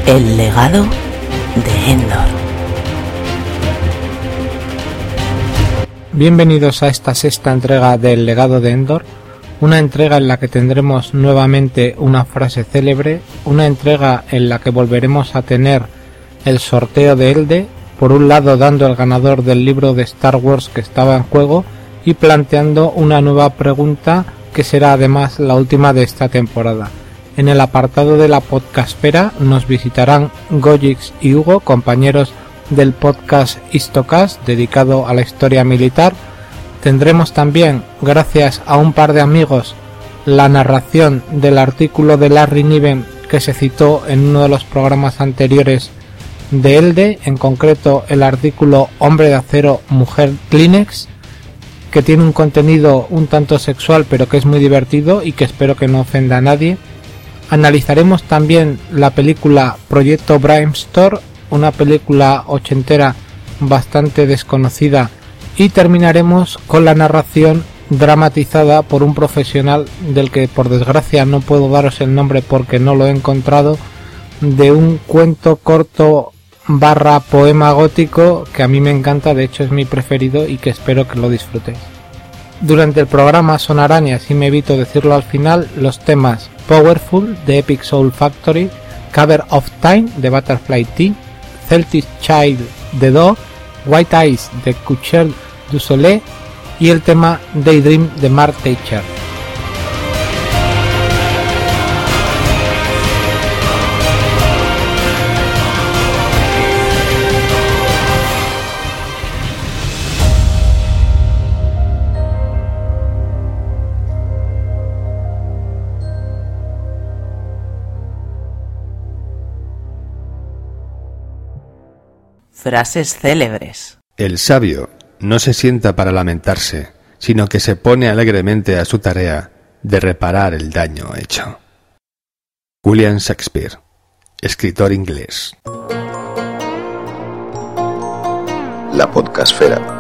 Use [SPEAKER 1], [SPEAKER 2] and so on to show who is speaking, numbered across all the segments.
[SPEAKER 1] El legado de Endor.
[SPEAKER 2] Bienvenidos a esta sexta entrega del legado de Endor, una entrega en la que tendremos nuevamente una frase célebre, una entrega en la que volveremos a tener el sorteo de Elde, por un lado dando el ganador del libro de Star Wars que estaba en juego y planteando una nueva pregunta que será además la última de esta temporada. En el apartado de la podcastfera nos visitarán Goyix y Hugo, compañeros del podcast Histocast dedicado a la historia militar. Tendremos también, gracias a un par de amigos, la narración del artículo de Larry Niven que se citó en uno de los programas anteriores de Elde, en concreto el artículo Hombre de Acero, Mujer Kleenex, que tiene un contenido un tanto sexual pero que es muy divertido y que espero que no ofenda a nadie. Analizaremos también la película Proyecto Brimstone, una película ochentera bastante desconocida, y terminaremos con la narración dramatizada por un profesional del que por desgracia no puedo daros el nombre porque no lo he encontrado, de un cuento corto / poema gótico que a mí me encanta, de hecho es mi preferido y que espero que lo disfrutéis. Durante el programa sonarán, y así me evito decirlo al final, los temas Powerful de Epic Soul Factory, Cover of Time de Butterfly Tea, Celtic Child de Dog, White Eyes de Coucher du Soleil y el tema Daydream de Mark Teicher.
[SPEAKER 1] Frases célebres.
[SPEAKER 3] El sabio no se sienta para lamentarse, sino que se pone alegremente a su tarea de reparar el daño hecho. William Shakespeare, escritor inglés.
[SPEAKER 4] La podcastfera.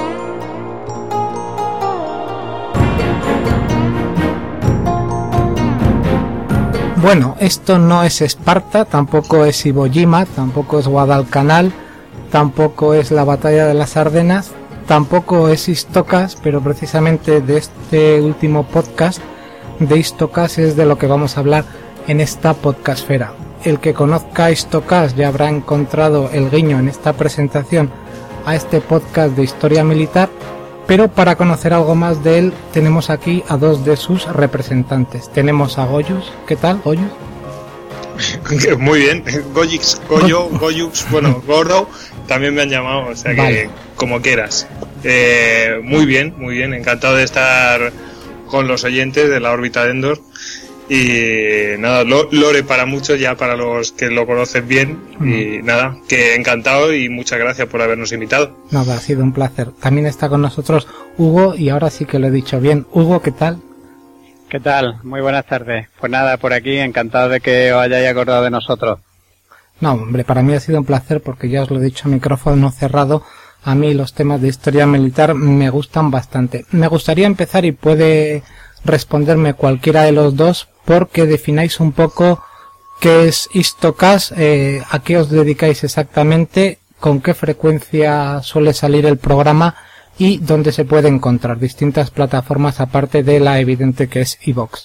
[SPEAKER 2] Bueno, esto no es Esparta, tampoco es Iwo Jima, tampoco es Guadalcanal, tampoco es la batalla de las Ardenas, tampoco es Histocast, pero precisamente de este último podcast de Histocast es de lo que vamos a hablar en esta podcastfera. El que conozca Histocast ya habrá encontrado el guiño en esta presentación a este podcast de historia militar, pero para conocer algo más de él tenemos aquí a dos de sus representantes. Tenemos a Goyux. ¿Qué tal, Goyux?
[SPEAKER 5] Muy bien, Goyux, bueno, Gordo, también me han llamado, o sea que vale, como quieras. Muy bien, encantado de estar con los oyentes de la órbita de Endor. Y nada, lore para muchos, ya para los que lo conocen bien. Y nada, que encantado y muchas gracias por habernos invitado.
[SPEAKER 2] Nada, ha sido un placer. También está con nosotros Hugo, y ahora sí que lo he dicho bien. Hugo, ¿qué tal?
[SPEAKER 6] ¿Qué tal? Muy buenas tardes. Pues nada, por aquí, encantado de que os hayáis acordado de nosotros.
[SPEAKER 2] No, hombre, para mí ha sido un placer porque ya os lo he dicho a micrófono cerrado. A mí los temas de historia militar me gustan bastante. Me gustaría empezar, y puede responderme cualquiera de los dos, porque defináis un poco qué es Histocast, a qué os dedicáis exactamente, con qué frecuencia suele salir el programa y dónde se puede encontrar distintas plataformas aparte de la evidente que es iVoox.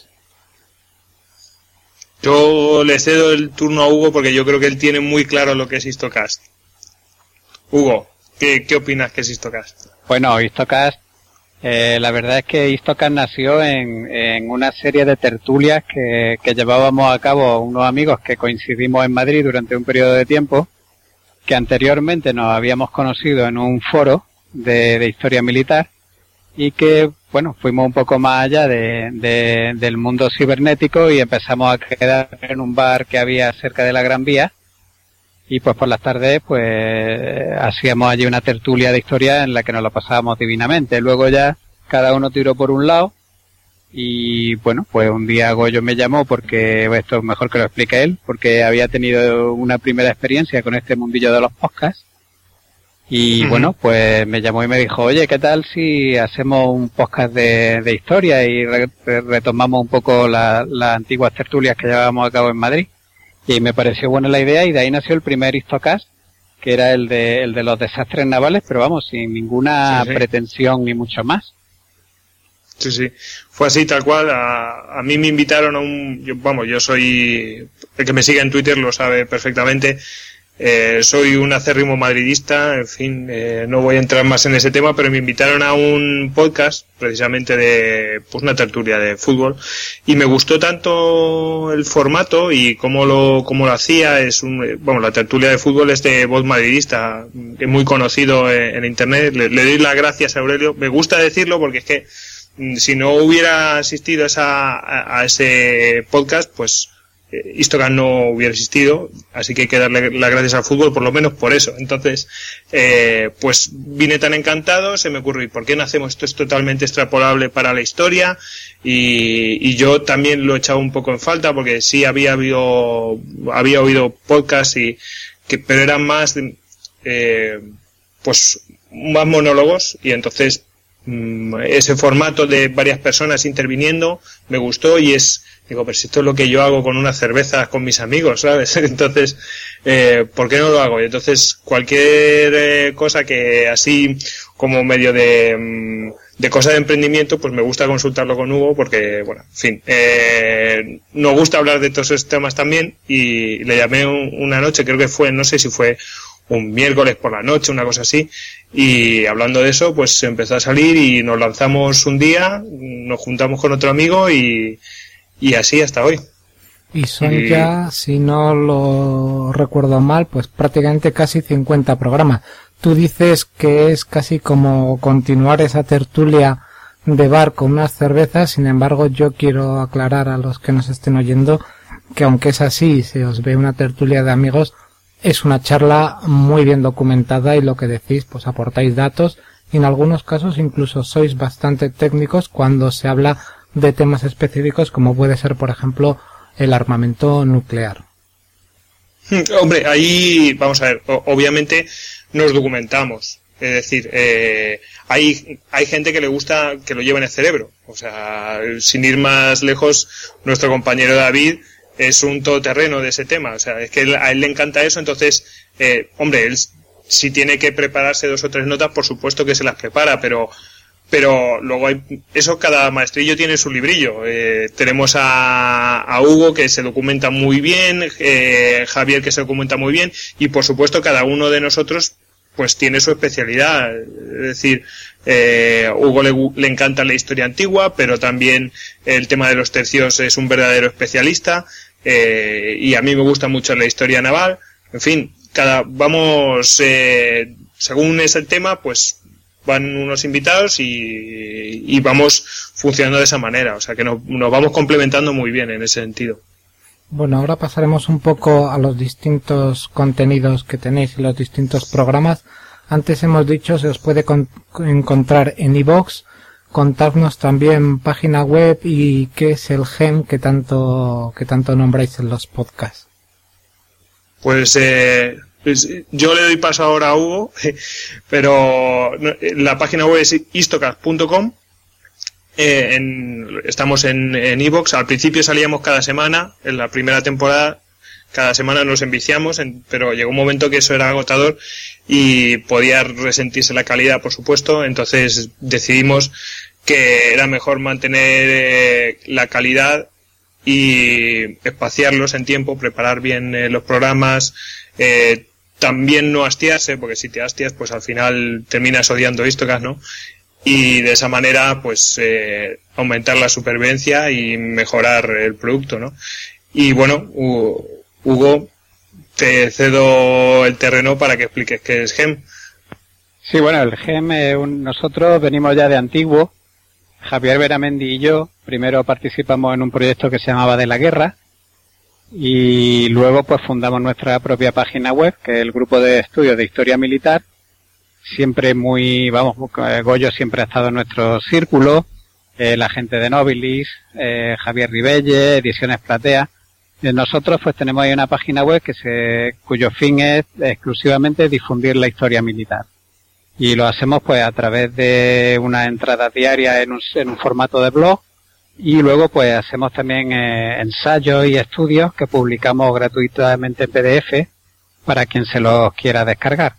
[SPEAKER 5] Yo le cedo el turno a Hugo porque yo creo que él tiene muy claro lo que es Histocast. Hugo, ¿qué opinas que es Histocast?
[SPEAKER 6] Bueno, Histocast, la verdad es que Histocast nació en una serie de tertulias que llevábamos a cabo unos amigos que coincidimos en Madrid durante un periodo de tiempo, que anteriormente nos habíamos conocido en un foro de historia militar, y que, bueno, fuimos un poco más allá del mundo cibernético y empezamos a quedar en un bar que había cerca de la Gran Vía, y pues por las tardes pues hacíamos allí una tertulia de historia en la que nos lo pasábamos divinamente. Luego ya cada uno tiró por un lado y bueno, pues un día Goyo me llamó, porque esto es mejor que lo explique él, porque había tenido una primera experiencia con este mundillo de los podcasts. Y bueno, pues me llamó y me dijo, oye, ¿qué tal si hacemos un podcast de historia y retomamos un poco las antiguas tertulias que llevábamos a cabo en Madrid? Y me pareció buena la idea y de ahí nació el primer Histocast, que era el de los desastres navales, pero vamos, sin ninguna pretensión ni mucho más.
[SPEAKER 5] Sí, sí. Fue así, tal cual. A mí me invitaron a yo soy, el que me sigue en Twitter lo sabe perfectamente. Soy un acérrimo madridista, en fin, no voy a entrar más en ese tema, pero me invitaron a un podcast, precisamente de, pues una tertulia de fútbol, y me gustó tanto el formato y cómo lo hacía. La tertulia de fútbol es de Voz Madridista, que es muy conocido en internet. Le doy las gracias a Aurelio. Me gusta decirlo porque es que si no hubiera asistido a ese podcast, pues Histocast no hubiera existido, así que hay que darle las gracias al fútbol por lo menos por eso. Entonces, pues vine tan encantado, se me ocurrió, ¿y por qué no hacemos esto? Es totalmente extrapolable para la historia, y yo también lo he echado un poco en falta porque sí había oído podcasts pero eran más pues más monólogos, y entonces ese formato de varias personas interviniendo me gustó, y digo, pero si esto es lo que yo hago con unas cervezas con mis amigos, ¿sabes? Entonces, ¿por qué no lo hago? Y entonces, cualquier cosa que así como medio de cosa de emprendimiento, pues me gusta consultarlo con Hugo, porque, bueno, en fin, nos gusta hablar de todos esos temas también, y le llamé una noche, creo que fue, no sé si fue un miércoles por la noche, una cosa así, y hablando de eso, pues empezó a salir y nos lanzamos un día, nos juntamos con otro amigo y así hasta hoy.
[SPEAKER 2] Y son ya, si no lo recuerdo mal, pues prácticamente casi 50 programas. Tú dices que es casi como continuar esa tertulia de bar con unas cervezas, sin embargo yo quiero aclarar a los que nos estén oyendo que aunque es así, se os ve una tertulia de amigos, es una charla muy bien documentada, y lo que decís, pues aportáis datos, y en algunos casos incluso sois bastante técnicos cuando se habla de temas específicos, como puede ser, por ejemplo, el armamento nuclear.
[SPEAKER 5] Hombre, ahí, vamos a ver, obviamente nos documentamos. Es decir, hay gente que le gusta que lo lleve en el cerebro. O sea, sin ir más lejos, nuestro compañero David es un todoterreno de ese tema. O sea, es que a él le encanta eso. Entonces, hombre, él si tiene que prepararse 2 o 3 notas, por supuesto que se las prepara, pero luego cada maestrillo tiene su librillo. Tenemos a Hugo, que se documenta muy bien, Javier, que se documenta muy bien, y por supuesto cada uno de nosotros pues tiene su especialidad. Es decir, Hugo le encanta la historia antigua, pero también el tema de los tercios es un verdadero especialista, y a mí me gusta mucho la historia naval. En fin, según es el tema, pues van unos invitados y vamos funcionando de esa manera. O sea que nos vamos complementando muy bien en ese sentido.
[SPEAKER 2] Bueno, ahora pasaremos un poco a los distintos contenidos que tenéis y los distintos programas. Antes hemos dicho, se os puede encontrar en iVoox. Contadnos también página web y qué es el GEM que tanto nombráis en los podcasts.
[SPEAKER 5] Pues yo le doy paso ahora a Hugo, pero la página web es histocast.com. Estamos en iVoox. Al principio salíamos cada semana, en la primera temporada, cada semana nos enviciamos, pero llegó un momento que eso era agotador y podía resentirse la calidad, por supuesto. Entonces decidimos que era mejor mantener la calidad y espaciarlos en tiempo, preparar bien los programas, también no hastiarse, porque si te hastias, pues al final terminas odiando Histocast, ¿no? Y de esa manera, pues, aumentar la supervivencia y mejorar el producto, ¿no? Y bueno, Hugo, te cedo el terreno para que expliques qué es GEM.
[SPEAKER 6] Sí, bueno, el GEM, nosotros venimos ya de antiguo. Javier Beramendi y yo, primero participamos en un proyecto que se llamaba De la Guerra, y luego pues fundamos nuestra propia página web, que es el grupo de estudios de historia militar. Siempre Goyo siempre ha estado en nuestro círculo, la gente de Nobilis, Javier Ribelle, Ediciones Platea. Nosotros pues tenemos ahí una página web cuyo fin es exclusivamente difundir la historia militar. Y lo hacemos pues a través de una entrada diaria en un formato de blog, Y luego pues hacemos también ensayos y estudios que publicamos gratuitamente en PDF para quien se los quiera descargar.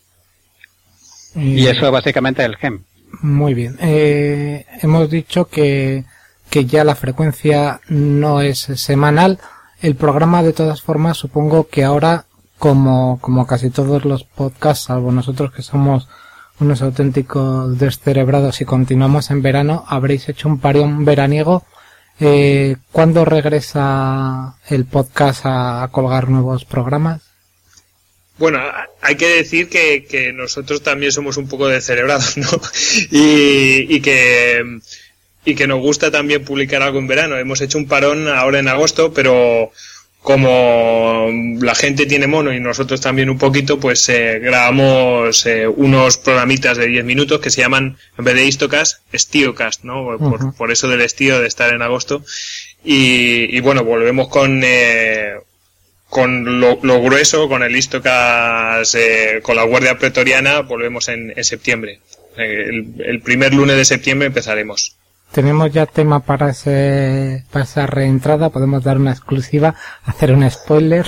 [SPEAKER 6] Y eso básicamente es el GEM.
[SPEAKER 2] Muy bien. Hemos dicho que ya la frecuencia no es semanal. El programa, de todas formas, supongo que ahora, como casi todos los podcasts, salvo nosotros que somos unos auténticos descerebrados y continuamos en verano, habréis hecho un parón veraniego. ¿Cuándo regresa el podcast a colgar nuevos programas?
[SPEAKER 5] Bueno, hay que decir que nosotros también somos un poco descerebrados, ¿no? Y que nos gusta también publicar algo en verano. Hemos hecho un parón ahora en agosto, pero como la gente tiene mono y nosotros también un poquito, pues grabamos unos programitas de 10 minutos que se llaman, en vez de Histocast, Estiocast, ¿no? Por eso del estío de estar en agosto. Y bueno, volvemos con lo grueso, con el Histocast, con la Guardia Pretoriana, volvemos en septiembre. El primer lunes de septiembre empezaremos.
[SPEAKER 2] Tenemos ya tema para esa reentrada. Podemos dar una exclusiva, hacer un spoiler.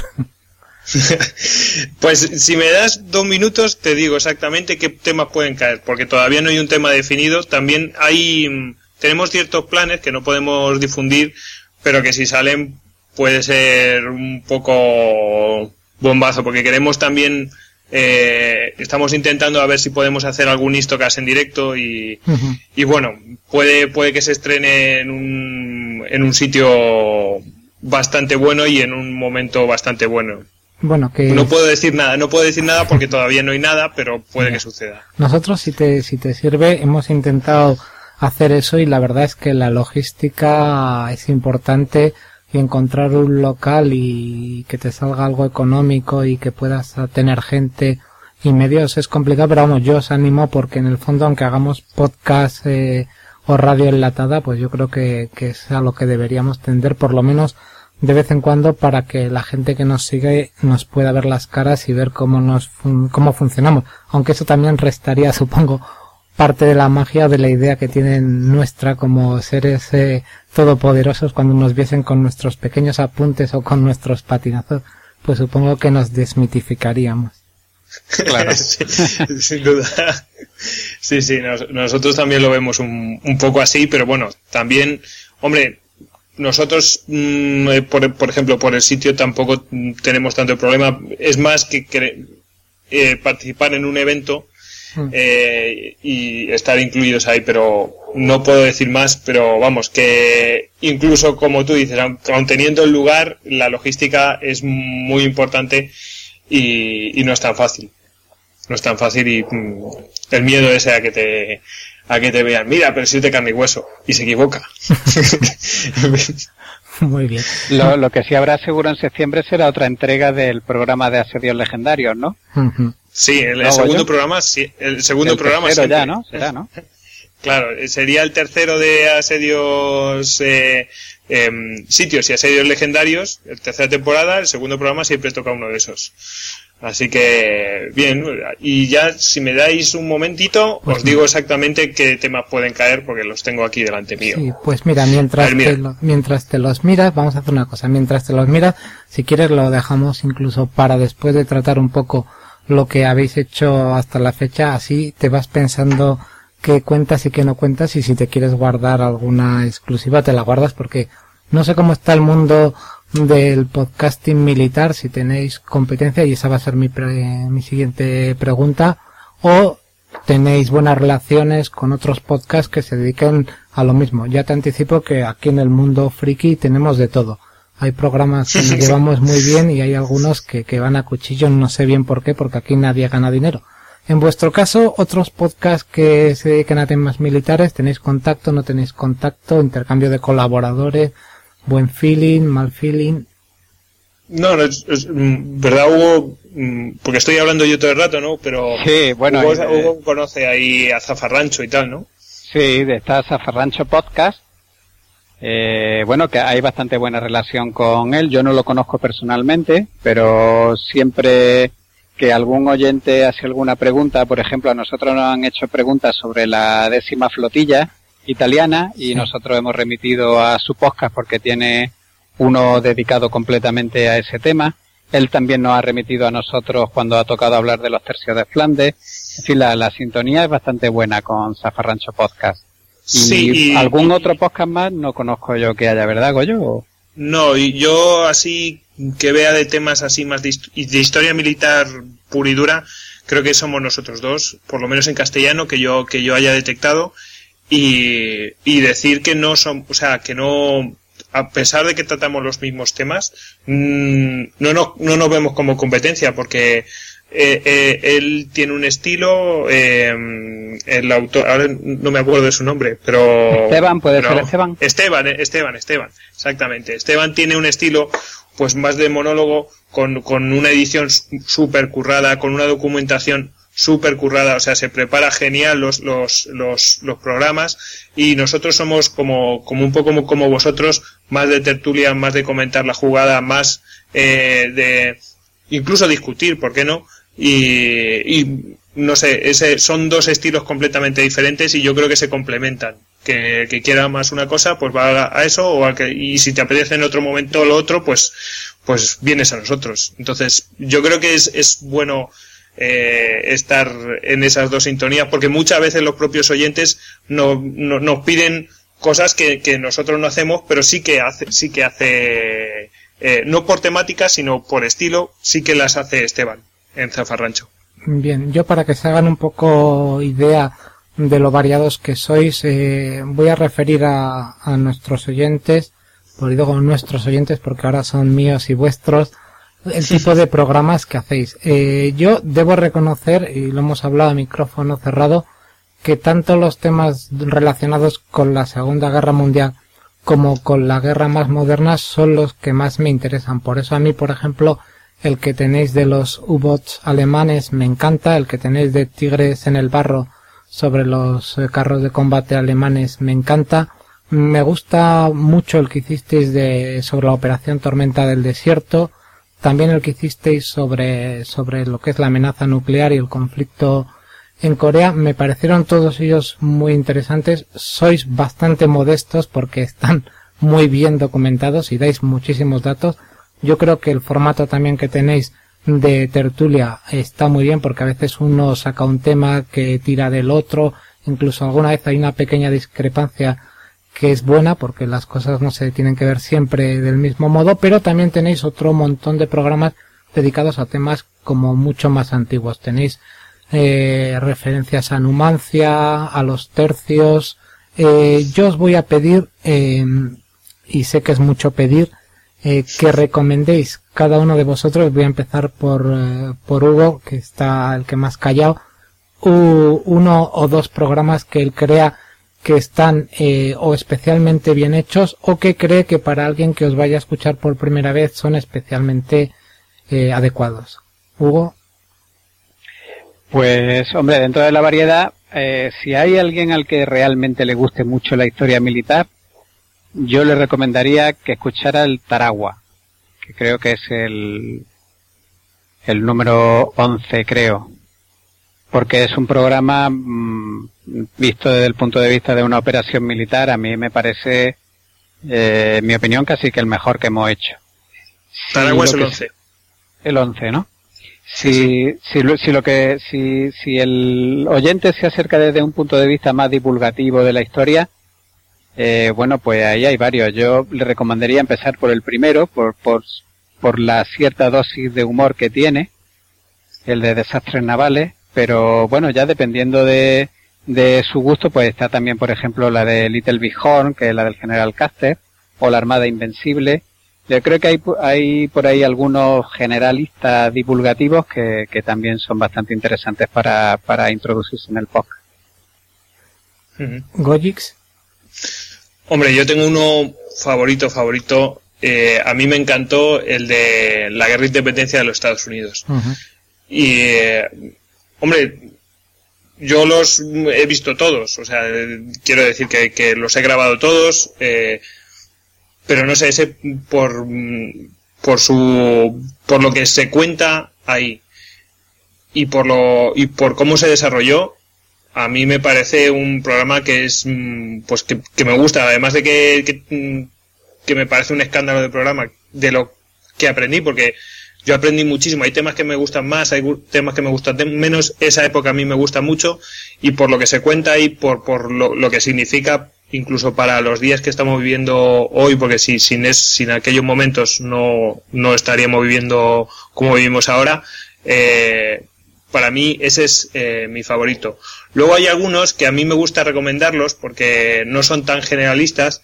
[SPEAKER 5] Pues si me das 2 minutos te digo exactamente qué temas pueden caer, porque todavía no hay un tema definido. También tenemos ciertos planes que no podemos difundir, pero que si salen puede ser un poco bombazo, porque queremos también estamos intentando a ver si podemos hacer algún Histocast en directo y bueno, puede que se estrene en un sitio bastante bueno y en un momento bastante bueno.
[SPEAKER 2] Bueno, que
[SPEAKER 5] no puedo decir nada porque todavía no hay nada, pero puede que suceda.
[SPEAKER 2] Nosotros, si te sirve, hemos intentado hacer eso y la verdad es que la logística es importante. Y encontrar un local y que te salga algo económico y que puedas tener gente y medios es complicado, pero vamos, yo os animo porque en el fondo, aunque hagamos podcast o radio enlatada, pues yo creo que es a lo que deberíamos tender, por lo menos de vez en cuando, para que la gente que nos sigue nos pueda ver las caras y ver cómo funcionamos, aunque eso también restaría, supongo, parte de la magia de la idea que tienen nuestra como seres todopoderosos. Cuando nos viesen con nuestros pequeños apuntes o con nuestros patinazos, pues supongo que nos desmitificaríamos.
[SPEAKER 5] Claro. Sí, sin duda. Sí, nosotros también lo vemos un poco así, pero bueno, también, hombre, nosotros, por ejemplo, por el sitio tampoco tenemos tanto problema. Es más que participar en un evento y estar incluidos ahí, pero no puedo decir más. Pero vamos, que incluso como tú dices, aun teniendo el lugar, la logística es muy importante y no es tan fácil. No es tan fácil y el miedo ese a que te vean, mira, pero si es de carne y hueso, y se equivoca.
[SPEAKER 2] Muy bien.
[SPEAKER 6] Lo que sí habrá seguro en septiembre será otra entrega del programa de Asedios Legendarios, ¿no?
[SPEAKER 5] Sí, el segundo programa, sí, el segundo programa
[SPEAKER 6] siempre. Ya, ¿no? Será, ¿no?
[SPEAKER 5] Claro, sería el tercero de Asedios Sitios y Asedios Legendarios, la tercera temporada. El segundo programa siempre toca uno de esos. Así que, bien, y ya si me dais un momentito, pues os digo exactamente qué temas pueden caer, porque los tengo aquí delante mío.
[SPEAKER 2] Sí, pues mira, mientras te los miras, vamos a hacer una cosa. Mientras te los miras, si quieres lo dejamos incluso para después de tratar un poco lo que habéis hecho hasta la fecha, así te vas pensando qué cuentas y qué no cuentas, y si te quieres guardar alguna exclusiva te la guardas, porque no sé cómo está el mundo del podcasting militar, si tenéis competencia, y esa va a ser mi siguiente pregunta, o tenéis buenas relaciones con otros podcasts que se dediquen a lo mismo. Ya te anticipo que aquí en el mundo friki tenemos de todo. Hay programas que nos llevamos muy bien y hay algunos que van a cuchillo, no sé bien por qué, porque aquí nadie gana dinero. En vuestro caso, otros podcasts que se dediquen a temas militares, ¿tenéis contacto, no tenéis contacto, intercambio de colaboradores, buen feeling, mal feeling?
[SPEAKER 5] No, es verdad, Hugo, porque estoy hablando yo todo el rato, ¿no? Pero
[SPEAKER 6] sí, bueno,
[SPEAKER 5] Hugo conoce ahí a Zafarrancho y tal, ¿no?
[SPEAKER 6] Sí, está Zafarrancho Podcast. Bueno, que hay bastante buena relación con él. Yo no lo conozco personalmente, pero siempre que algún oyente hace alguna pregunta, por ejemplo, a nosotros nos han hecho preguntas sobre la 10ª flotilla italiana, y nosotros hemos remitido a su podcast porque tiene uno dedicado completamente a ese tema. Él también nos ha remitido a nosotros cuando ha tocado hablar de los tercios de Flandes. En fin, la sintonía es bastante buena con Zafarrancho Podcast. Y algún otro podcast más no conozco yo que haya, ¿verdad, Goyo?
[SPEAKER 5] No, y yo así que vea de temas así más de historia militar pura y dura, creo que somos nosotros dos, por lo menos en castellano, que yo haya detectado, y decir que no son, o sea, que no, a pesar de que tratamos los mismos temas, no nos vemos como competencia, porque él tiene un estilo, el autor, ahora no me acuerdo de su nombre, pero
[SPEAKER 6] Esteban, puede ser
[SPEAKER 5] Esteban, exactamente. Esteban tiene un estilo pues más de monólogo, con una edición súper currada, con una documentación súper currada, o sea, se prepara genial los programas, y nosotros somos como un poco como vosotros, más de tertulia, más de comentar la jugada, más de incluso discutir, ¿por qué no? Y no sé, son dos estilos completamente diferentes, y yo creo que se complementan. Que quiera más una cosa, pues va a eso, y si te apetece en otro momento lo otro, pues vienes a nosotros. Entonces, yo creo que es bueno estar en esas dos sintonías, porque muchas veces los propios oyentes nos piden cosas que nosotros no hacemos, pero sí que hace no por temática, sino por estilo, sí que las hace Esteban en Zafarrancho.
[SPEAKER 2] Bien, yo para que se hagan un poco idea de lo variados que sois, voy a referir a nuestros oyentes, por digo nuestros oyentes porque ahora son míos y vuestros, el tipo de programas que hacéis. Yo debo reconocer, y lo hemos hablado a micrófono cerrado, que tanto los temas relacionados con la Segunda Guerra Mundial como con la guerra más moderna son los que más me interesan. Por eso a mí, por ejemplo, el que tenéis de los U-Boats alemanes me encanta, el que tenéis de Tigres en el Barro sobre los carros de combate alemanes me encanta. Me gusta mucho el que hicisteis sobre la Operación Tormenta del Desierto, también el que hicisteis sobre lo que es la amenaza nuclear y el conflicto en Corea. Me parecieron todos ellos muy interesantes. Sois bastante modestos porque están muy bien documentados y dais muchísimos datos. Yo creo que el formato también que tenéis de tertulia está muy bien, porque a veces uno saca un tema que tira del otro, incluso alguna vez hay una pequeña discrepancia que es buena, porque las cosas no se tienen que ver siempre del mismo modo, pero también tenéis otro montón de programas dedicados a temas como mucho más antiguos. Tenéis referencias a Numancia, a los tercios. Yo os voy a pedir, y sé que es mucho pedir, que recomendéis cada uno de vosotros. Voy a empezar por Hugo, que está el que más callado, uno o dos programas que él crea que están o especialmente bien hechos, o que cree que para alguien que os vaya a escuchar por primera vez son especialmente adecuados. Hugo.
[SPEAKER 6] Pues hombre, dentro de la variedad, si hay alguien al que realmente le guste mucho la historia militar, yo le recomendaría que escuchara el Taragua, que creo que es el número 11, creo, porque es un programa visto desde el punto de vista de una operación militar. A mí me parece, en mi opinión, casi que el mejor que hemos hecho.
[SPEAKER 5] Taragua es el 11.
[SPEAKER 6] El 11, ¿no? Si el oyente se acerca desde un punto de vista más divulgativo de la historia, bueno, pues ahí hay varios. Yo le recomendaría empezar por el primero, por la cierta dosis de humor que tiene, el de desastres navales, pero bueno, ya dependiendo de su gusto, pues está también, por ejemplo, la de Little Big Horn, que es la del General Custer, o la Armada Invencible. Yo creo que hay por ahí algunos generalistas divulgativos que también son bastante interesantes para introducirse en el podcast.
[SPEAKER 2] Gojix.
[SPEAKER 5] Hombre, yo tengo uno favorito. A mí me encantó el de la Guerra de Independencia de los Estados Unidos. Uh-huh. Y, hombre, yo los he visto todos. O sea, quiero decir que los he grabado todos. Pero no sé, ese por lo que se cuenta ahí y por cómo se desarrolló, a mí me parece un programa que es, pues que me gusta, además de que me parece un escándalo de programa, de lo que aprendí, porque yo aprendí muchísimo. Hay temas que me gustan más, hay temas que me gustan menos. Esa época a mí me gusta mucho, y por lo que se cuenta y por lo que significa, incluso para los días que estamos viviendo hoy, porque sin aquellos momentos no estaríamos viviendo como vivimos ahora. Para mí ese es mi favorito. Luego hay algunos que a mí me gusta recomendarlos porque no son tan generalistas.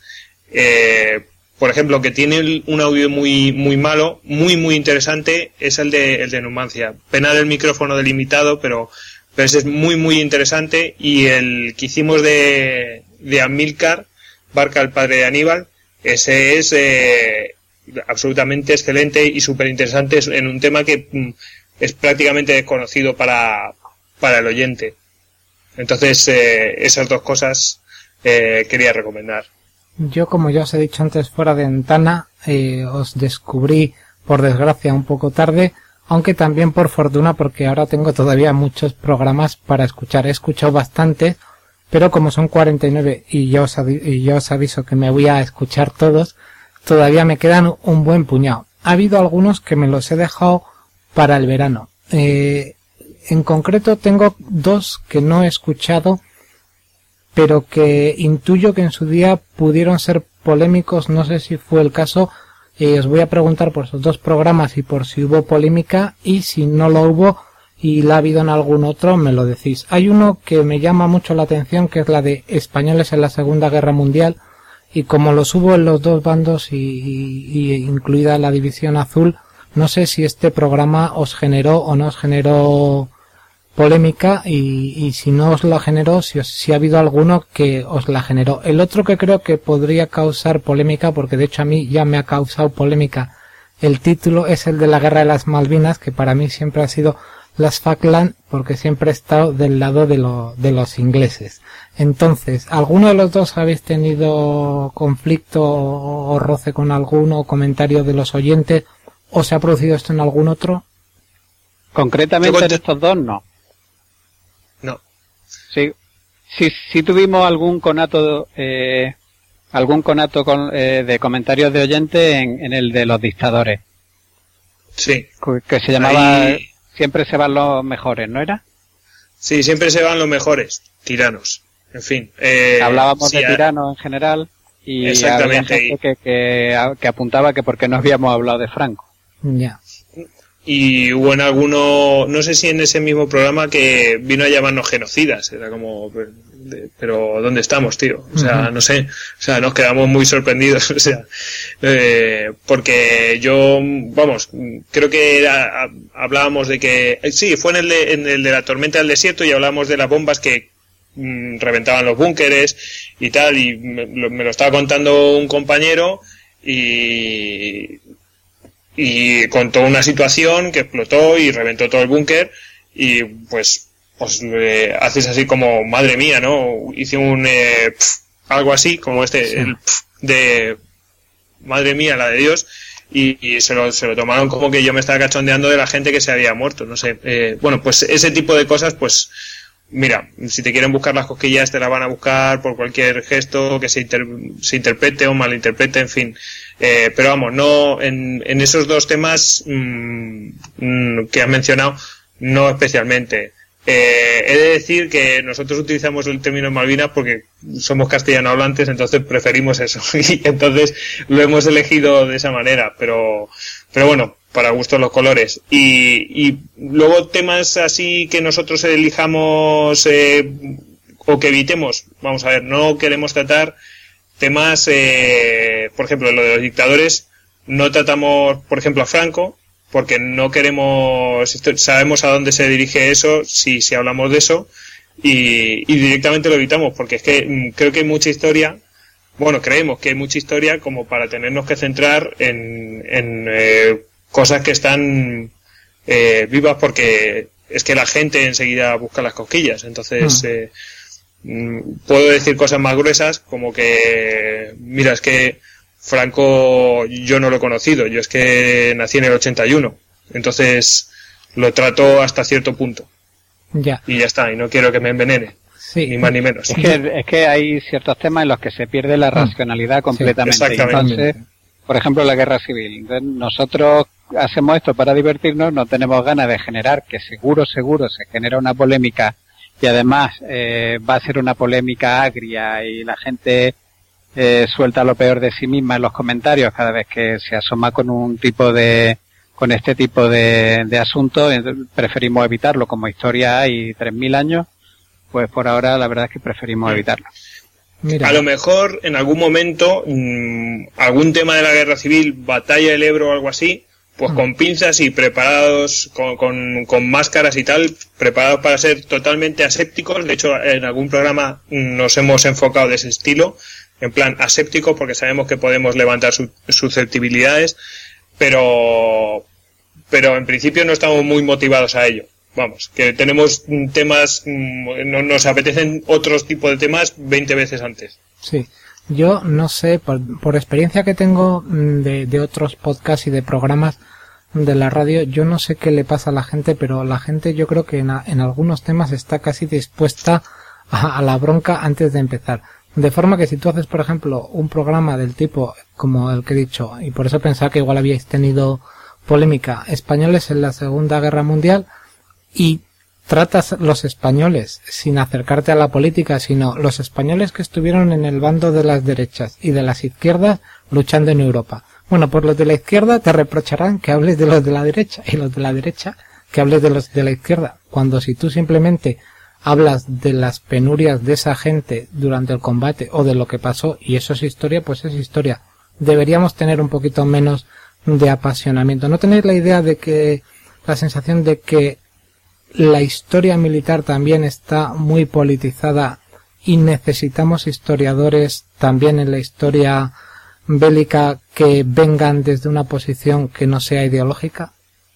[SPEAKER 5] Por ejemplo, que tiene un audio muy malo, muy interesante, es el de Numancia. Pena del micrófono delimitado, pero ese es muy interesante. Y el que hicimos de Amílcar Barca, el padre de Aníbal, ese es absolutamente excelente y súper interesante en un tema que es prácticamente desconocido para el oyente. Entonces, esas dos cosas quería recomendar.
[SPEAKER 2] Yo, como ya os he dicho antes fuera de ventana, os descubrí, por desgracia, un poco tarde, aunque también por fortuna, porque ahora tengo todavía muchos programas para escuchar. He escuchado bastante, pero como son 49 y yo os aviso que me voy a escuchar todos, todavía me quedan un buen puñado. Ha habido algunos que me los he dejado para el verano. En concreto tengo 2 que no he escuchado, pero que intuyo que en su día pudieron ser polémicos. No sé si fue el caso. Os voy a preguntar por esos 2 programas y por si hubo polémica, y si no lo hubo y la ha habido en algún otro, me lo decís. Hay uno que me llama mucho la atención, que es la de españoles en la Segunda Guerra Mundial, y como los hubo en los 2 bandos y incluida la División Azul, no sé si este programa os generó o no os generó polémica, y si no os la generó, si ha habido alguno que os la generó. El otro que creo que podría causar polémica, porque de hecho a mí ya me ha causado polémica el título, es el de la Guerra de las Malvinas, que para mí siempre ha sido las Falkland, porque siempre he estado del lado de los ingleses. Entonces, ¿alguno de los 2 habéis tenido conflicto o roce con alguno, o comentario de los oyentes, o se ha producido esto en algún otro?
[SPEAKER 6] Concretamente en estos 2, no.
[SPEAKER 5] No.
[SPEAKER 6] Sí tuvimos algún conato de comentarios de oyentes en el de los dictadores.
[SPEAKER 5] Sí.
[SPEAKER 6] Que se llamaba Siempre se van los mejores, ¿no era?
[SPEAKER 5] Sí, siempre se van los mejores, tiranos. En fin.
[SPEAKER 6] Hablábamos de tiranos en general, y
[SPEAKER 5] exactamente,
[SPEAKER 6] había gente que apuntaba que porque no habíamos hablado de Franco.
[SPEAKER 2] Ya.
[SPEAKER 5] Y hubo en alguno, no sé si en ese mismo programa, que vino a llamarnos genocidas. Era como, pero ¿dónde estamos, tío? O sea, no sé. O sea, nos quedamos muy sorprendidos. O sea, porque yo, vamos, creo que hablábamos de que, sí, fue en el de la tormenta del desierto, y hablábamos de las bombas que reventaban los búnkeres y tal, y me lo estaba contando un compañero, y contó una situación que explotó y reventó todo el búnker, y pues haces así como, madre mía, ¿no? Hice algo así como sí. De madre mía, la de Dios, y se lo tomaron como que yo me estaba cachondeando de la gente que se había muerto, no sé. Bueno, pues ese tipo de cosas, pues mira, si te quieren buscar las cosquillas, te las van a buscar por cualquier gesto que se interprete o malinterprete, en fin. Pero vamos, no, en esos 2 temas que has mencionado, no especialmente. He de decir que nosotros utilizamos el término Malvinas porque somos castellano hablantes, entonces preferimos eso, y entonces lo hemos elegido de esa manera, pero bueno, para gustos los colores. Y luego temas así que nosotros elijamos o que evitemos, vamos a ver, no queremos tratar temas, por ejemplo, lo de los dictadores, no tratamos, por ejemplo, a Franco, porque no queremos, sabemos a dónde se dirige eso si hablamos de eso, y directamente lo evitamos, porque es que creo que hay mucha historia, creemos que hay mucha historia como para tenernos que centrar en cosas que están vivas, porque es que la gente enseguida busca las cosquillas. Entonces puedo decir cosas más gruesas, como que mira, es que Franco yo no lo he conocido, yo es que nací en el 81, entonces lo trato hasta cierto punto.
[SPEAKER 2] Ya.
[SPEAKER 5] Y ya está, y no quiero que me envenene. Sí. Ni más ni menos.
[SPEAKER 6] Es que hay ciertos temas en los que se pierde la racionalidad completamente. Sí, entonces, por ejemplo, la guerra civil. Entonces, nosotros hacemos esto para divertirnos, no tenemos ganas de generar, que seguro se genera una polémica y además va a ser una polémica agria y la gente suelta lo peor de sí misma en los comentarios cada vez que se asoma con este tipo de asuntos. Preferimos evitarlo. Como historia hay 3.000 años, pues por ahora la verdad es que preferimos evitarlo.
[SPEAKER 5] Mira. A lo mejor en algún momento algún tema de la guerra civil, batalla del Ebro o algo así, pues con pinzas y preparados con máscaras y tal, preparados para ser totalmente asépticos. De hecho, en algún programa nos hemos enfocado de ese estilo, en plan aséptico, porque sabemos que podemos levantar susceptibilidades, pero en principio no estamos muy motivados a ello. Vamos, que tenemos temas, nos apetecen otros tipos de temas 20 veces antes.
[SPEAKER 2] Sí, yo no sé, por experiencia que tengo de otros podcasts y de programas de la radio, yo no sé qué le pasa a la gente, pero la gente yo creo que en algunos temas está casi dispuesta a la bronca antes de empezar. De forma que si tú haces, por ejemplo, un programa del tipo como el que he dicho, y por eso pensaba que igual habíais tenido polémica, españoles en la Segunda Guerra Mundial, y tratas los españoles sin acercarte a la política, sino los españoles que estuvieron en el bando de las derechas y de las izquierdas luchando en Europa. Bueno, pues los de la izquierda te reprocharán que hables de los de la derecha, y los de la derecha que hables de los de la izquierda, cuando si tú simplemente hablas de las penurias de esa gente durante el combate o de lo que pasó y eso es historia, pues es historia. Deberíamos tener un poquito menos de apasionamiento. ¿No tenéis la idea de que, la sensación de que la historia militar también está muy politizada y necesitamos historiadores también en la historia bélica que vengan desde una posición que no sea ideológica?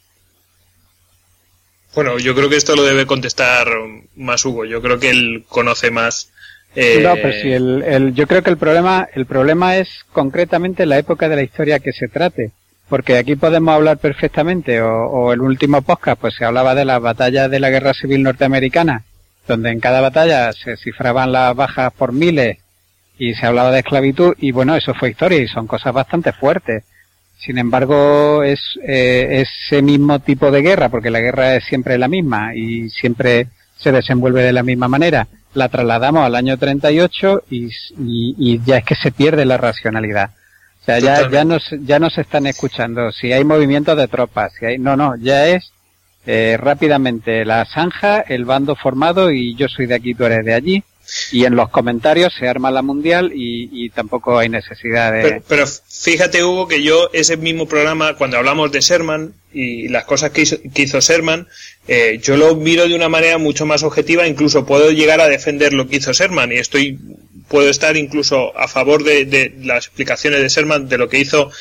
[SPEAKER 5] Bueno, yo creo que esto lo debe contestar más Hugo. Yo creo que él conoce más.
[SPEAKER 6] No, pero sí, yo creo que el problema es concretamente la época de la historia que se trate. Porque aquí podemos hablar perfectamente, o el último podcast, pues se hablaba de las batallas de la Guerra Civil Norteamericana, donde en cada batalla se cifraban las bajas por miles y se hablaba de esclavitud, y bueno, eso fue historia y son cosas bastante fuertes. Sin embargo, es ese mismo tipo de guerra, porque la guerra es siempre la misma y siempre se desenvuelve de la misma manera. La trasladamos al año 38 y ya es que se pierde la racionalidad. O sea, ya no se están escuchando. Si hay movimientos de tropas, ya es rápidamente la zanja, el bando formado y yo soy de aquí, tú eres de allí. Y en los comentarios se arma la mundial y tampoco hay necesidad de...
[SPEAKER 5] Pero fíjate, Hugo, que yo ese mismo programa, cuando hablamos de Sherman y las cosas que hizo Sherman, yo lo miro de una manera mucho más objetiva, incluso puedo llegar a defender lo que hizo Sherman y puedo estar incluso a favor de las explicaciones de Sherman, de lo que hizo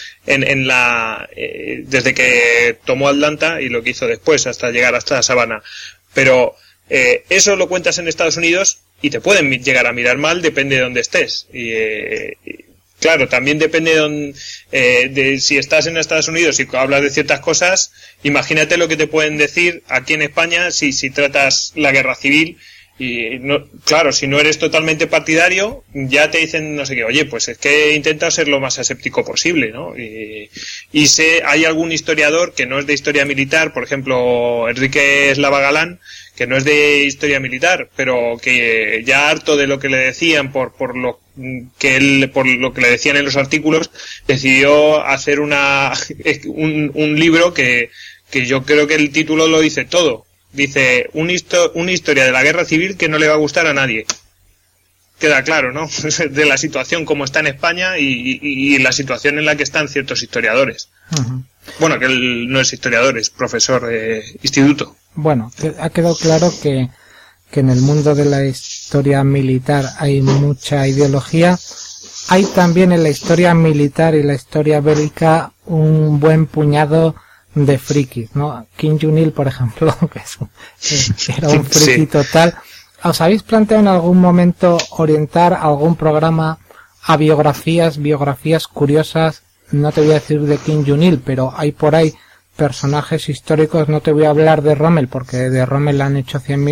[SPEAKER 5] desde que tomó Atlanta y lo que hizo después hasta llegar hasta Savannah. Pero eso lo cuentas en Estados Unidos y te pueden llegar a mirar mal, depende de dónde estés. Claro, también depende de si estás en Estados Unidos y hablas de ciertas cosas, imagínate lo que te pueden decir aquí en España si tratas la guerra civil. Y no, claro, si no eres totalmente partidario, ya te dicen no sé qué, oye, pues es que intenta ser lo más aséptico posible, ¿no? Y hay algún historiador que no es de historia militar, por ejemplo, Enrique Eslava Galán, que no es de historia militar, pero que ya harto de lo que le decían por lo que le decían en los artículos, decidió hacer un libro que yo creo que el título lo dice todo. Dice, una historia de la guerra civil que no le va a gustar a nadie. Queda claro, ¿no? De la situación como está en España y la situación en la que están ciertos historiadores. Uh-huh. Bueno, que él no es historiador, es profesor de instituto.
[SPEAKER 2] Bueno, ha quedado claro que en el mundo de la historia militar hay mucha ideología. Hay también en la historia militar y la historia bélica un buen puñado de frikis, ¿no? Kim Jong-il, por ejemplo, que era un friki total. ¿Os habéis planteado en algún momento orientar algún programa a biografías curiosas? No te voy a decir de Kim Jong-il, pero hay por ahí personajes históricos. No te voy a hablar de Rommel, porque de Rommel han hecho 100.000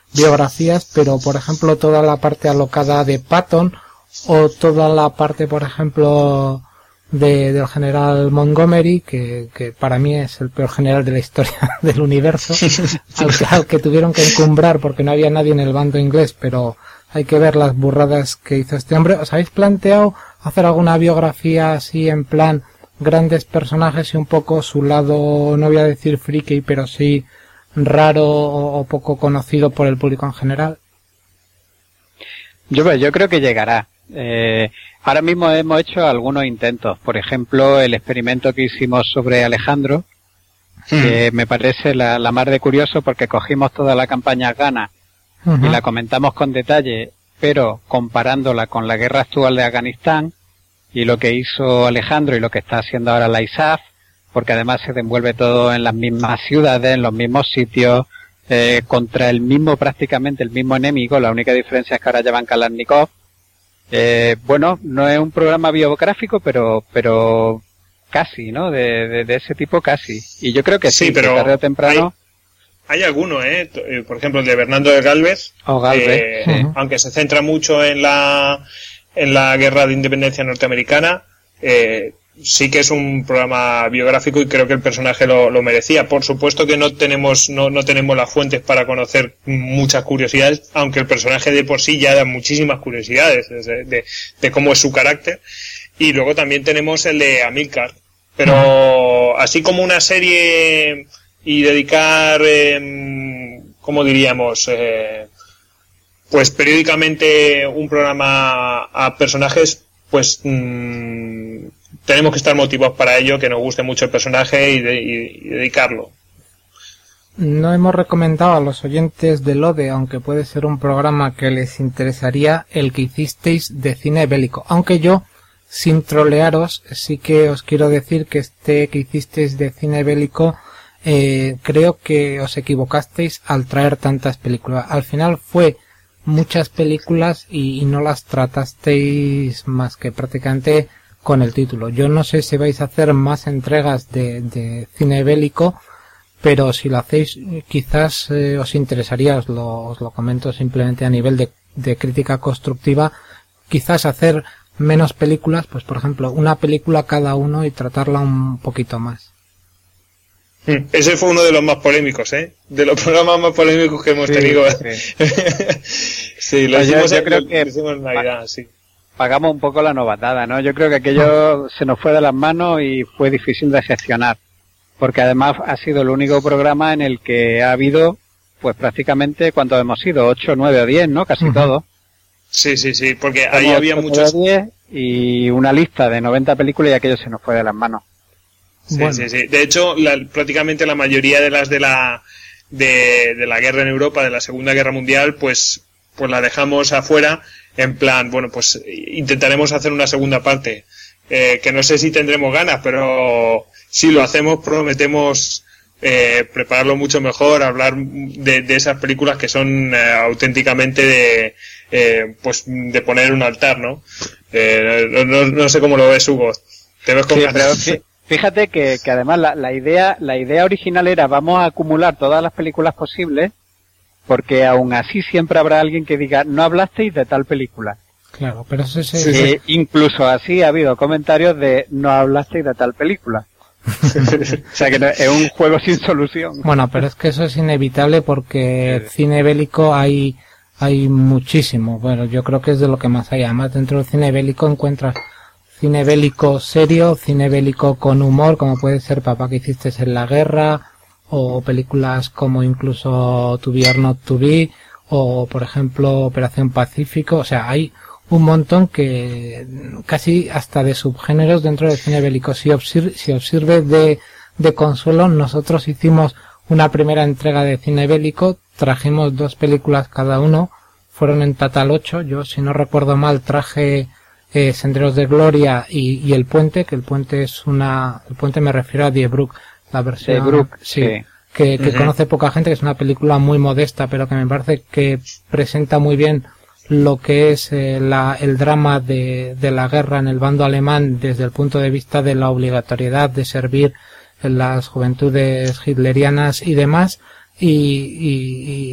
[SPEAKER 2] biografías, pero por ejemplo toda la parte alocada de Patton o toda la parte, por ejemplo, del general Montgomery, que para mí es el peor general de la historia del universo, al que tuvieron que encumbrar porque no había nadie en el bando inglés, pero hay que ver las burradas que hizo este hombre. ¿Os habéis planteado hacer alguna biografía así en plan grandes personajes y un poco su lado, no voy a decir friki, pero sí raro o poco conocido por el público en general?
[SPEAKER 6] Yo creo que llegará. Ahora mismo hemos hecho algunos intentos. Por ejemplo, el experimento que hicimos sobre Alejandro, que me parece la mar de curioso, porque cogimos toda la campaña Ghana y la comentamos con detalle, pero comparándola con la guerra actual de Afganistán y lo que hizo Alejandro y lo que está haciendo ahora la ISAF, porque además se desenvuelve todo en las mismas ciudades, en los mismos sitios, contra prácticamente el mismo enemigo. La única diferencia es que ahora llevan Kalashnikov. Bueno, no es un programa biográfico, pero casi, ¿no? De ese tipo casi. Y yo creo que sí, pero tarde o temprano.
[SPEAKER 5] Hay alguno, por ejemplo, el de Bernardo de Galvez,
[SPEAKER 6] sí.
[SPEAKER 5] Aunque se centra mucho en la guerra de independencia norteamericana, sí que es un programa biográfico y creo que el personaje lo merecía. Por supuesto que no tenemos las fuentes para conocer muchas curiosidades, aunque el personaje de por sí ya da muchísimas curiosidades de cómo es su carácter. Y luego también tenemos el de Amílcar. Pero así como una serie y dedicar, ¿cómo diríamos? Pues periódicamente un programa a personajes, pues tenemos que estar motivados para ello, que nos guste mucho el personaje y dedicarlo.
[SPEAKER 2] No hemos recomendado a los oyentes de LODE, aunque puede ser un programa que les interesaría, el que hicisteis de cine bélico. Aunque yo, sin trolearos, sí que os quiero decir que que hicisteis de cine bélico, creo que os equivocasteis al traer tantas películas. Al final fue muchas películas y no las tratasteis más que prácticamente con el título. Yo no sé si vais a hacer más entregas de cine bélico, pero si lo hacéis quizás os interesaría, os lo comento simplemente a nivel de crítica constructiva, quizás hacer menos películas, pues por ejemplo una película cada uno y tratarla un poquito más.
[SPEAKER 5] Ese fue uno de los más polémicos, de los programas más polémicos que hemos tenido. Sí, lo hicimos, yo creo que hicimos en Navidad, sí.
[SPEAKER 6] Pagamos un poco la novatada, ¿no? Yo creo que aquello se nos fue de las manos y fue difícil de gestionar, porque además ha sido el único programa en el que ha habido, pues prácticamente, ¿cuántos hemos sido? 8, 9 o 10, ¿no? Casi todos.
[SPEAKER 5] Sí, porque ahí había muchos.
[SPEAKER 6] 10 y una lista de 90 películas y aquello se nos fue de las manos.
[SPEAKER 5] Sí. De hecho, prácticamente la mayoría de las de la guerra en Europa, de la Segunda Guerra Mundial, pues la dejamos afuera, en plan, bueno, pues intentaremos hacer una segunda parte, que no sé si tendremos ganas, pero si lo hacemos prometemos prepararlo mucho mejor, hablar de esas películas que son auténticamente pues de poner un altar, ¿no? No sé cómo lo ves, Hugo. Te ves con ganas.
[SPEAKER 6] Pero fíjate que además la idea original era vamos a acumular todas las películas posibles, porque aún así siempre habrá alguien que diga no hablasteis de tal película.
[SPEAKER 2] Claro, pero eso
[SPEAKER 6] incluso así ha habido comentarios de no hablasteis de tal película. O sea que es un juego sin solución.
[SPEAKER 2] Bueno, pero es que eso es inevitable porque cine bélico hay muchísimo. Bueno, yo creo que es de lo que más hay. Además, dentro del cine bélico encuentras cine bélico serio, cine bélico con humor, como puede ser Papá que hiciste en la guerra, o películas como incluso To Be or Not To Be, o por ejemplo Operación Pacífico. O sea, hay un montón que casi hasta de subgéneros dentro del cine bélico. Si os sirve de consuelo, nosotros hicimos una primera entrega de cine bélico, trajimos 2 películas cada uno, fueron en total 8. Yo, si no recuerdo mal, traje Senderos de Gloria y El Puente, que El Puente El Puente me refiero a Die Brook, la versión
[SPEAKER 6] Die Brook,
[SPEAKER 2] que conoce poca gente, que es una película muy modesta, pero que me parece que presenta muy bien lo que es el drama de la guerra en el bando alemán desde el punto de vista de la obligatoriedad de servir en las juventudes hitlerianas y demás, y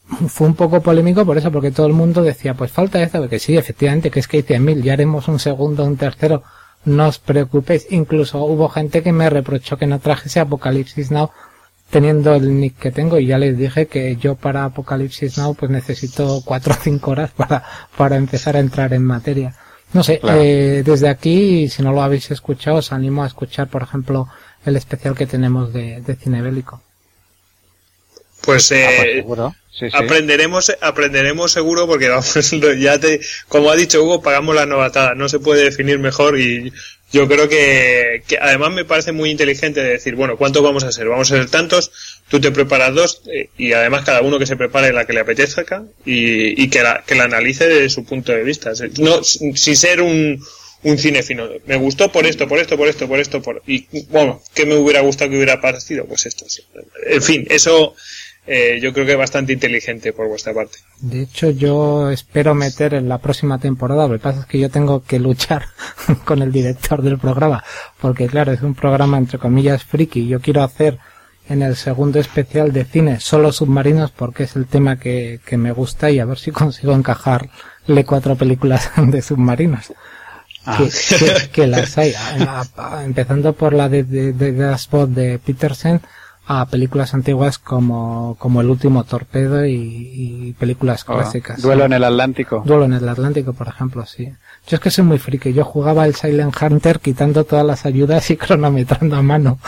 [SPEAKER 2] fue un poco polémico por eso, porque todo el mundo decía, pues falta esta, porque sí, efectivamente, que es que hay 100.000, ya haremos un segundo, un tercero, no os preocupéis. Incluso hubo gente que me reprochó que no trajese Apocalipsis Now teniendo el nick que tengo, y ya les dije que yo para Apocalipsis Now pues necesito 4 o 5 horas para empezar a entrar en materia. No sé, claro. Desde aquí, si no lo habéis escuchado, os animo a escuchar, por ejemplo, el especial que tenemos de cine bélico.
[SPEAKER 5] Pues,
[SPEAKER 6] seguro. Sí.
[SPEAKER 5] Aprenderemos seguro, porque vamos, como ha dicho Hugo, pagamos la novatada, no se puede definir mejor, y yo creo que además me parece muy inteligente de decir, bueno, ¿cuántos vamos a hacer? Vamos a hacer tantos, tú te preparas 2, y además cada uno que se prepare la que le apetezca, y que la analice desde su punto de vista, no, sin ser un cinéfilo. Me gustó por esto, y bueno, ¿qué me hubiera gustado que hubiera parecido? Pues esto, sí. En fin, eso yo creo que es bastante inteligente por vuestra parte.
[SPEAKER 2] De hecho, yo espero meter en la próxima temporada, lo que pasa es que yo tengo que luchar con el director del programa, porque claro, es un programa entre comillas friki, yo quiero hacer en el segundo especial de cine solo submarinos, porque es el tema que me gusta, y a ver si consigo encajarle 4 películas de submarinos. Que las hay, empezando por la de Dashboard de Petersen, a películas antiguas como El último torpedo y películas clásicas.
[SPEAKER 6] Duelo en el Atlántico.
[SPEAKER 2] Duelo en el Atlántico, por ejemplo, sí. Yo es que soy muy friki, yo jugaba el Silent Hunter quitando todas las ayudas y cronometrando a mano.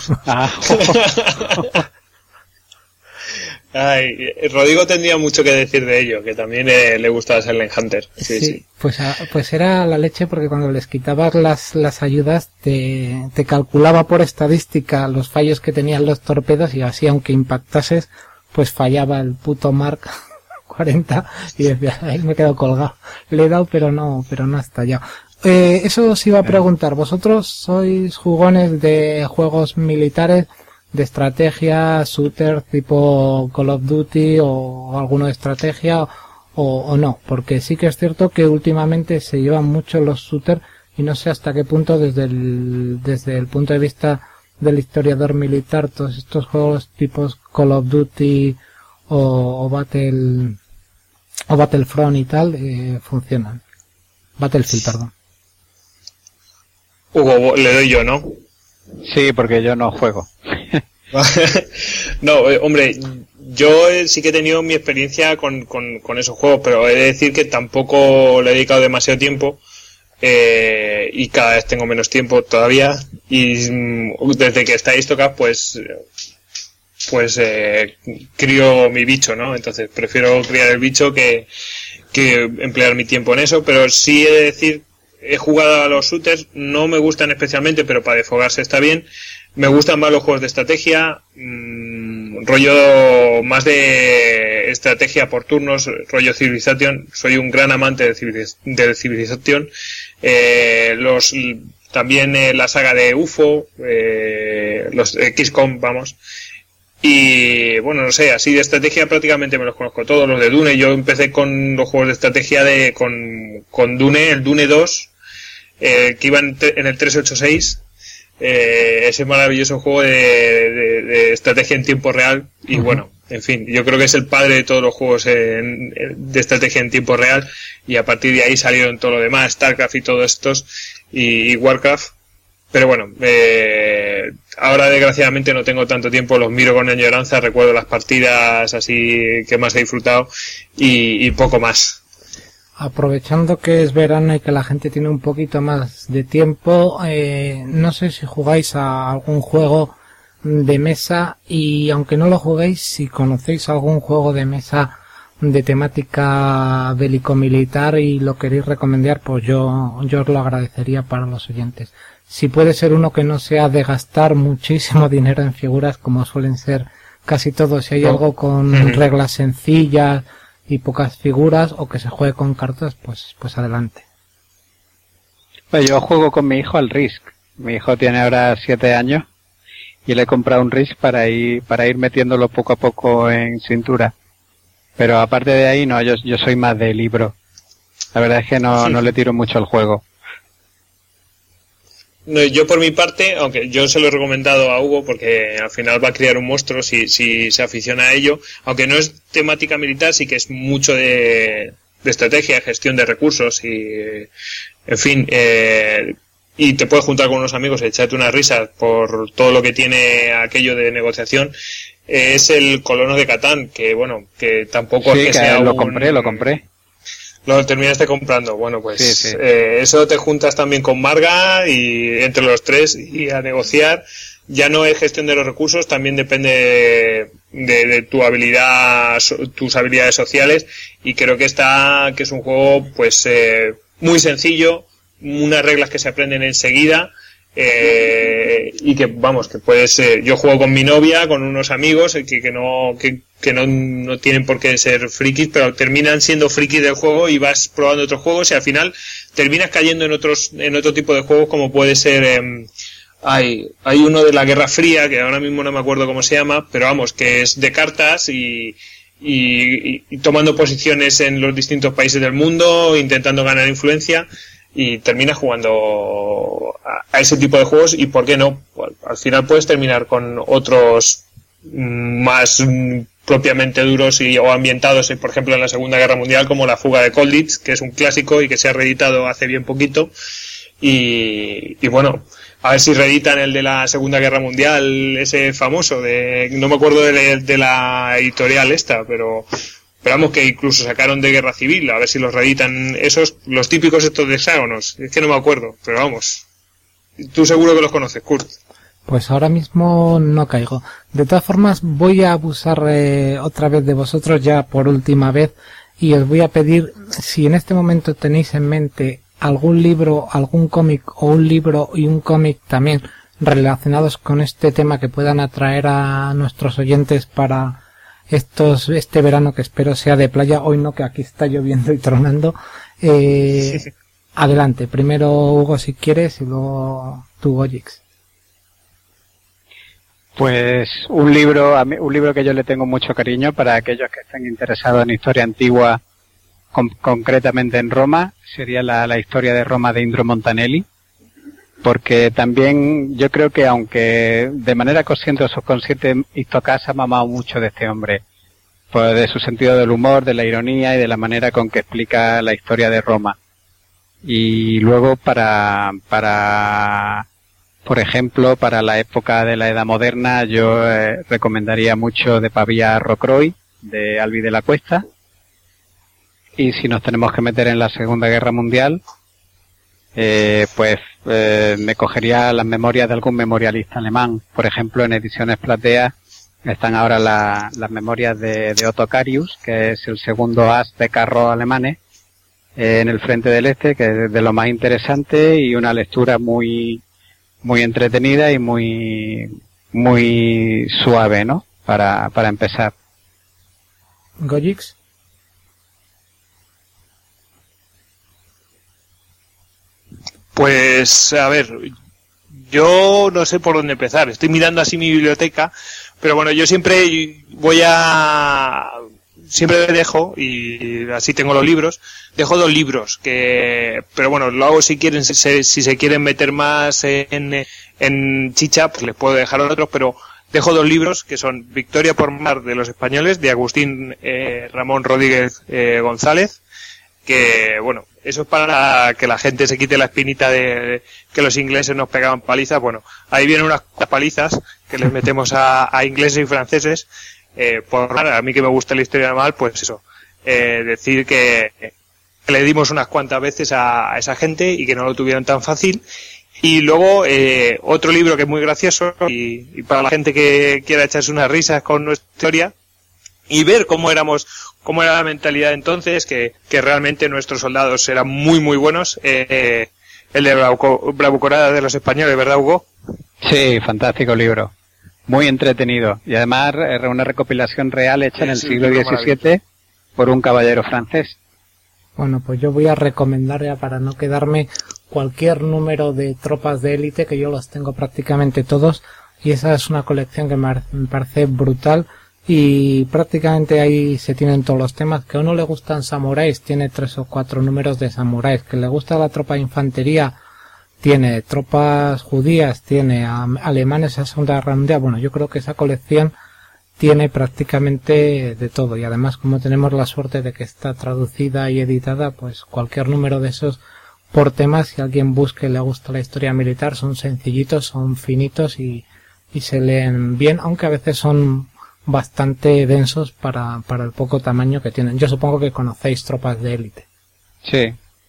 [SPEAKER 5] Ay, Rodrigo tendría mucho que decir de ello, que también le gustaba Silent Hunter. Sí.
[SPEAKER 2] Pues era la leche, porque cuando les quitabas las ayudas te calculaba por estadística los fallos que tenían los torpedos, y así aunque impactases pues fallaba el puto Mark 40 y decía, ahí me quedo colgado. Le he dado pero no ha estallado. Eso os iba a preguntar, ¿vosotros sois jugones de juegos militares, de estrategia, shooter tipo Call of Duty o alguno de estrategia o no? Porque sí que es cierto que últimamente se llevan mucho los shooters, y no sé hasta qué punto desde el punto de vista del historiador militar todos estos juegos tipos Call of Duty o Battlefront y tal funcionan. Battlefield, perdón.
[SPEAKER 5] Hugo, le doy yo, ¿no?
[SPEAKER 6] Sí, porque yo no juego.
[SPEAKER 5] No, hombre, yo sí que he tenido mi experiencia con esos juegos, pero he de decir que tampoco le he dedicado demasiado tiempo, y cada vez tengo menos tiempo todavía, y desde que está Istocast pues crío mi bicho, ¿no? Entonces prefiero criar el bicho que emplear mi tiempo en eso, pero sí he de decir, he jugado a los shooters, no me gustan especialmente, pero para desfogarse está bien. Me gustan más los juegos de estrategia, rollo más de estrategia por turnos, rollo Civilization. Soy un gran amante de Civilization. También la saga de UFO, los XCOM, vamos. Y bueno, no sé, así de estrategia prácticamente me los conozco todos, los de Dune. Yo empecé con los juegos de estrategia con Dune, el Dune 2, que iba en el 386. Ese maravilloso juego de estrategia en tiempo real, y bueno, en fin, yo creo que es el padre de todos los juegos de estrategia en tiempo real, y a partir de ahí salieron todo lo demás, StarCraft y todos estos, y Warcraft. Pero bueno, ahora desgraciadamente no tengo tanto tiempo, los miro con añoranza, recuerdo las partidas así que más he disfrutado, y poco más.
[SPEAKER 2] Aprovechando que es verano y que la gente tiene un poquito más de tiempo, no sé si jugáis a algún juego de mesa, y aunque no lo juguéis, si conocéis algún juego de mesa de temática bélico-militar y lo queréis recomendar, pues yo os lo agradecería para los oyentes. Si puede ser uno que no sea de gastar muchísimo dinero en figuras, como suelen ser casi todos, si hay algo con reglas sencillas y pocas figuras, o que se juegue con cartas, pues adelante.
[SPEAKER 6] Pues yo juego con mi hijo al Risk. Mi hijo tiene ahora 7 años y le he comprado un Risk para ir metiéndolo poco a poco en cintura. Pero aparte de ahí, no, yo soy más de libro. La verdad es que no le tiro mucho al juego.
[SPEAKER 5] No, yo por mi parte, aunque yo se lo he recomendado a Hugo porque al final va a crear un monstruo si se aficiona a ello, aunque no es temática militar, sí que es mucho de estrategia, gestión de recursos y, en fin, y te puedes juntar con unos amigos y echarte unas risas por todo lo que tiene aquello de negociación. Es el Colonos de Catán, que bueno, que tampoco
[SPEAKER 6] sí,
[SPEAKER 5] es que sea
[SPEAKER 6] lo compré.
[SPEAKER 5] Lo terminaste comprando. Bueno, pues
[SPEAKER 6] sí.
[SPEAKER 5] eso te juntas también con Marga y entre los tres y a negociar. Ya no es gestión de los recursos, también depende de tu habilidad, tus habilidades sociales, y creo que es un juego pues muy sencillo, unas reglas que se aprenden enseguida. Y que vamos, que puedes, yo juego con mi novia, con unos amigos que no tienen por qué ser frikis, pero terminan siendo frikis del juego y vas probando otros juegos y al final terminas cayendo en otro tipo de juegos, como puede ser hay uno de la Guerra Fría que ahora mismo no me acuerdo cómo se llama, pero vamos, que es de cartas y tomando posiciones en los distintos países del mundo, intentando ganar influencia. Y terminas jugando a ese tipo de juegos y por qué no, al final puedes terminar con otros más propiamente duros o ambientados, por ejemplo en la Segunda Guerra Mundial, como La Fuga de Colditz, que es un clásico y que se ha reeditado hace bien poquito, y bueno, a ver si reeditan el de la Segunda Guerra Mundial, ese famoso no me acuerdo de la editorial esta, pero vamos, que incluso sacaron de Guerra Civil, a ver si los reeditan los típicos estos de hexágonos, es que no me acuerdo, pero vamos, tú seguro que los conoces, Kurt.
[SPEAKER 2] Pues ahora mismo no caigo. De todas formas, voy a abusar otra vez de vosotros ya por última vez y os voy a pedir, si en este momento tenéis en mente algún libro, algún cómic o un libro y un cómic también relacionados con este tema que puedan atraer a nuestros oyentes para este verano, que espero sea de playa. Hoy no, que aquí está lloviendo y tronando. Adelante, primero Hugo si quieres y luego tú, Gojix.
[SPEAKER 6] Pues un libro que yo le tengo mucho cariño para aquellos que estén interesados en historia antigua, concretamente en Roma, sería la historia de Roma de Indro Montanelli, porque también yo creo que aunque de manera consciente o subconsciente Istokaz ha mamado mucho de este hombre, pues de su sentido del humor, de la ironía y de la manera con que explica la historia de Roma. Y luego por ejemplo, para la época de la Edad Moderna, yo recomendaría mucho de Pavía Rocroi, de Albi de la Cuesta. Y si nos tenemos que meter en la Segunda Guerra Mundial, me cogería las memorias de algún memorialista alemán. Por ejemplo, en ediciones Platea están ahora las memorias de Otto Carius, que es el segundo as de carros alemanes en el frente del Este, que es de lo más interesante y una lectura muy entretenida y muy suave, ¿no? Para empezar.
[SPEAKER 2] Gojix.
[SPEAKER 5] Pues, a ver, yo no sé por dónde empezar. Estoy mirando así mi biblioteca, pero bueno, yo siempre dejo, y así tengo los libros, dejo 2 libros, pero bueno, lo hago si se quieren meter más en chicha, pues les puedo dejar otros, pero dejo 2 libros que son Victoria por mar de los españoles, de Agustín Ramón Rodríguez González, que bueno, eso es para que la gente se quite la espinita de que los ingleses nos pegaban palizas. Bueno, ahí vienen unas palizas que les metemos a ingleses y franceses. A mí que me gusta la historia naval, pues eso, decir que le dimos unas cuantas veces a esa gente y que no lo tuvieron tan fácil. Y luego otro libro que es muy gracioso y para la gente que quiera echarse unas risas con nuestra historia y ver cómo era la mentalidad entonces, que realmente nuestros soldados eran muy muy buenos. El de Bravuconada de los españoles, ¿verdad, Hugo?
[SPEAKER 6] Sí, fantástico libro. Muy entretenido. Y además una recopilación real hecha en el siglo XVII por un caballero francés.
[SPEAKER 2] Bueno, pues yo voy a recomendar, ya para no quedarme, cualquier número de Tropas de Élite, que yo los tengo prácticamente todos, y esa es una colección que me parece brutal, y prácticamente ahí se tienen todos los temas. Que a uno le gustan samuráis, tiene 3 o 4 números de samuráis. Que le gusta la tropa de infantería, tiene tropas judías, tiene alemanes en la Segunda Guerra Mundial. Bueno, yo creo que esa colección tiene prácticamente de todo, y además, como tenemos la suerte de que está traducida y editada, pues cualquier número de esos por temas, si alguien busca y le gusta la historia militar, son sencillitos, son finitos y se leen bien, aunque a veces son bastante densos para el poco tamaño que tienen. Yo supongo que conocéis Tropas de Élite.
[SPEAKER 6] Sí.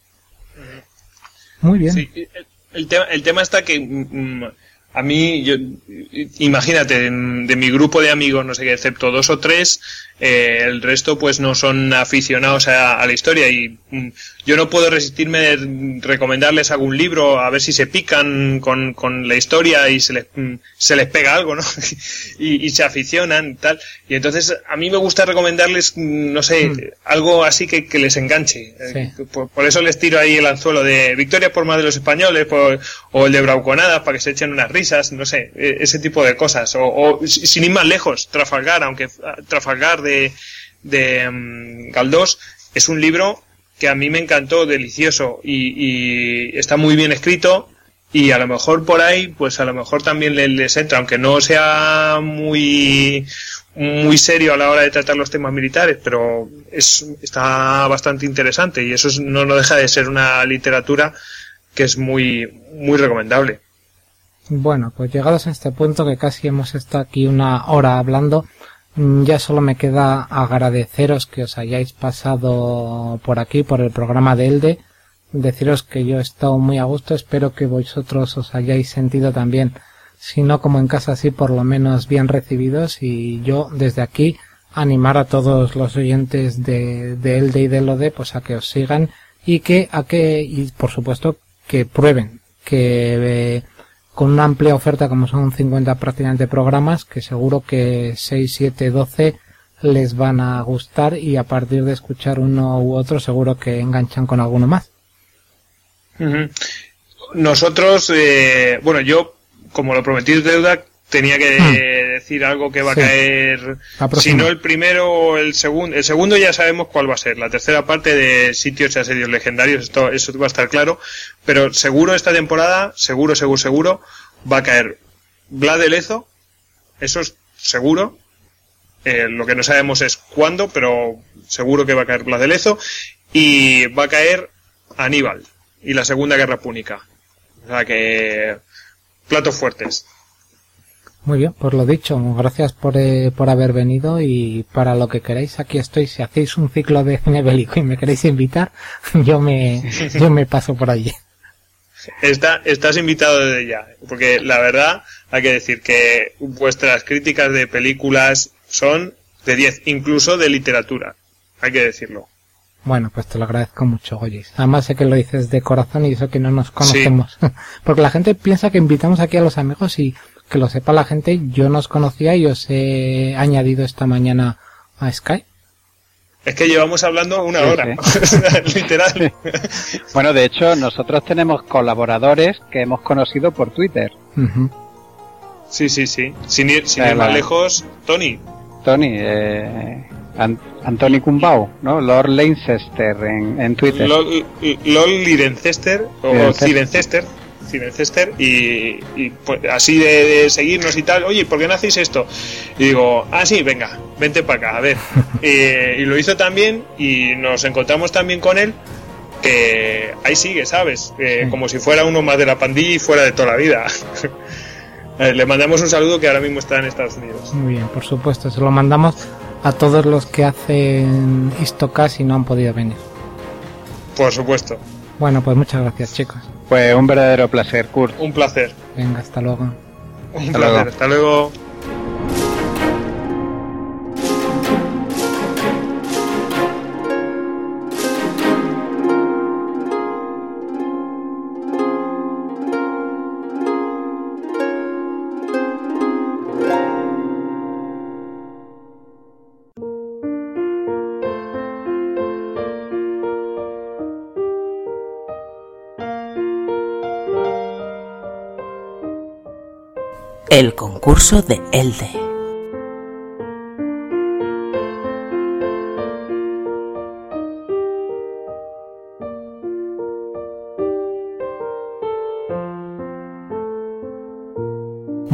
[SPEAKER 2] Muy bien.
[SPEAKER 5] Sí, el tema está que a mí, imagínate, de mi grupo de amigos, no sé qué, excepto 2 o 3, el resto pues no son aficionados a la historia, y yo no puedo resistirme de recomendarles algún libro a ver si se pican con la historia y se les pega algo, ¿no? y se aficionan, tal. Y entonces a mí me gusta recomendarles, no sé, algo así que les enganche.
[SPEAKER 2] Sí.
[SPEAKER 5] Por eso les tiro ahí el anzuelo de Victoria por más de los españoles, o el de Brauconadas para que se echen unas risas, no sé, ese tipo de cosas. O sin ir más lejos, Trafalgar, aunque Trafalgar de Galdós es un libro que a mí me encantó, delicioso, y está muy bien escrito, y a lo mejor por ahí, pues a lo mejor también les entra, aunque no sea muy serio a la hora de tratar los temas militares, pero está bastante interesante, y eso no deja de ser una literatura que es muy, muy recomendable.
[SPEAKER 2] Bueno, pues llegados a este punto, que casi hemos estado aquí una hora hablando, ya solo me queda agradeceros que os hayáis pasado por aquí, por el programa de Elde, deciros que yo he estado muy a gusto, espero que vosotros os hayáis sentido también, si no como en casa, sí por lo menos bien recibidos, y yo desde aquí animar a todos los oyentes de Elde y de Lode, pues a que os sigan y y por supuesto que prueben, que con una amplia oferta como son 50 prácticamente programas, que seguro que 6, 7, 12 les van a gustar, y a partir de escuchar uno u otro seguro que enganchan con alguno más.
[SPEAKER 5] Nosotros, bueno, yo, como lo prometí de deuda, tenía que decir algo que va a caer, si no el primero o el segundo. El segundo ya sabemos cuál va a ser, la tercera parte de Sitios y Asedios Legendarios, eso va a estar claro, pero seguro esta temporada, seguro, va a caer Vlad de Lezo, eso es seguro. Lo que no sabemos es cuándo, pero seguro que va a caer Vlad de Lezo, y va a caer Aníbal y la Segunda Guerra Púnica. O sea que platos fuertes.
[SPEAKER 2] Muy bien, pues lo dicho, gracias por haber venido, y para lo que queráis aquí estoy. Si hacéis un ciclo de cine bélico y me queréis invitar, yo me paso por allí.
[SPEAKER 5] Estás invitado desde ya, porque la verdad hay que decir que vuestras críticas de películas son de 10, incluso de literatura, hay que decirlo.
[SPEAKER 2] Bueno, pues te lo agradezco mucho, Goyis. Además sé que lo dices de corazón y eso que no nos conocemos. Sí. Porque la gente piensa que invitamos aquí a los amigos, y que lo sepa la gente, yo no os conocía y os he añadido esta mañana a Skype.
[SPEAKER 5] Es que llevamos hablando una hora, literal.
[SPEAKER 6] Bueno, de hecho, nosotros tenemos colaboradores que hemos conocido por Twitter.
[SPEAKER 5] Sí. Sin ir más lejos, Tony,
[SPEAKER 6] Anthony Cumbau, ¿no? Lord Leicester en Twitter.
[SPEAKER 5] Lord Cirencester, o Cirencester, y pues, así de seguirnos y tal. Oye, ¿por qué no hacéis esto? Y digo, sí, venga, vente para acá, a ver. Y lo hizo también, y nos encontramos también con él, que ahí sigue, ¿sabes? Como si fuera uno más de la pandilla y fuera de toda la vida. Le mandamos un saludo, que ahora mismo está en Estados Unidos.
[SPEAKER 2] Muy bien, por supuesto, se lo mandamos a todos los que hacen Histocast y no han podido venir.
[SPEAKER 5] Por supuesto.
[SPEAKER 2] Bueno, pues muchas gracias, chicos.
[SPEAKER 6] Pues un verdadero placer, Kurt.
[SPEAKER 5] Un placer.
[SPEAKER 2] Venga, hasta luego.
[SPEAKER 5] Un placer, hasta luego.
[SPEAKER 1] El concurso de Elde.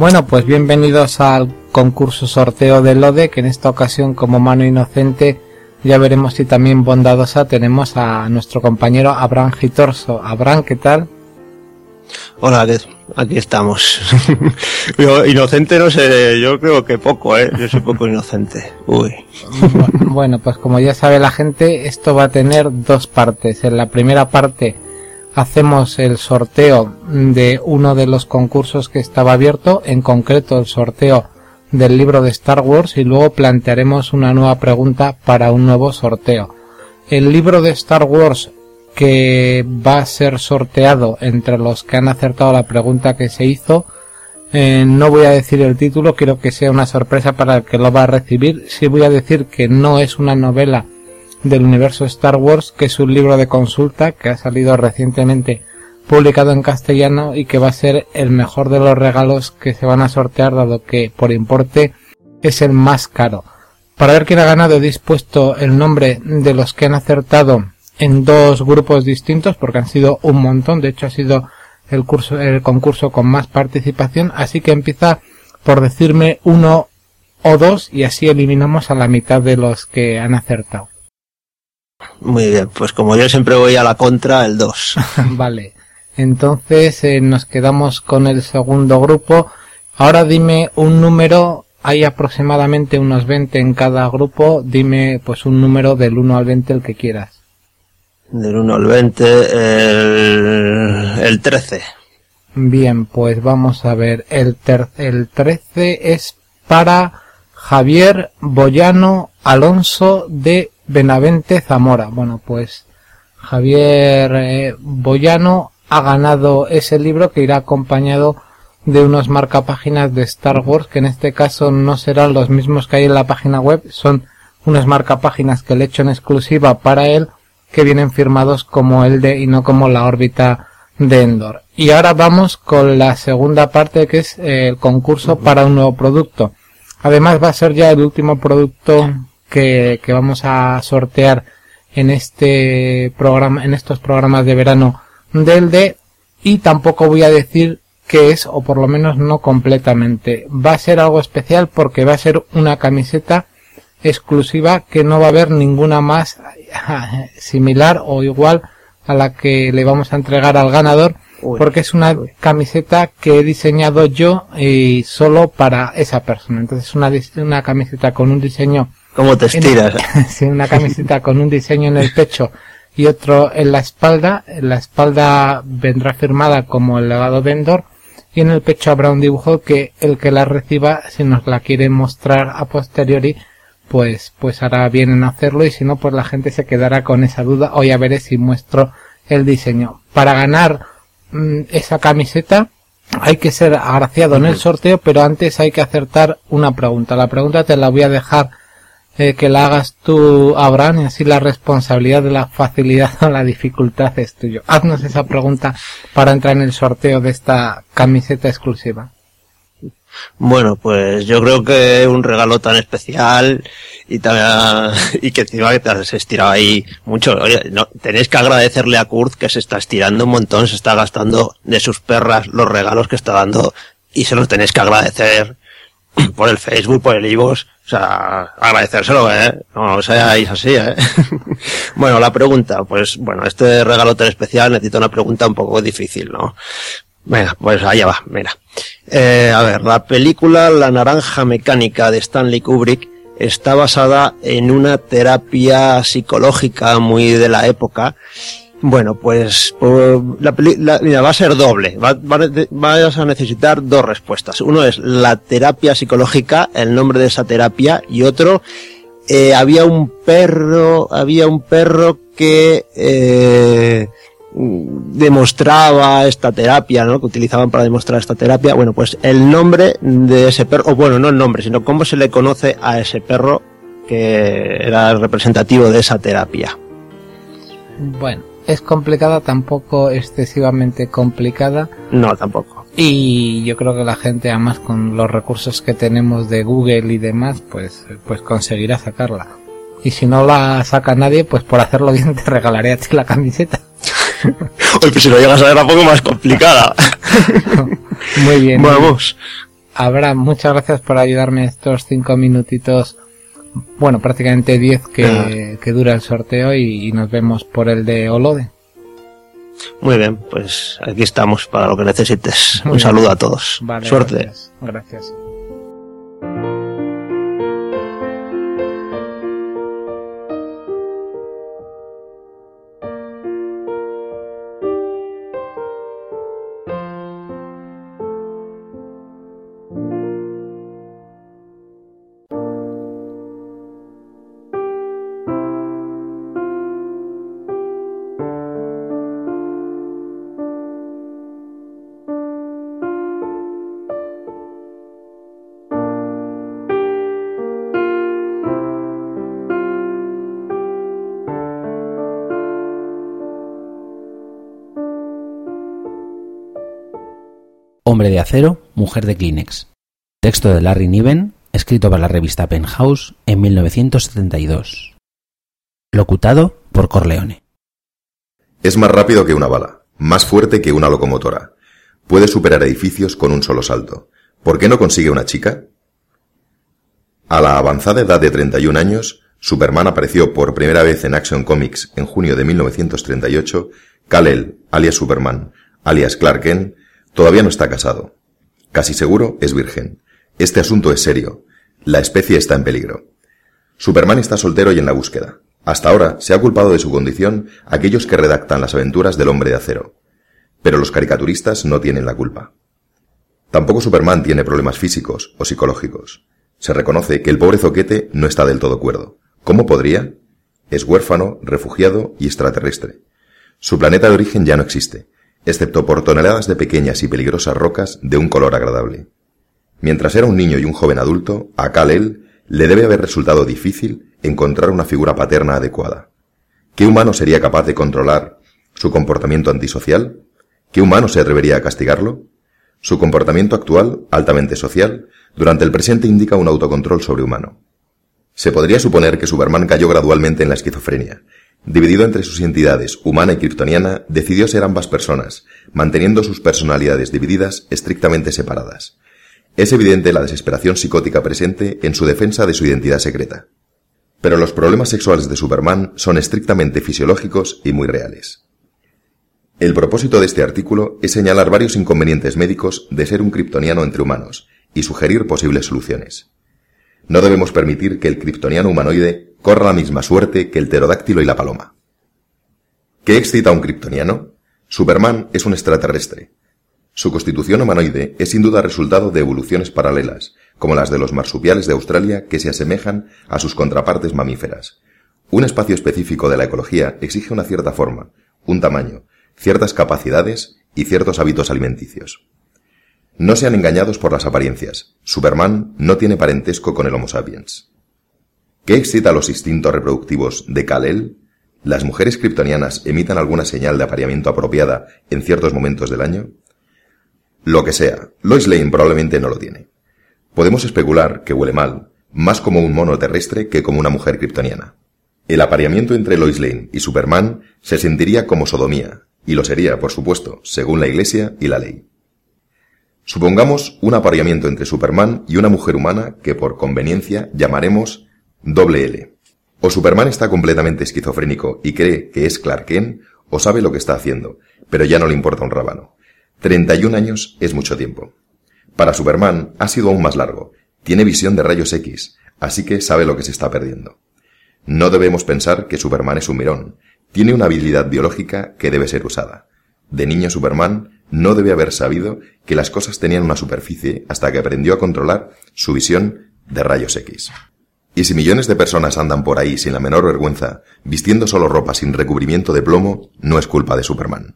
[SPEAKER 2] Bueno, pues bienvenidos al concurso sorteo del LODE, que en esta ocasión, como mano inocente, ya veremos si también bondadosa, tenemos a nuestro compañero Abraham Gitorso. Abraham, ¿qué tal?
[SPEAKER 7] Hola, aquí estamos. Yo, inocente no sé, yo creo que poco, yo soy poco inocente. Uy.
[SPEAKER 2] Bueno, pues como ya sabe la gente, esto va a tener dos partes. En la primera parte hacemos el sorteo de uno de los concursos que estaba abierto, en concreto el sorteo del libro de Star Wars, y luego plantearemos una nueva pregunta para un nuevo sorteo. El libro de Star Wars que va a ser sorteado entre los que han acertado la pregunta que se hizo, no voy a decir el título, quiero que sea una sorpresa para el que lo va a recibir. Sí voy a decir que no es una novela del universo Star Wars, que es un libro de consulta que ha salido recientemente publicado en castellano y que va a ser el mejor de los regalos que se van a sortear, dado que por importe es el más caro. Para ver quién ha ganado he dispuesto el nombre de los que han acertado en dos grupos distintos, porque han sido un montón. De hecho ha sido el concurso con más participación, así que empieza por decirme uno o dos y así eliminamos a la mitad de los que han acertado.
[SPEAKER 7] Muy bien, pues como yo siempre voy a la contra, el 2.
[SPEAKER 2] Vale, entonces nos quedamos con el segundo grupo. Ahora dime un número, hay aproximadamente unos 20 en cada grupo, dime pues un número del 1 al 20 el que quieras.
[SPEAKER 7] Del 1 al 20, el 13.
[SPEAKER 2] Bien, pues vamos a ver, el 13 es para Javier Boyano Alonso de Benavente, Zamora. Bueno, pues Javier Boyano ha ganado ese libro, que irá acompañado de unos marcapáginas de Star Wars, que en este caso no serán los mismos que hay en la página web, son unos marcapáginas que le he hecho en exclusiva para él, que vienen firmados como el de y no como la órbita de Endor. Y ahora vamos con la segunda parte, que es el concurso para un nuevo producto. Además va a ser ya el último producto que vamos a sortear en este programa, en estos programas de verano del D, y tampoco voy a decir qué es, o por lo menos no completamente. Va a ser algo especial porque va a ser una camiseta exclusiva que no va a haber ninguna más similar o igual a la que le vamos a entregar al ganador, porque es una camiseta que he diseñado yo y solo para esa persona. Entonces una camiseta con un diseño.
[SPEAKER 7] ¿Cómo te estiras?
[SPEAKER 2] Sí, una camiseta con un diseño en el pecho y otro en la espalda. En la espalda vendrá firmada como el legado de Endor, y en el pecho habrá un dibujo que el que la reciba, si nos la quiere mostrar a posteriori, pues hará bien en hacerlo, y si no, pues la gente se quedará con esa duda. Hoy ya veré si muestro el diseño. Para ganar esa camiseta hay que ser agraciado en el sorteo, pero antes hay que acertar una pregunta. La pregunta te la voy a dejar que la hagas tú, Abraham, y así la responsabilidad de la facilidad o la dificultad es tuyo. Haznos esa pregunta para entrar en el sorteo de esta camiseta exclusiva.
[SPEAKER 7] Bueno, pues yo creo que un regalo tan especial y que encima que te has estirado ahí mucho. Oye, no, tenéis que agradecerle a Kurt, que se está estirando un montón, se está gastando de sus perras los regalos que está dando, y se los tenéis que agradecer por el Facebook, por el iVoox, o sea, agradecérselo, no seáis así, Bueno, la pregunta, pues bueno, este regalo tan especial necesita una pregunta un poco difícil, ¿no? Venga, pues allá va, mira. A ver, la película La Naranja Mecánica de Stanley Kubrick está basada en una terapia psicológica muy de la época. Bueno, pues mira, va a ser doble. Vas a necesitar dos respuestas. Uno es la terapia psicológica, el nombre de esa terapia, y otro, había un perro que demostraba esta terapia, ¿no? Que utilizaban para demostrar esta terapia. Bueno, pues el nombre de ese perro, o bueno, no el nombre, sino cómo se le conoce a ese perro que era representativo de esa terapia.
[SPEAKER 2] Bueno, es complicada, tampoco excesivamente complicada.
[SPEAKER 7] No, tampoco.
[SPEAKER 2] Y yo creo que la gente, además con los recursos que tenemos de Google y demás, pues conseguirá sacarla. Y si no la saca nadie, pues por hacerlo bien te regalaré a ti la camiseta.
[SPEAKER 7] Oye, pues si lo llegas a ver, un poco más complicada.
[SPEAKER 2] Muy bien.
[SPEAKER 7] Vamos.
[SPEAKER 2] Abraham, muchas gracias por ayudarme estos 5 minutitos, bueno, prácticamente 10 que dura el sorteo, y nos vemos por el de Olode.
[SPEAKER 7] Muy bien, pues aquí estamos para lo que necesites.
[SPEAKER 2] Muy
[SPEAKER 7] Un
[SPEAKER 2] bien.
[SPEAKER 7] saludo a todos.
[SPEAKER 2] Vale,
[SPEAKER 7] Suerte.
[SPEAKER 2] Gracias.
[SPEAKER 1] Hombre de acero, mujer de Kleenex. Texto de Larry Niven, escrito para la revista Penthouse en 1972. Locutado por Corleone.
[SPEAKER 4] Es más rápido que una bala, más fuerte que una locomotora. Puede superar edificios con un solo salto. ¿Por qué no consigue una chica? A la avanzada edad de 31 años, Superman apareció por primera vez en Action Comics en junio de 1938. Kal-El, alias Superman, alias Clark Kent, todavía no está casado. Casi seguro es virgen. Este asunto es serio. La especie está en peligro. Superman está soltero y en la búsqueda. Hasta ahora se ha culpado de su condición a aquellos que redactan las aventuras del Hombre de Acero. Pero los caricaturistas no tienen la culpa. Tampoco Superman tiene problemas físicos o psicológicos. Se reconoce que el pobre zoquete no está del todo cuerdo. ¿Cómo podría? Es huérfano, refugiado y extraterrestre. Su planeta de origen ya no existe, excepto por toneladas de pequeñas y peligrosas rocas de un color agradable. Mientras era un niño y un joven adulto, a Kal-El le debe haber resultado difícil encontrar una figura paterna adecuada. ¿Qué humano sería capaz de controlar su comportamiento antisocial? ¿Qué humano se atrevería a castigarlo? Su comportamiento actual, altamente social, durante el presente indica un autocontrol sobrehumano. Se podría suponer que Superman cayó gradualmente en la esquizofrenia. Dividido entre sus entidades, humana y kryptoniana, decidió ser ambas personas, manteniendo sus personalidades divididas estrictamente separadas. Es evidente la desesperación psicótica presente en su defensa de su identidad secreta. Pero los problemas sexuales de Superman son estrictamente fisiológicos y muy reales. El propósito de este artículo es señalar varios inconvenientes médicos de ser un kryptoniano entre humanos y sugerir posibles soluciones. No debemos permitir que el kryptoniano humanoide corra la misma suerte que el pterodáctilo y la paloma. ¿Qué excita a un kryptoniano? Superman es un extraterrestre. Su constitución humanoide es sin duda resultado de evoluciones paralelas, como las de los marsupiales de Australia, que se asemejan a sus contrapartes mamíferas. Un espacio específico de la ecología exige una cierta forma, un tamaño, ciertas capacidades y ciertos hábitos alimenticios. No sean engañados por las apariencias. Superman no tiene parentesco con el Homo sapiens. ¿Qué excita a los instintos reproductivos de Kal-El? ¿Las mujeres kryptonianas emitan alguna señal de apareamiento apropiada en ciertos momentos del año? Lo que sea, Lois Lane probablemente no lo tiene. Podemos especular que huele mal, más como un mono terrestre que como una mujer kryptoniana. El apareamiento entre Lois Lane y Superman se sentiría como sodomía, y lo sería, por supuesto, según la Iglesia y la ley. Supongamos un apareamiento entre Superman y una mujer humana que por conveniencia llamaremos L. O Superman está completamente esquizofrénico y cree que es Clark Kent, o sabe lo que está haciendo, pero ya no le importa un rábano. 31 años es mucho tiempo. Para Superman ha sido aún más largo. Tiene visión de rayos X, así que sabe lo que se está perdiendo. No debemos pensar que Superman es un mirón. Tiene una habilidad biológica que debe ser usada. De niño Superman no debe haber sabido que las cosas tenían una superficie hasta que aprendió a controlar su visión de rayos X. Y si millones de personas andan por ahí sin la menor vergüenza, vistiendo solo ropa sin recubrimiento de plomo, no es culpa de Superman.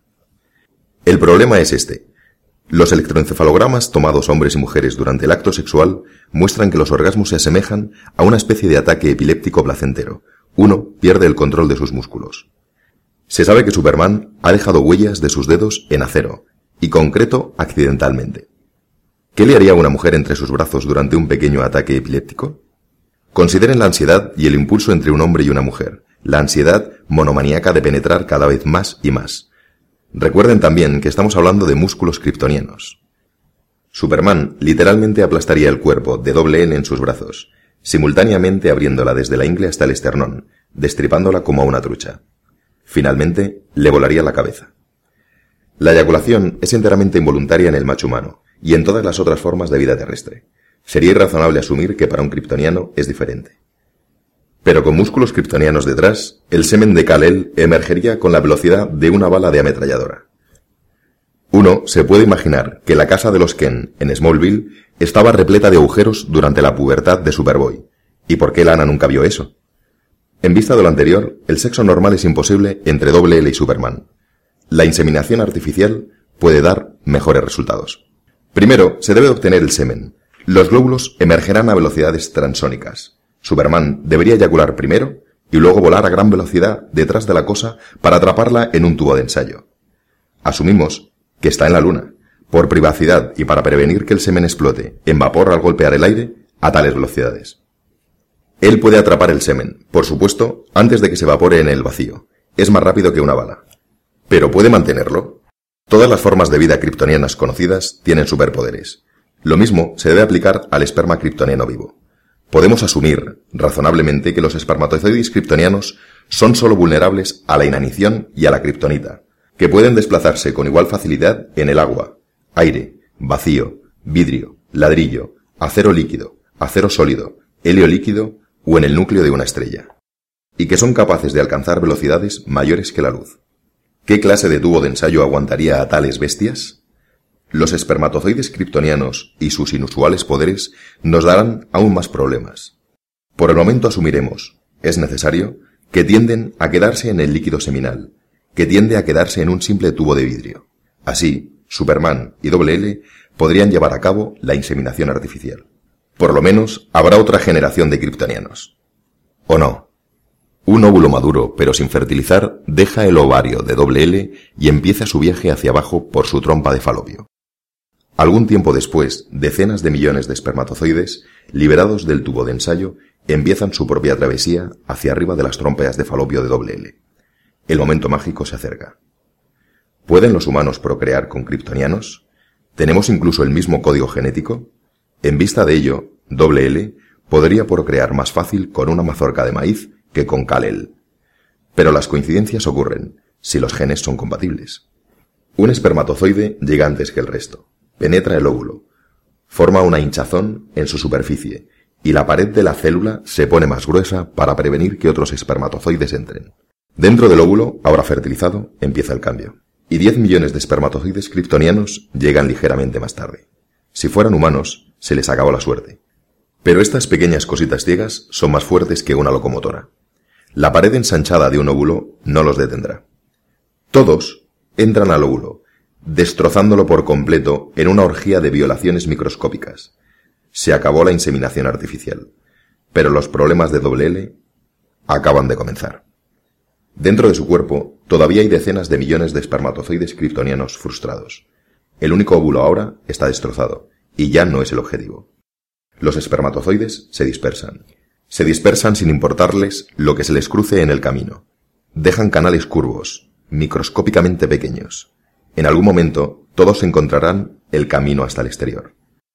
[SPEAKER 4] El problema es este. Los electroencefalogramas tomados a hombres y mujeres durante el acto sexual muestran que los orgasmos se asemejan a una especie de ataque epiléptico placentero. Uno pierde el control de sus músculos. Se sabe que Superman ha dejado huellas de sus dedos en acero, y concreto accidentalmente. ¿Qué le haría a una mujer entre sus brazos durante un pequeño ataque epiléptico? Consideren la ansiedad y el impulso entre un hombre y una mujer, la ansiedad monomaníaca de penetrar cada vez más y más. Recuerden también que estamos hablando de músculos kryptonianos. Superman literalmente aplastaría el cuerpo de Doble L en sus brazos, simultáneamente abriéndola desde la ingle hasta el esternón, destripándola como a una trucha. Finalmente, le volaría la cabeza. La eyaculación es enteramente involuntaria en el macho humano y en todas las otras formas de vida terrestre. Sería irrazonable asumir que para un kryptoniano es diferente. Pero con músculos kryptonianos detrás, el semen de Kal-El emergería con la velocidad de una bala de ametralladora. Uno se puede imaginar que la casa de los Ken en Smallville estaba repleta de agujeros durante la pubertad de Superboy. ¿Y por qué Lana nunca vio eso? En vista de lo anterior, el sexo normal es imposible entre Doble L y Superman. La inseminación artificial puede dar mejores resultados. Primero, se debe obtener el semen. Los glóbulos emergerán a velocidades transónicas. Superman debería eyacular primero y luego volar a gran velocidad detrás de la cosa para atraparla en un tubo de ensayo. Asumimos que está en la luna, por privacidad y para prevenir que el semen explote en vapor al golpear el aire a tales velocidades. Él puede atrapar el semen, por supuesto, antes de que se evapore en el vacío. Es más rápido que una bala. ¿Pero puede mantenerlo? Todas las formas de vida kryptonianas conocidas tienen superpoderes. Lo mismo se debe aplicar al esperma kryptoniano vivo. Podemos asumir, razonablemente, que los espermatozoides kryptonianos son solo vulnerables a la inanición y a la kriptonita, que pueden desplazarse con igual facilidad en el agua, aire, vacío, vidrio, ladrillo, acero líquido, acero sólido, helio líquido o en el núcleo de una estrella, y que son capaces de alcanzar velocidades mayores que la luz. ¿Qué clase de tubo de ensayo aguantaría a tales bestias? Los espermatozoides kryptonianos y sus inusuales poderes nos darán aún más problemas. Por el momento asumiremos, es necesario, que tienden a quedarse en el líquido seminal, que tiende a quedarse en un simple tubo de vidrio. Así, Superman y Doble L podrían llevar a cabo la inseminación artificial. Por lo menos habrá otra generación de kryptonianos. ¿O no? Un óvulo maduro, pero sin fertilizar, deja el ovario de Doble L y empieza su viaje hacia abajo por su trompa de falopio. Algún tiempo después, decenas de millones de espermatozoides, liberados del tubo de ensayo, empiezan su propia travesía hacia arriba de las trompas de falopio de Doble L. El momento mágico se acerca. ¿Pueden los humanos procrear con kryptonianos? ¿Tenemos incluso el mismo código genético? En vista de ello, Doble L podría procrear más fácil con una mazorca de maíz que con Kal-El. Pero las coincidencias ocurren, si los genes son compatibles. Un espermatozoide llega antes que el resto. Penetra el óvulo, forma una hinchazón en su superficie y la pared de la célula se pone más gruesa para prevenir que otros espermatozoides entren. Dentro del óvulo, ahora fertilizado, empieza el cambio. Y 10 millones de espermatozoides kryptonianos llegan ligeramente más tarde. Si fueran humanos, se les acabó la suerte. Pero estas pequeñas cositas ciegas son más fuertes que una locomotora. La pared ensanchada de un óvulo no los detendrá. Todos entran al óvulo, destrozándolo por completo en una orgía de violaciones microscópicas. Se acabó la inseminación artificial, pero los problemas de Doble L acaban de comenzar. Dentro de su cuerpo todavía hay decenas de millones de espermatozoides kryptonianos frustrados. El único óvulo ahora está destrozado, y ya no es el objetivo. Los espermatozoides se dispersan. Se dispersan sin importarles lo que se les cruce en el camino. Dejan canales curvos, microscópicamente pequeños. En algún momento, todos encontrarán el camino hasta el exterior.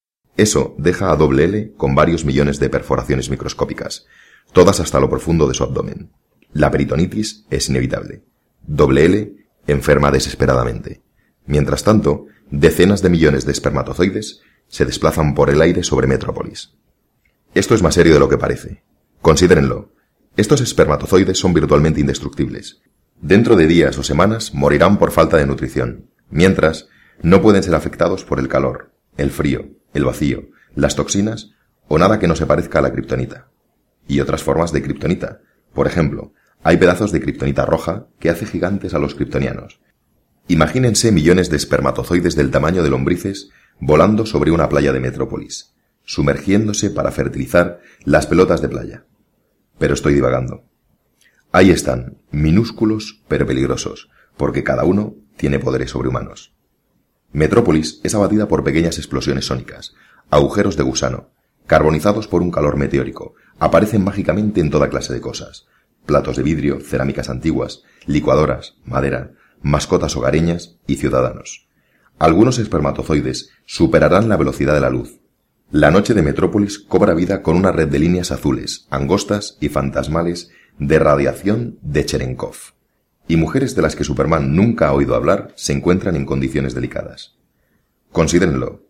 [SPEAKER 4] Eso deja a Doble L con varios millones de perforaciones microscópicas, todas hasta lo profundo de su abdomen. La peritonitis es inevitable. Doble L enferma desesperadamente. Mientras tanto, decenas de millones de espermatozoides se desplazan por el aire sobre Metrópolis. Esto es más serio de lo que parece. Considérenlo. Estos espermatozoides son virtualmente indestructibles. Dentro de días o semanas morirán por falta de nutrición. Mientras, no pueden ser afectados por el calor, el frío, el vacío, las toxinas o nada que no se parezca a la kriptonita. Y otras formas de kriptonita. Por ejemplo, hay pedazos de kriptonita roja que hace gigantes a los kryptonianos. Imagínense millones de espermatozoides del tamaño de lombrices volando sobre una playa de Metrópolis, sumergiéndose para fertilizar las pelotas de playa. Pero estoy divagando. Ahí están, minúsculos pero peligrosos, porque cada uno tiene poderes sobrehumanos. Metrópolis es abatida por pequeñas explosiones sónicas, agujeros de gusano, carbonizados por un calor meteórico, aparecen mágicamente en toda clase de cosas, platos de vidrio, cerámicas antiguas, licuadoras, madera, mascotas hogareñas y ciudadanos. Algunos espermatozoides superarán la velocidad de la luz. La noche de Metrópolis cobra vida con una red de líneas azules, angostas y fantasmales de radiación de Cherenkov. Y mujeres de las que Superman nunca ha oído hablar se encuentran en condiciones delicadas. Considérenlo,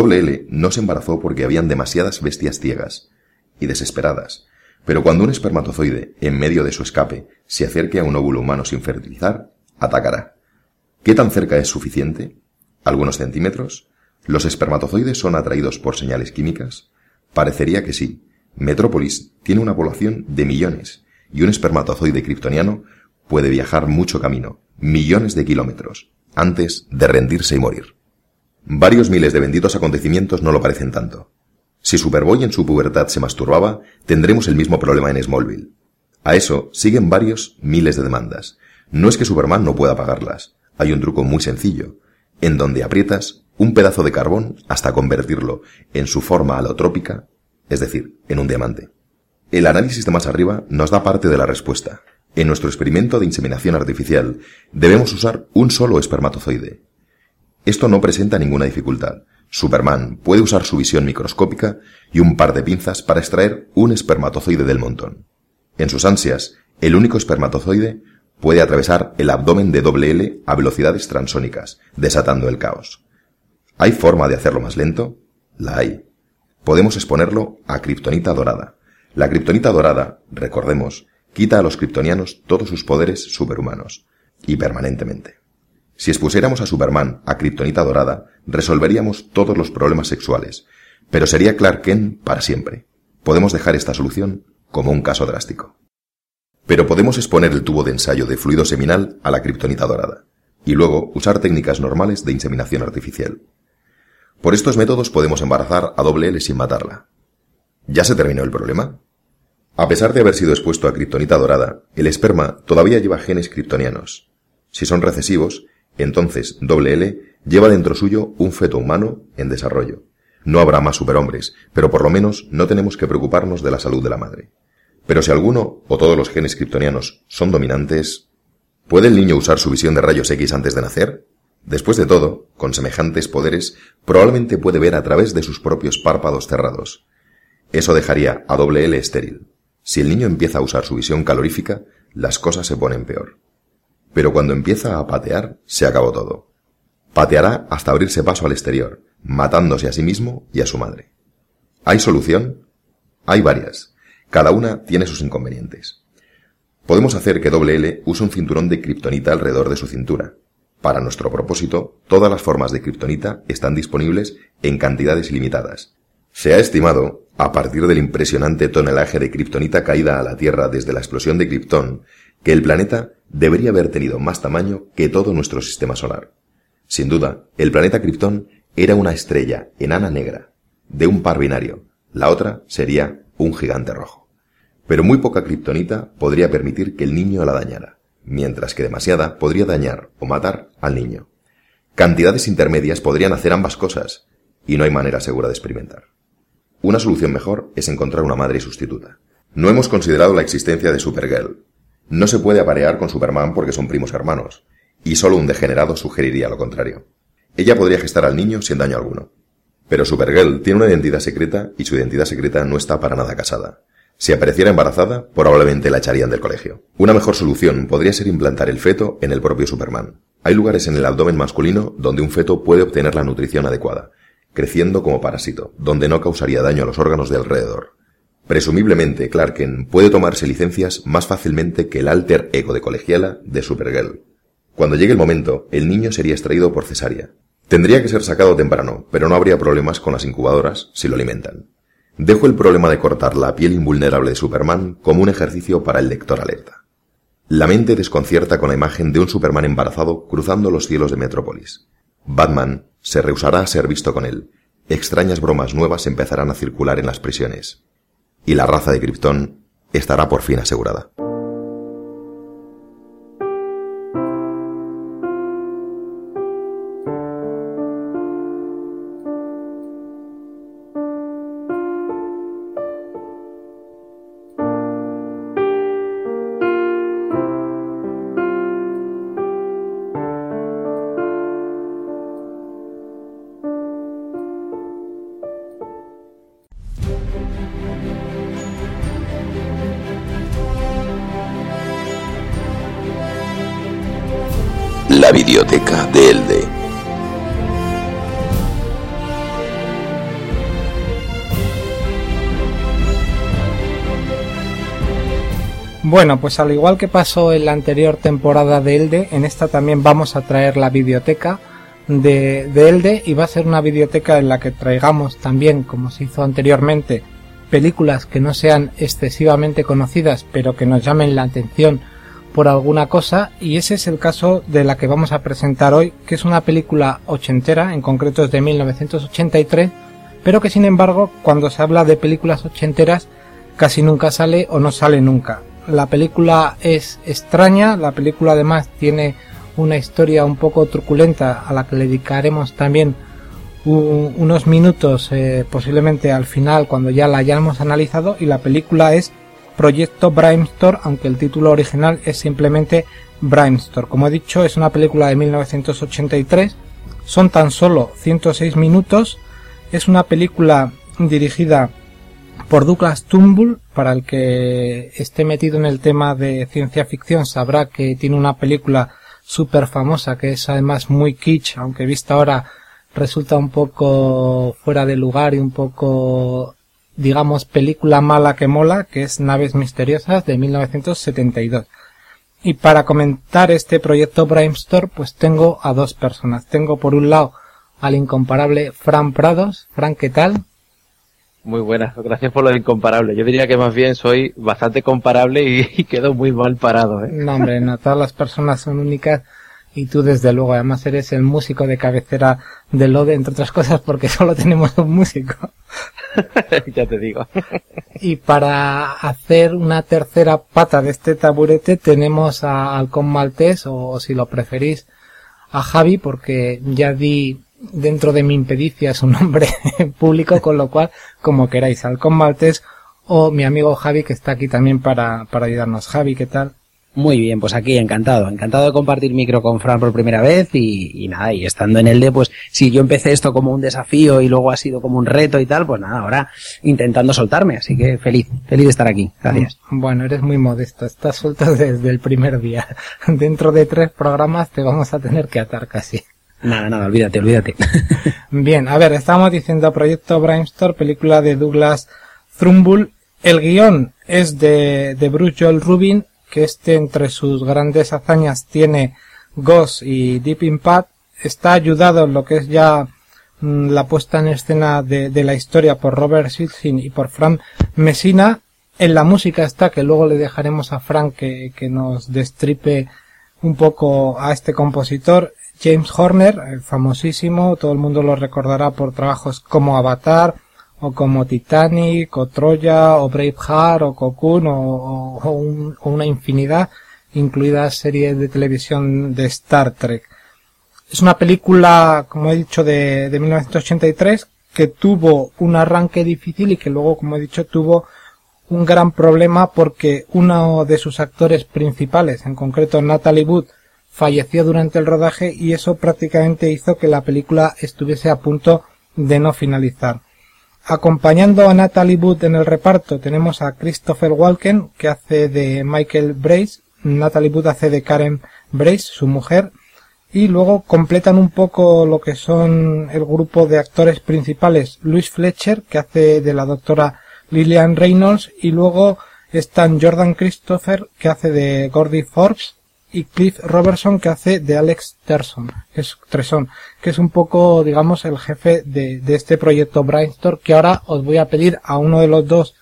[SPEAKER 4] L no se embarazó porque habían demasiadas bestias ciegas y desesperadas, pero cuando un espermatozoide, en medio de su escape, se acerque a un óvulo humano sin fertilizar, atacará. ¿Qué tan cerca es suficiente? ¿Algunos centímetros? ¿Los espermatozoides son atraídos por señales químicas? Parecería que sí. Metrópolis tiene una población de millones, y un espermatozoide kryptoniano puede viajar mucho camino, millones de kilómetros, antes de rendirse y morir. Varios miles de benditos acontecimientos no lo parecen tanto. Si Superboy en su pubertad se masturbaba, tendremos el mismo problema en Smallville. A eso siguen varios miles de demandas. No es que Superman no pueda pagarlas. Hay un truco muy sencillo, en donde aprietas un pedazo de carbón hasta convertirlo en su forma alotrópica, es decir, en un diamante. El análisis de más arriba nos da parte de la respuesta. En nuestro experimento de inseminación artificial debemos usar un solo espermatozoide. Esto no presenta ninguna dificultad. Superman puede usar su visión microscópica y un par de pinzas para extraer un espermatozoide del montón. En sus ansias, el único espermatozoide puede atravesar el abdomen de L a velocidades transónicas, desatando el caos. ¿Hay forma de hacerlo más lento? La hay. Podemos exponerlo a kriptonita dorada. La kriptonita dorada, recordemos, quita a los kryptonianos todos sus poderes superhumanos, y permanentemente. Si expusiéramos a Superman a kriptonita dorada, resolveríamos todos los problemas sexuales, pero sería Clark Kent para siempre. Podemos dejar esta solución como un caso drástico. Pero podemos exponer el tubo de ensayo de fluido seminal a la kriptonita dorada, y luego usar técnicas normales de inseminación artificial. Por estos métodos podemos embarazar a L sin matarla. ¿Ya se terminó el problema? A pesar de haber sido expuesto a kriptonita dorada, el esperma todavía lleva genes kryptonianos. Si son recesivos, entonces L lleva dentro suyo un feto humano en desarrollo. No habrá más superhombres, pero por lo menos no tenemos que preocuparnos de la salud de la madre. Pero si alguno o todos los genes kryptonianos son dominantes, ¿puede el niño usar su visión de rayos X antes de nacer? Después de todo, con semejantes poderes, probablemente puede ver a través de sus propios párpados cerrados. Eso dejaría a L estéril. Si el niño empieza a usar su visión calorífica, las cosas se ponen peor. Pero cuando empieza a patear, se acabó todo. Pateará hasta abrirse paso al exterior, matándose a sí mismo y a su madre. ¿Hay solución? Hay varias. Cada una tiene sus inconvenientes. Podemos hacer que L use un cinturón de kriptonita alrededor de su cintura. Para nuestro propósito, todas las formas de kriptonita están disponibles en cantidades ilimitadas. Se ha estimado, a partir del impresionante tonelaje de kriptonita caída a la Tierra desde la explosión de Krypton, que el planeta debería haber tenido más tamaño que todo nuestro sistema solar. Sin duda, el planeta Krypton era una estrella enana negra, de un par binario. La otra sería un gigante rojo. Pero muy poca kriptonita podría permitir que el niño la dañara, mientras que demasiada podría dañar o matar al niño. Cantidades intermedias podrían hacer ambas cosas, y no hay manera segura de experimentar. Una solución mejor es encontrar una madre sustituta. No hemos considerado la existencia de Supergirl. No se puede aparear con Superman porque son primos hermanos, y solo un degenerado sugeriría lo contrario. Ella podría gestar al niño sin daño alguno. Pero Supergirl tiene una identidad secreta y su identidad secreta no está para nada casada. Si apareciera embarazada, probablemente la echarían del colegio. Una mejor solución podría ser implantar el feto en el propio Superman. Hay lugares en el abdomen masculino donde un feto puede obtener la nutrición adecuada, creciendo como parásito, donde no causaría daño a los órganos de alrededor. Presumiblemente, Clark Kent puede tomarse licencias más fácilmente que el alter ego de colegiala de Supergirl. Cuando llegue el momento, el niño sería extraído por cesárea. Tendría que ser sacado temprano, pero no habría problemas con las incubadoras si lo alimentan. Dejo el problema de cortar la piel invulnerable de Superman como un ejercicio para el lector alerta. La mente desconcierta con la imagen de un Superman embarazado cruzando los cielos de Metrópolis. Batman se rehusará a ser visto con él. Extrañas bromas nuevas empezarán a circular en las prisiones. Y la raza de Krypton estará por fin asegurada.
[SPEAKER 8] la videoteca de Elde.
[SPEAKER 2] Bueno, pues al igual que pasó en la anterior temporada de Elde, en esta también vamos a traer la videoteca de Elde, y va a ser una videoteca en la que traigamos también, como se hizo anteriormente, películas que no sean excesivamente conocidas pero que nos llamen la atención por alguna cosa, y ese es el caso de la que vamos a presentar hoy, que es una película ochentera, en concreto es de 1983, pero que sin embargo cuando se habla de películas ochenteras casi nunca sale o no sale nunca. La película es extraña, la película además tiene una historia un poco truculenta a la que le dedicaremos también unos minutos, posiblemente al final cuando ya la hayamos analizado, y la película es Proyecto Brimstone, aunque el título original es simplemente Brimstone. Como he dicho, es una película de 1983, son tan solo 106 minutos, es una película dirigida por Douglas Trumbull. Para el que esté metido en el tema de ciencia ficción sabrá que tiene una película súper famosa que es además muy kitsch, aunque vista ahora resulta un poco fuera de lugar y un poco, digamos, película mala que mola, que es Naves Misteriosas de 1972. Y para comentar este proyecto Brimstone, pues tengo a dos personas. Tengo por un lado al incomparable Fran Prados. Fran, ¿qué tal?
[SPEAKER 9] Muy buenas, gracias por lo incomparable. Yo diría que más bien soy bastante comparable y quedo muy mal parado, ¿eh?
[SPEAKER 2] No, hombre, no, todas las personas son únicas y tú desde luego, además eres el músico de cabecera de Lode, entre otras cosas porque solo tenemos un músico.
[SPEAKER 9] Ya te digo.
[SPEAKER 2] Y para hacer una tercera pata de este taburete tenemos a Halcón Maltés, o si lo preferís a Javi, porque ya di dentro de mi impedicia su nombre público, con lo cual, como queráis, Halcón Maltés o mi amigo Javi, que está aquí también para ayudarnos. Javi, ¿qué tal?
[SPEAKER 1] Muy bien, pues aquí encantado de compartir micro con Fran por primera vez y nada, y estando en Elde, pues si yo empecé esto como un desafío y luego ha sido como un reto y tal, pues nada, ahora intentando soltarme, así que feliz de estar aquí, gracias.
[SPEAKER 2] Bueno, eres muy modesto, estás suelto desde el primer día. Dentro de 3 programas te vamos a tener que atar casi.
[SPEAKER 1] Nada, olvídate.
[SPEAKER 2] Bien, a ver, estábamos diciendo Proyecto Brimstone, película de Douglas Trumbull. El guión es de Bruce Joel Rubin, que entre sus grandes hazañas tiene Ghost y Deep Impact. Está ayudado en lo que es ya la puesta en escena de la historia por Robert Silsin y por Frank Messina. En la música está, que luego le dejaremos a Frank que nos destripe un poco a este compositor, James Horner, famosísimo, todo el mundo lo recordará por trabajos como Avatar, o como Titanic, o Troya, o Braveheart, o Cocoon, o una infinidad, incluidas series de televisión de Star Trek. Es una película, como he dicho, de 1983, que tuvo un arranque difícil y que luego, como he dicho, tuvo un gran problema porque uno de sus actores principales, en concreto Natalie Wood, falleció durante el rodaje y eso prácticamente hizo que la película estuviese a punto de no finalizar. Acompañando a Natalie Wood en el reparto tenemos a Christopher Walken, que hace de Michael Brace, Natalie Wood hace de Karen Brace, su mujer, y luego completan un poco lo que son el grupo de actores principales Louise Fletcher, que hace de la doctora Lillian Reynolds, y luego están Jordan Christopher, que hace de Gordy Forbes, y Cliff Robertson, que hace de Alex Tresson, que es un poco, digamos, el jefe de este proyecto Brimstone, que ahora os voy a pedir a uno de los dos,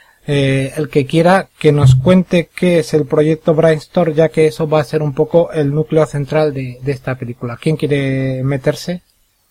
[SPEAKER 2] el que quiera, que nos cuente qué es el proyecto Brimstone, ya que eso va a ser un poco el núcleo central de esta película. ¿Quién quiere meterse?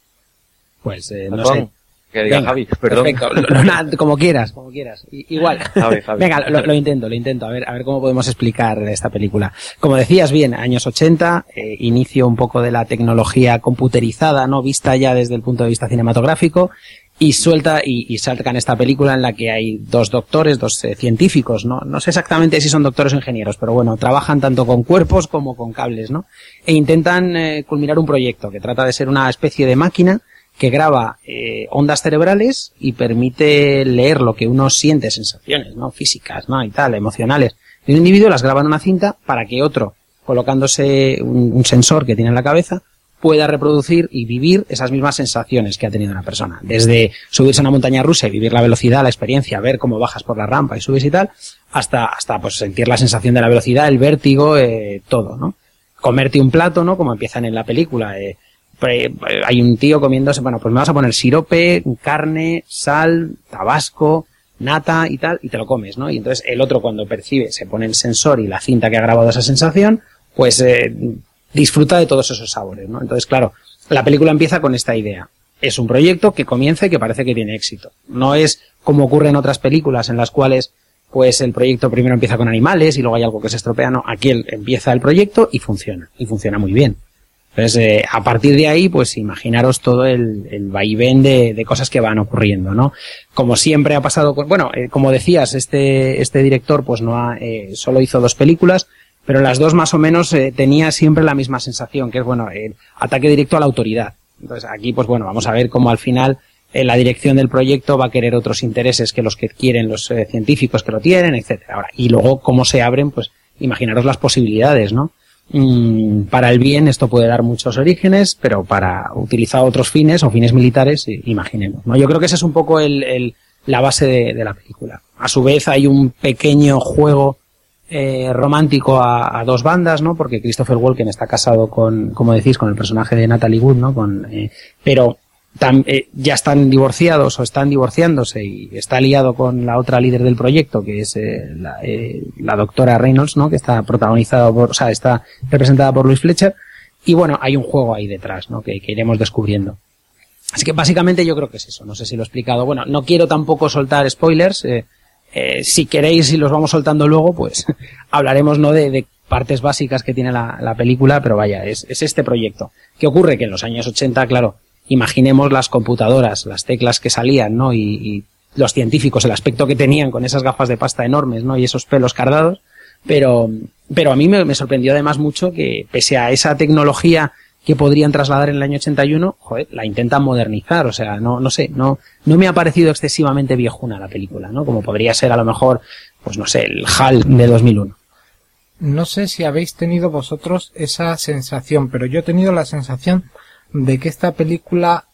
[SPEAKER 1] Pues no sé.
[SPEAKER 9] Que diga Javi, perdón.
[SPEAKER 1] Perfecto, como quieras. Igual.
[SPEAKER 9] Javi.
[SPEAKER 1] Venga, lo intento, a ver cómo podemos explicar esta película. Como decías bien, años 80, inicio un poco de la tecnología computerizada, no vista ya desde el punto de vista cinematográfico, y salta en esta película en la que hay dos doctores, dos científicos, no sé exactamente si son doctores o ingenieros, pero bueno, trabajan tanto con cuerpos como con cables, ¿no? E intentan culminar un proyecto que trata de ser una especie de máquina que graba ondas cerebrales y permite leer lo que uno siente, sensaciones, ¿no? Físicas, ¿no? Y tal, emocionales de un individuo, las graba en una cinta para que otro, colocándose un sensor que tiene en la cabeza, pueda reproducir y vivir esas mismas sensaciones que ha tenido una persona. Desde subirse a una montaña rusa y vivir la velocidad, la experiencia, ver cómo bajas por la rampa y subes y tal, hasta pues sentir la sensación de la velocidad, el vértigo, todo, ¿no? Comerte un plato, ¿no? Como empiezan en la película, hay un tío comiéndose, bueno, pues me vas a poner sirope, carne, sal, tabasco, nata y tal, y te lo comes, ¿no? Y entonces el otro, cuando percibe, se pone el sensor y la cinta que ha grabado esa sensación, pues disfruta de todos esos sabores, ¿no? Entonces, claro, la película empieza con esta idea. Es un proyecto que comienza y que parece que tiene éxito. No es como ocurre en otras películas en las cuales, pues, el proyecto primero empieza con animales y luego hay algo que se estropea, no. Aquí empieza el proyecto y funciona muy bien. Entonces, a partir de ahí, pues, imaginaros todo el vaivén de cosas que van ocurriendo, ¿no? Como siempre ha pasado con, como decías, este director, pues, solo hizo 2 películas, pero las 2 más o menos tenía siempre la misma sensación, que es, el ataque directo a la autoridad. Entonces aquí, pues vamos a ver cómo al final la dirección del proyecto va a querer otros intereses que los que quieren los científicos que lo tienen, etcétera. Ahora, y luego cómo se abren, pues imaginaros las posibilidades, ¿no? Para el bien esto puede dar muchos orígenes, pero para utilizar otros fines o fines militares, imaginemos, ¿no? Yo creo que ese es un poco la base de la película. A su vez hay un pequeño juego romántico a 2 bandas, ¿no? Porque Christopher Walken está casado con, como decís, con el personaje de Natalie Wood, ¿no? Pero ya están divorciados o están divorciándose y está liado con la otra líder del proyecto, que es la doctora Reynolds, ¿no? Que está está representada por Louise Fletcher. Y hay un juego ahí detrás, ¿no? Que iremos descubriendo. Así que básicamente yo creo que es eso. No sé si lo he explicado. No quiero tampoco soltar spoilers. Si queréis y los vamos soltando luego, pues hablaremos, ¿no? de partes básicas que tiene la película, pero vaya, es este proyecto. ¿Qué ocurre? Que en los años 80, claro, imaginemos las computadoras, las teclas que salían, ¿no? Y los científicos, el aspecto que tenían con esas gafas de pasta enormes, ¿no? Y esos pelos cardados, pero a mí me sorprendió además mucho que pese a esa tecnología que podrían trasladar en el año 81, la intentan modernizar, o sea, no sé, no me ha parecido excesivamente viejuna la película, ¿no? Como podría ser a lo mejor, pues no sé, el HAL de 2001.
[SPEAKER 2] No sé si habéis tenido vosotros esa sensación, pero yo he tenido la sensación de que esta película,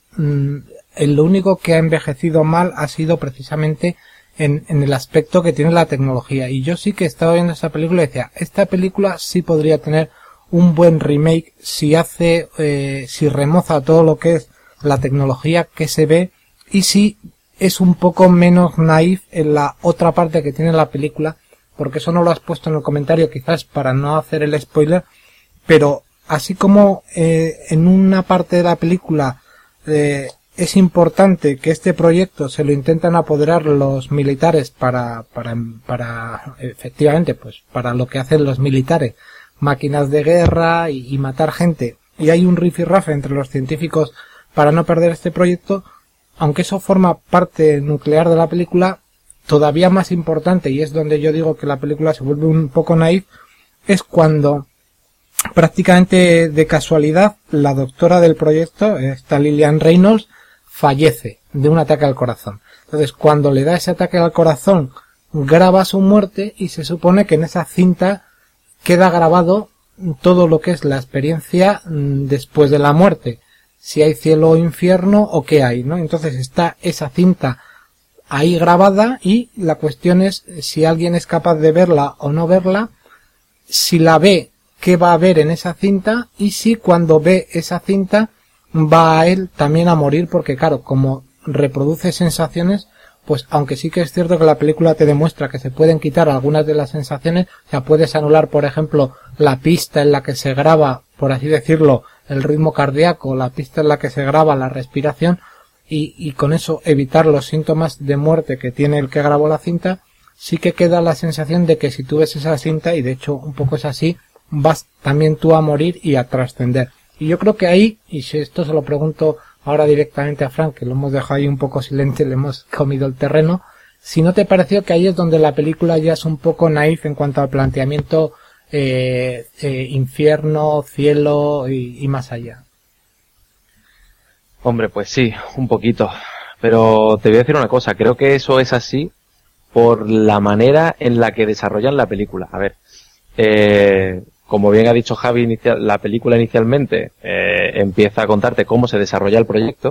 [SPEAKER 2] lo único que ha envejecido mal ha sido precisamente en el aspecto que tiene la tecnología. Y yo sí que estaba viendo esta película y decía, esta película sí podría tener un buen remake si remoza todo lo que es la tecnología que se ve y si es un poco menos naif en la otra parte que tiene la película, porque eso no lo has puesto en el comentario quizás para no hacer el spoiler, pero así como en una parte de la película es importante que este proyecto se lo intentan apoderar los militares para efectivamente, pues para lo que hacen los militares, máquinas de guerra y matar gente, y hay un rifirrafe entre los científicos para no perder este proyecto, aunque eso forma parte nuclear de la película, todavía más importante, y es donde yo digo que la película se vuelve un poco naif, es cuando prácticamente de casualidad la doctora del proyecto, esta Lillian Reynolds, fallece de un ataque al corazón. Entonces, cuando le da ese ataque al corazón, graba su muerte y se supone que en esa cinta queda grabado todo lo que es la experiencia después de la muerte, si hay cielo o infierno o qué hay, ¿no? Entonces está esa cinta ahí grabada y la cuestión es si alguien es capaz de verla o no verla, si la ve, qué va a ver en esa cinta y si cuando ve esa cinta va a él también a morir, porque claro, como reproduce sensaciones, pues aunque sí que es cierto que la película te demuestra que se pueden quitar algunas de las sensaciones, o sea, puedes anular, por ejemplo, la pista en la que se graba, por así decirlo, el ritmo cardíaco, la pista en la que se graba la respiración, y con eso evitar los síntomas de muerte que tiene el que grabó la cinta, sí que queda la sensación de que si tú ves esa cinta, y de hecho un poco es así, vas también tú a morir y a trascender. Y yo creo que ahí, y si esto se lo pregunto ahora directamente a Frank, que lo hemos dejado ahí un poco silente, le hemos comido el terreno, si no te pareció que ahí es donde la película ya es un poco naif en cuanto al planteamiento infierno, cielo y más allá.
[SPEAKER 9] Hombre, pues sí, un poquito. Pero te voy a decir una cosa, creo que eso es así por la manera en la que desarrollan la película. A ver, como bien ha dicho Javi, la película inicialmente empieza a contarte cómo se desarrolla el proyecto.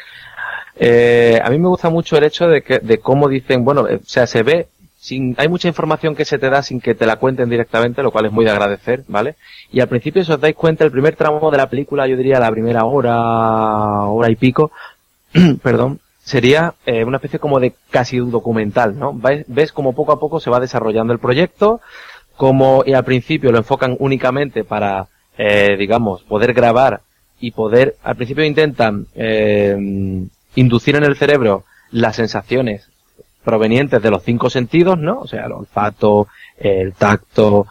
[SPEAKER 9] A mí me gusta mucho el hecho de cómo dicen, bueno, o sea, se ve, hay mucha información que se te da sin que te la cuenten directamente, lo cual es muy de agradecer, ¿vale? Y al principio, si os dais cuenta, el primer tramo de la película, yo diría la primera hora y pico, perdón, sería una especie como de casi documental, ¿no? Ves como poco a poco se va desarrollando el proyecto, y al principio lo enfocan únicamente para, digamos, poder grabar y poder, al principio intentan inducir en el cerebro las sensaciones provenientes de los 5 sentidos, ¿no? O sea, el olfato, el tacto,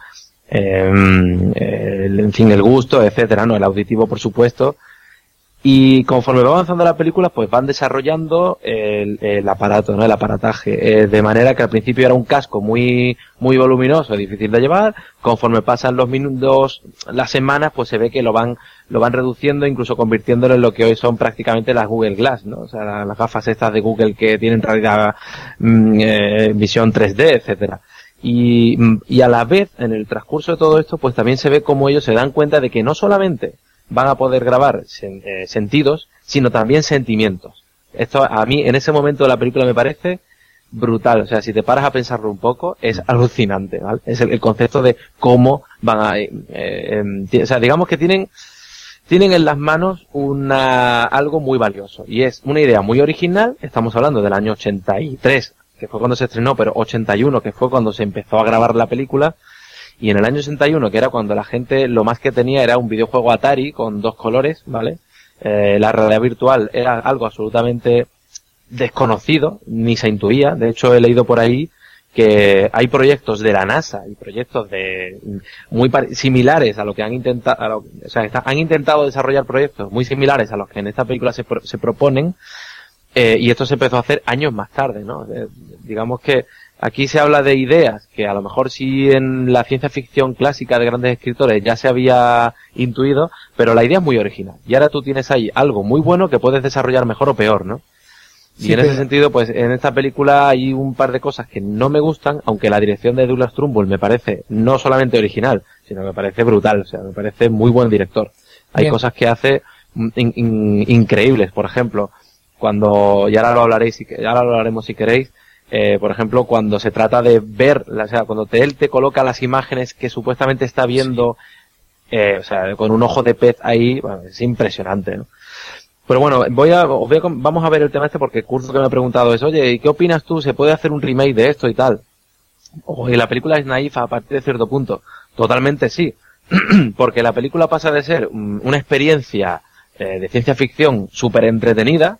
[SPEAKER 9] en fin, el gusto, etcétera, ¿no? El auditivo, por supuesto. Y conforme va avanzando la película, pues van desarrollando el aparato, ¿no? El aparataje. De manera que al principio era un casco muy voluminoso, difícil de llevar. Conforme pasan los minutos, las semanas, pues se ve que lo van reduciendo, incluso convirtiéndolo en lo que hoy son prácticamente las Google Glass, ¿no? O sea, las gafas estas de Google que tienen realidad, visión 3D, etcétera. Y a la vez, en el transcurso de todo esto, pues también se ve cómo ellos se dan cuenta de que no solamente van a poder grabar sentidos, sino también sentimientos. Esto a mí en ese momento de la película me parece brutal. O sea, si te paras a pensarlo un poco, es alucinante, ¿vale? Es el concepto de cómo van a... o sea, digamos que tienen en las manos algo muy valioso. Y es una idea muy original. Estamos hablando del año 83, que fue cuando se estrenó, pero 81, que fue cuando se empezó a grabar la película. Y en el año 61, que era cuando la gente lo más que tenía era un videojuego Atari con 2 colores, ¿vale? La realidad virtual era algo absolutamente desconocido, ni se intuía. De hecho, he leído por ahí que hay proyectos de la NASA y proyectos muy similares a lo que han intentado, han intentado desarrollar proyectos muy similares a los que en esta película se proponen, y esto se empezó a hacer años más tarde, ¿no? Digamos que aquí se habla de ideas que a lo mejor sí en la ciencia ficción clásica de grandes escritores ya se había intuido, pero la idea es muy original. Y ahora tú tienes ahí algo muy bueno que puedes desarrollar mejor o peor, ¿no? Y en ese sentido, pues en esta película hay un par de cosas que no me gustan, aunque la dirección de Douglas Trumbull me parece no solamente original, sino que me parece brutal, o sea, me parece muy buen director. Hay cosas que hace increíbles, por ejemplo, y ahora lo hablaremos si queréis, por ejemplo, cuando se trata de ver, o sea, cuando él te coloca las imágenes que supuestamente está viendo, o sea, con un ojo de pez ahí, bueno, es impresionante, ¿no? Pero bueno, vamos a ver el tema porque Kurt que me ha preguntado es, oye, ¿y qué opinas tú? ¿Se puede hacer un remake de esto y tal? Y la película es naif a partir de cierto punto. Totalmente sí. Porque la película pasa de ser una experiencia de ciencia ficción súper entretenida.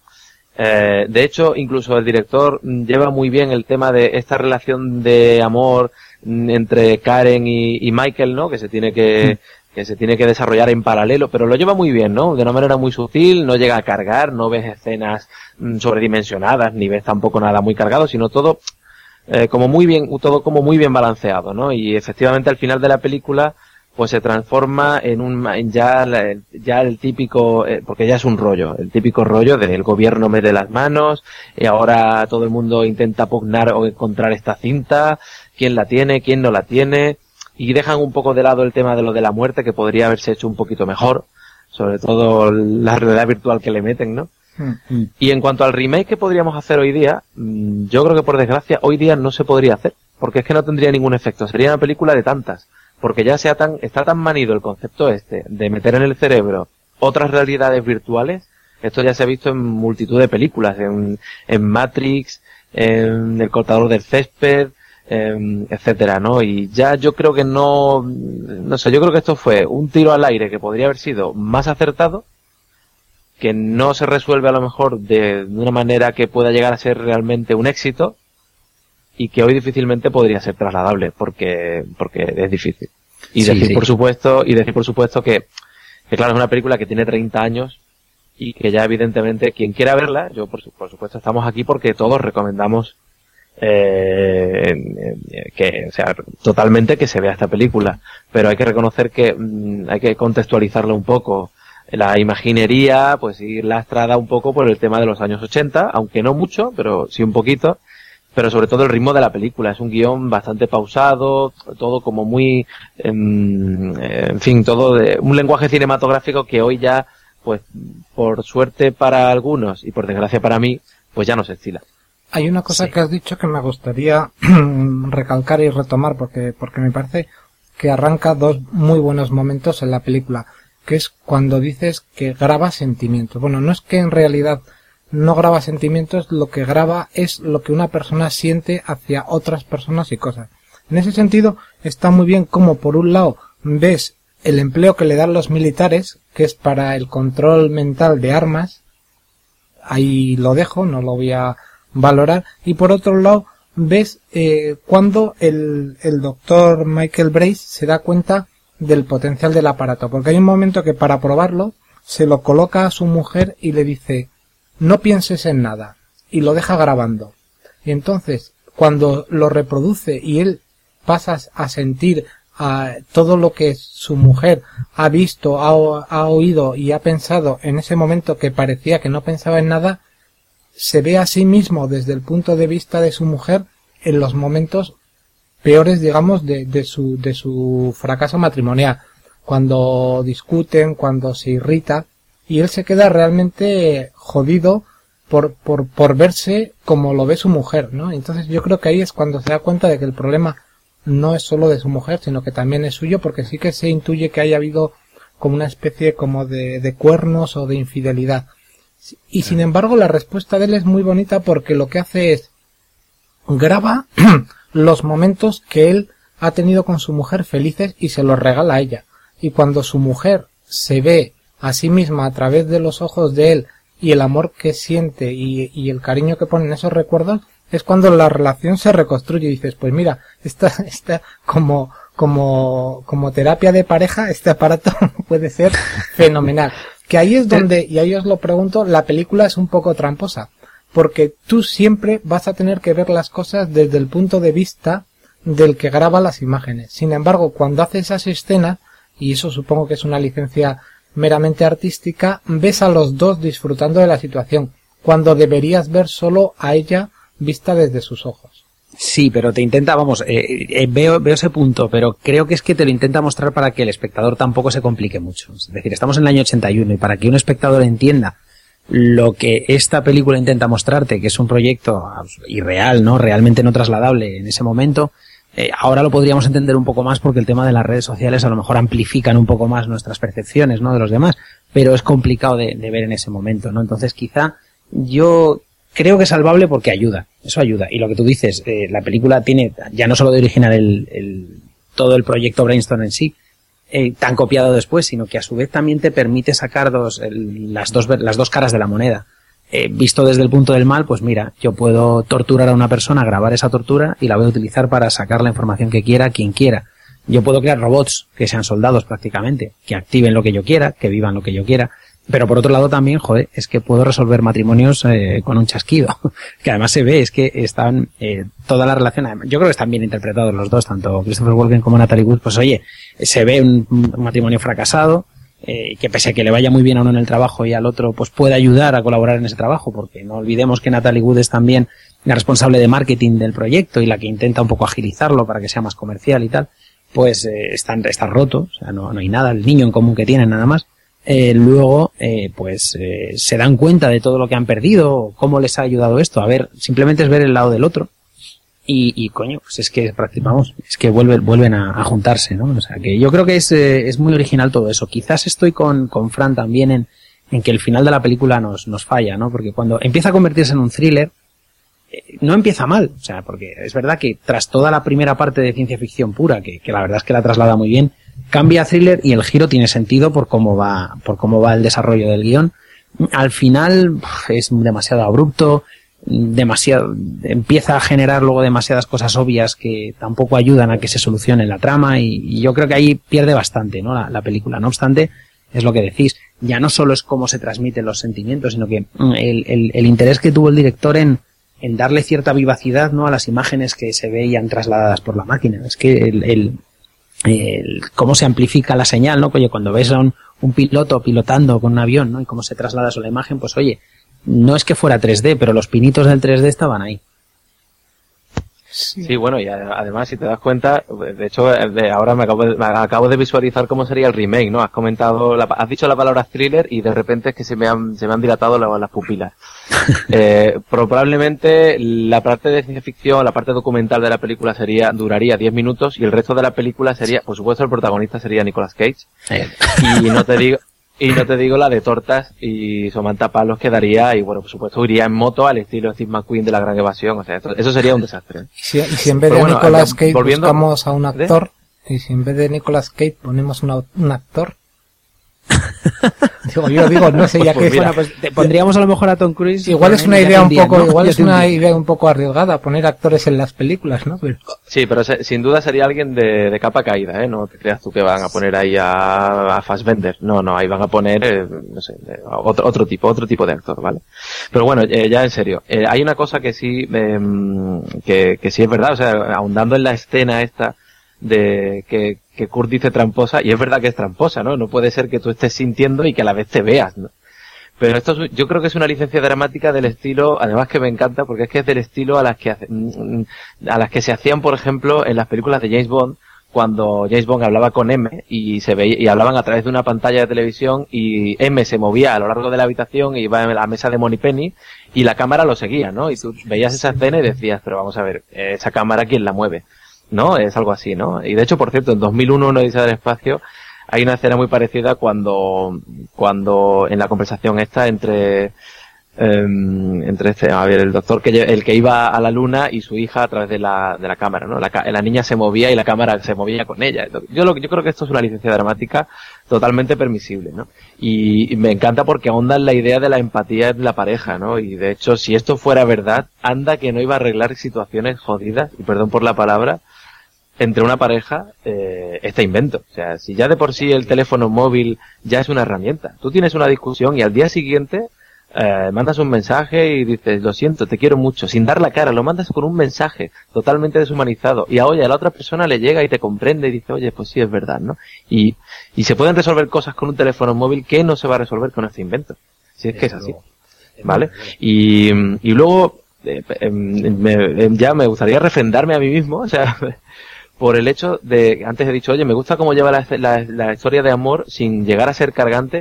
[SPEAKER 9] De hecho, incluso el director lleva muy bien el tema de esta relación de amor entre Karen y Michael, ¿no? Que se tiene que desarrollar en paralelo, pero lo lleva muy bien, ¿no? De una manera muy sutil, no llega a cargar, no ves escenas sobredimensionadas, ni ves tampoco nada muy cargado, sino todo como muy bien balanceado, ¿no? Y efectivamente al final de la película pues se transforma en ya el típico, porque ya es un rollo, el típico rollo del gobierno mete las manos, y ahora todo el mundo intenta pugnar o encontrar esta cinta, quién la tiene, quién no la tiene, y dejan un poco de lado el tema de lo de la muerte, que podría haberse hecho un poquito mejor, sobre todo la realidad virtual que le meten, ¿no? Y en cuanto al remake que podríamos hacer hoy día, yo creo que por desgracia hoy día no se podría hacer, porque es que no tendría ningún efecto, sería una película de tantas. Porque ya está tan manido el concepto de meter en el cerebro otras realidades virtuales. Esto ya se ha visto en multitud de películas, en Matrix, en El cortador del césped, etcétera, ¿no? Y ya yo creo que no sé, yo creo que esto fue un tiro al aire que podría haber sido más acertado, que no se resuelve a lo mejor de una manera que pueda llegar a ser realmente un éxito, y que hoy difícilmente podría ser trasladable porque es difícil. Y decir por supuesto que claro, es una película que tiene 30 años y que ya evidentemente quien quiera verla, yo por supuesto estamos aquí porque todos recomendamos que, o sea, totalmente que se vea esta película, pero hay que reconocer que hay que contextualizarla un poco. La imaginería, pues ir lastrada un poco por el tema de los años 80, aunque no mucho, pero sí un poquito. pero sobre todo el ritmo de la película. Es un guión bastante pausado, todo como muy, en fin, todo de un lenguaje cinematográfico que hoy ya, pues, por suerte para algunos y por desgracia para mí, pues ya no se estila.
[SPEAKER 2] Hay una cosa que has dicho que me gustaría recalcar y retomar porque me parece que arranca dos muy buenos momentos en la película, que es cuando dices que graba sentimientos. Bueno, no es que en realidad no graba sentimientos, lo que graba es lo que una persona siente hacia otras personas y cosas. En ese sentido, está muy bien como por un lado ves el empleo que le dan los militares, que es para el control mental de armas, ahí lo dejo, no lo voy a valorar, y por otro lado ves cuando el doctor Michael Brace se da cuenta del potencial del aparato, porque hay un momento que para probarlo se lo coloca a su mujer y le dice no pienses en nada, y lo deja grabando. Y entonces, cuando lo reproduce y él pasa a sentir todo lo que su mujer ha visto, ha oído y ha pensado en ese momento que parecía que no pensaba en nada, se ve a sí mismo desde el punto de vista de su mujer en los momentos peores, digamos, de su fracaso matrimonial. Cuando discuten, cuando se irrita, y él se queda realmente jodido por verse como lo ve su mujer, ¿no? Entonces yo creo que ahí es cuando se da cuenta de que el problema no es solo de su mujer, sino que también es suyo, porque sí que se intuye que haya habido como una especie como de cuernos o de infidelidad. Y sin embargo la respuesta de él es muy bonita porque lo que hace es graba los momentos que él ha tenido con su mujer felices y se los regala a ella. Y cuando su mujer se ve a sí misma a través de los ojos de él y el amor que siente y el cariño que pone en esos recuerdos, es cuando la relación se reconstruye y dices, pues mira, esta como terapia de pareja, este aparato puede ser fenomenal. Que ahí es donde, y ahí os lo pregunto, la película es un poco tramposa, porque tú siempre vas a tener que ver las cosas desde el punto de vista del que graba las imágenes. Sin embargo, cuando hace esas escenas, y eso supongo que es una licencia meramente artística, ves a los dos disfrutando de la situación, cuando deberías ver solo a ella vista desde sus ojos.
[SPEAKER 1] Sí, pero te intenta, veo ese punto, pero creo que es que te lo intenta mostrar para que el espectador tampoco se complique mucho. Es decir, estamos en el año 81 y para que un espectador entienda lo que esta película intenta mostrarte, que es un proyecto irreal, ¿no? Realmente no trasladable en ese momento, ahora lo podríamos entender un poco más porque el tema de las redes sociales a lo mejor amplifican un poco más nuestras percepciones, ¿no? De los demás, pero es complicado de ver en ese momento, ¿no? Entonces quizá yo creo que es salvable porque ayuda, eso ayuda. Y lo que tú dices, la película tiene, ya no solo de original todo el proyecto Brainstorm en sí, tan copiado después, sino que a su vez también te permite sacar las dos caras de la moneda. Visto desde el punto del mal, pues mira, yo puedo torturar a una persona, grabar esa tortura y la voy a utilizar para sacar la información que quiera, quien quiera. Yo puedo crear robots que sean soldados prácticamente, que activen lo que yo quiera, que vivan lo que yo quiera. Pero por otro lado también, joder, es que puedo resolver matrimonios con un chasquido. Que además se ve, es que están toda la relación, yo creo que están bien interpretados los dos, tanto Christopher Walken como Natalie Wood. Pues oye, se ve un matrimonio fracasado, que pese a que le vaya muy bien a uno en el trabajo y al otro pues puede ayudar a colaborar en ese trabajo, porque no olvidemos que Natalie Wood es también la responsable de marketing del proyecto y la que intenta un poco agilizarlo para que sea más comercial y tal. Pues está roto, o sea, no hay nada, el niño en común que tienen nada más. Luego se dan cuenta de todo lo que han perdido, cómo les ha ayudado esto. A ver, simplemente es ver el lado del otro y coño, pues es que es que vuelven a juntarse, ¿no? O sea, que yo creo que es muy original todo eso. Quizás estoy con Fran también en que el final de la película nos falla, ¿no? Porque cuando empieza a convertirse en un thriller, no empieza mal, o sea, porque es verdad que tras toda la primera parte de ciencia ficción pura, que la verdad es que la traslada muy bien, cambia a thriller y el giro tiene sentido por cómo va el desarrollo del guión. Al final es demasiado abrupto, empieza a generar luego demasiadas cosas obvias que tampoco ayudan a que se solucione la trama y yo creo que ahí pierde bastante, ¿no? La película. No obstante, es lo que decís, ya no solo es cómo se transmiten los sentimientos, sino que el interés que tuvo el director en darle cierta vivacidad, ¿no? A las imágenes que se veían trasladadas por la máquina. Es que cómo se amplifica la señal, ¿no? Oye, cuando ves a un piloto pilotando con un avión, ¿no? Y cómo se traslada eso a la imagen, pues oye, no es que fuera 3D, pero los pinitos del 3D estaban ahí.
[SPEAKER 9] Sí, bueno, y además, si te das cuenta, de hecho, ahora me acabo de visualizar cómo sería el remake, ¿no? Has dicho la palabra thriller y de repente es que se me han dilatado las pupilas. Probablemente la parte de ciencia ficción, la parte documental de la película duraría 10 minutos y el resto de la película sería, por supuesto, el protagonista sería Nicolas Cage. Y no te digo la de tortas y Samantha Palos que daría, y bueno, por supuesto iría en moto al estilo Steve McQueen de La Gran Evasión, o sea, eso sería un desastre.
[SPEAKER 2] Y si en vez de Nicolas Cage buscamos a un actor, y si en vez de Nicolas Cage ponemos un actor, digo, no sé, ya
[SPEAKER 1] pues
[SPEAKER 2] que
[SPEAKER 1] bueno, pues te pondríamos a lo mejor a Tom Cruise.
[SPEAKER 2] Igual es una idea un poco arriesgada poner actores en las películas, ¿no? Pero...
[SPEAKER 9] Sí, pero sin duda sería alguien de capa caída, ¿eh? No te creas tú que van a poner ahí a Fassbender. No, ahí van a poner, no sé, otro tipo de actor, ¿vale? Pero bueno, ya en serio, hay una cosa que sí, que sí es verdad, o sea, ahondando en la escena esta de que Kurt dice tramposa, y es verdad que es tramposa, ¿no? No puede ser que tú estés sintiendo y que a la vez te veas, ¿no? Pero yo creo que es una licencia dramática del estilo, además que me encanta, porque es que es del estilo a las que se hacían, por ejemplo, en las películas de James Bond, cuando James Bond hablaba con M y hablaban a través de una pantalla de televisión y M se movía a lo largo de la habitación y iba a la mesa de Moneypenny y la cámara lo seguía, ¿no? Y tú veías esa escena y decías, pero vamos a ver, esa cámara, ¿quién la mueve? ¿No? Es algo así, ¿no? Y de hecho, por cierto, en 2001, una Odisea del Espacio, hay una escena muy parecida cuando en la conversación esta entre el doctor el que iba a la luna y su hija a través de la cámara, ¿no? La niña se movía y la cámara se movía con ella. Yo creo que esto es una licencia dramática totalmente permisible, ¿no? Y me encanta porque ahonda en la idea de la empatía en la pareja, ¿no? Y de hecho, si esto fuera verdad, anda que no iba a arreglar situaciones jodidas, y perdón por la palabra, entre una pareja, este invento. O sea, si ya de por sí el teléfono móvil ya es una herramienta, tú tienes una discusión y al día siguiente mandas un mensaje y dices, lo siento, te quiero mucho, sin dar la cara, lo mandas con un mensaje totalmente deshumanizado, y a la otra persona le llega y te comprende y dice, oye, pues sí, es verdad, ¿no? Y se pueden resolver cosas con un teléfono móvil que no se va a resolver con este invento. Si es que es así, ¿vale? Y luego, ya me gustaría refrendarme a mí mismo, o sea, por el hecho de, antes he dicho, oye, me gusta cómo lleva la historia de amor sin llegar a ser cargante.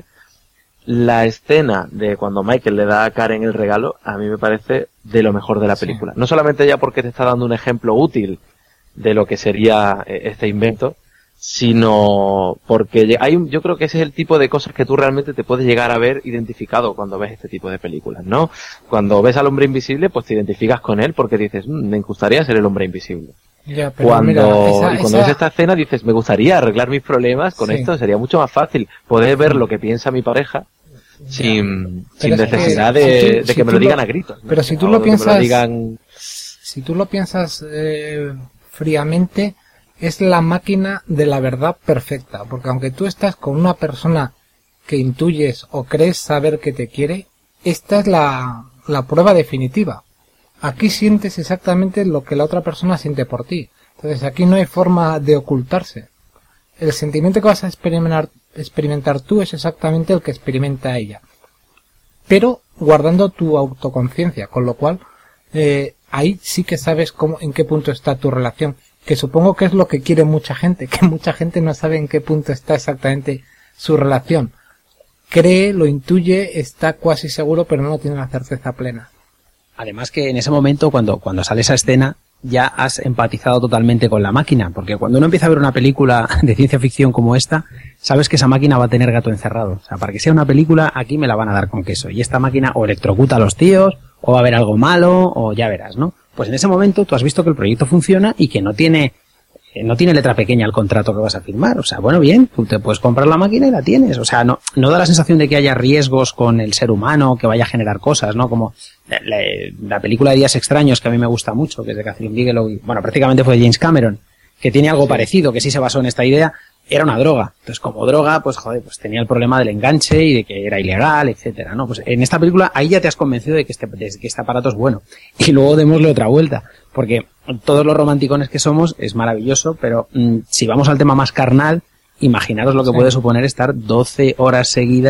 [SPEAKER 9] La escena de cuando Michael le da a Karen el regalo, a mí me parece de lo mejor de la película. Sí. No solamente ya porque te está dando un ejemplo útil de lo que sería este invento, sino porque yo creo que ese es el tipo de cosas que tú realmente te puedes llegar a ver identificado cuando ves este tipo de películas, ¿no? Cuando ves al hombre invisible, pues te identificas con él porque dices, me gustaría ser el hombre invisible.
[SPEAKER 2] Ya, pero
[SPEAKER 9] cuando ves esta escena dices, me gustaría arreglar mis problemas con esto, sería mucho más fácil poder ver lo que piensa mi pareja sin necesidad de que me lo digan a gritos, ¿no?
[SPEAKER 2] Pero si tú lo piensas, si tú lo piensas fríamente, es la máquina de la verdad perfecta, porque aunque tú estás con una persona que intuyes o crees saber que te quiere, esta es la prueba definitiva. Aquí sientes exactamente lo que la otra persona siente por ti. Entonces aquí no hay forma de ocultarse. El sentimiento que vas a experimentar tú es exactamente el que experimenta ella. Pero guardando tu autoconciencia, con lo cual ahí sí que sabes en qué punto está tu relación. Que supongo que es lo que quiere mucha gente, que mucha gente no sabe en qué punto está exactamente su relación. Cree, lo intuye, está casi seguro, pero no tiene la certeza plena.
[SPEAKER 1] Además que en ese momento, cuando sale esa escena, ya has empatizado totalmente con la máquina, porque cuando uno empieza a ver una película de ciencia ficción como esta, sabes que esa máquina va a tener gato encerrado. O sea, para que sea una película, aquí me la van a dar con queso. Y esta máquina o electrocuta a los tíos, o va a haber algo malo, o ya verás, ¿no? Pues en ese momento tú has visto que el proyecto funciona y que no tiene letra pequeña el contrato que vas a firmar. O sea, bueno, bien, tú te puedes comprar la máquina y la tienes. O sea, no da la sensación de que haya riesgos con el ser humano, que vaya a generar cosas, ¿no? Como la película de Días Extraños, que a mí me gusta mucho, que es de Catherine Bigelow, y, bueno, prácticamente fue de James Cameron, que tiene algo parecido, que sí se basó en esta idea, era una droga. Entonces, como droga, pues joder, pues tenía el problema del enganche y de que era ilegal, etcétera, ¿no? Pues en esta película, ahí ya te has convencido de que este aparato es bueno. Y luego démosle otra vuelta, porque todos los romanticones que somos es maravilloso, pero si vamos al tema más carnal, imaginaros lo que puede suponer estar 12 horas seguidas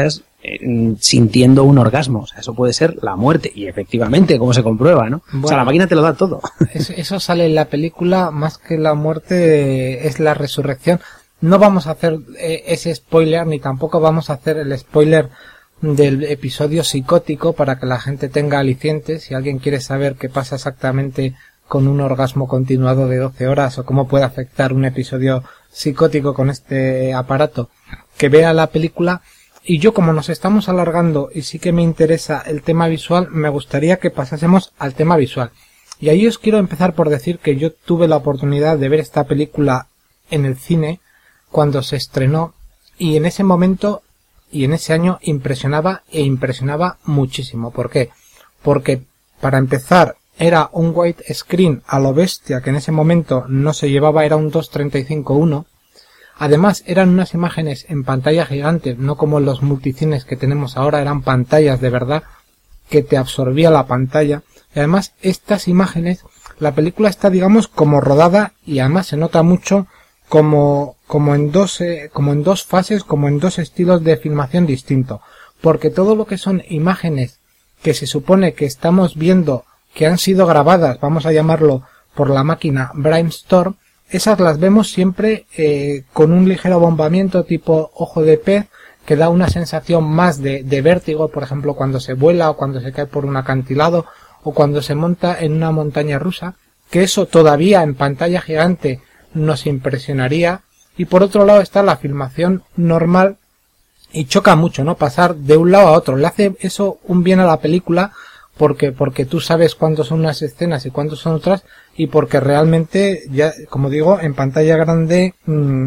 [SPEAKER 1] sintiendo un orgasmo. O sea, eso puede ser la muerte. Y efectivamente, ¿cómo se comprueba, no?
[SPEAKER 2] Bueno,
[SPEAKER 1] o sea, la máquina te lo da todo.
[SPEAKER 2] Eso sale en la película, más que la muerte es la resurrección. No vamos a hacer ese spoiler, ni tampoco vamos a hacer el spoiler del episodio psicótico para que la gente tenga alicientes. Si alguien quiere saber qué pasa exactamente con un orgasmo continuado de 12 horas o cómo puede afectar un episodio psicótico con este aparato, que vea la película. Y yo, como nos estamos alargando y sí que me interesa el tema visual, me gustaría que pasásemos al tema visual. Y ahí os quiero empezar por decir que yo tuve la oportunidad de ver esta película en el cine cuando se estrenó, y en ese momento y en ese año impresionaba muchísimo. ¿Por qué? Porque, para empezar, era un widescreen a lo bestia, que en ese momento no se llevaba, era un 2.35:1. Además, eran unas imágenes en pantalla gigante, no como los multicines que tenemos ahora, eran pantallas de verdad que te absorbía la pantalla. Y además, estas imágenes, la película está, digamos, como rodada, y además se nota mucho como en dos fases, como en dos estilos de filmación distintos. Porque todo lo que son imágenes que se supone que estamos viendo, que han sido grabadas, vamos a llamarlo, por la máquina Brainstorm, esas las vemos siempre con un ligero bombamiento tipo ojo de pez, que da una sensación más de vértigo, por ejemplo, cuando se vuela o cuando se cae por un acantilado o cuando se monta en una montaña rusa, que eso todavía en pantalla gigante nos impresionaría. Y por otro lado está la filmación normal, y choca mucho, ¿no? Pasar de un lado a otro. Le hace eso un bien a la película, porque tú sabes cuándo son unas escenas y cuándo son otras, y porque realmente, ya, como digo, en pantalla grande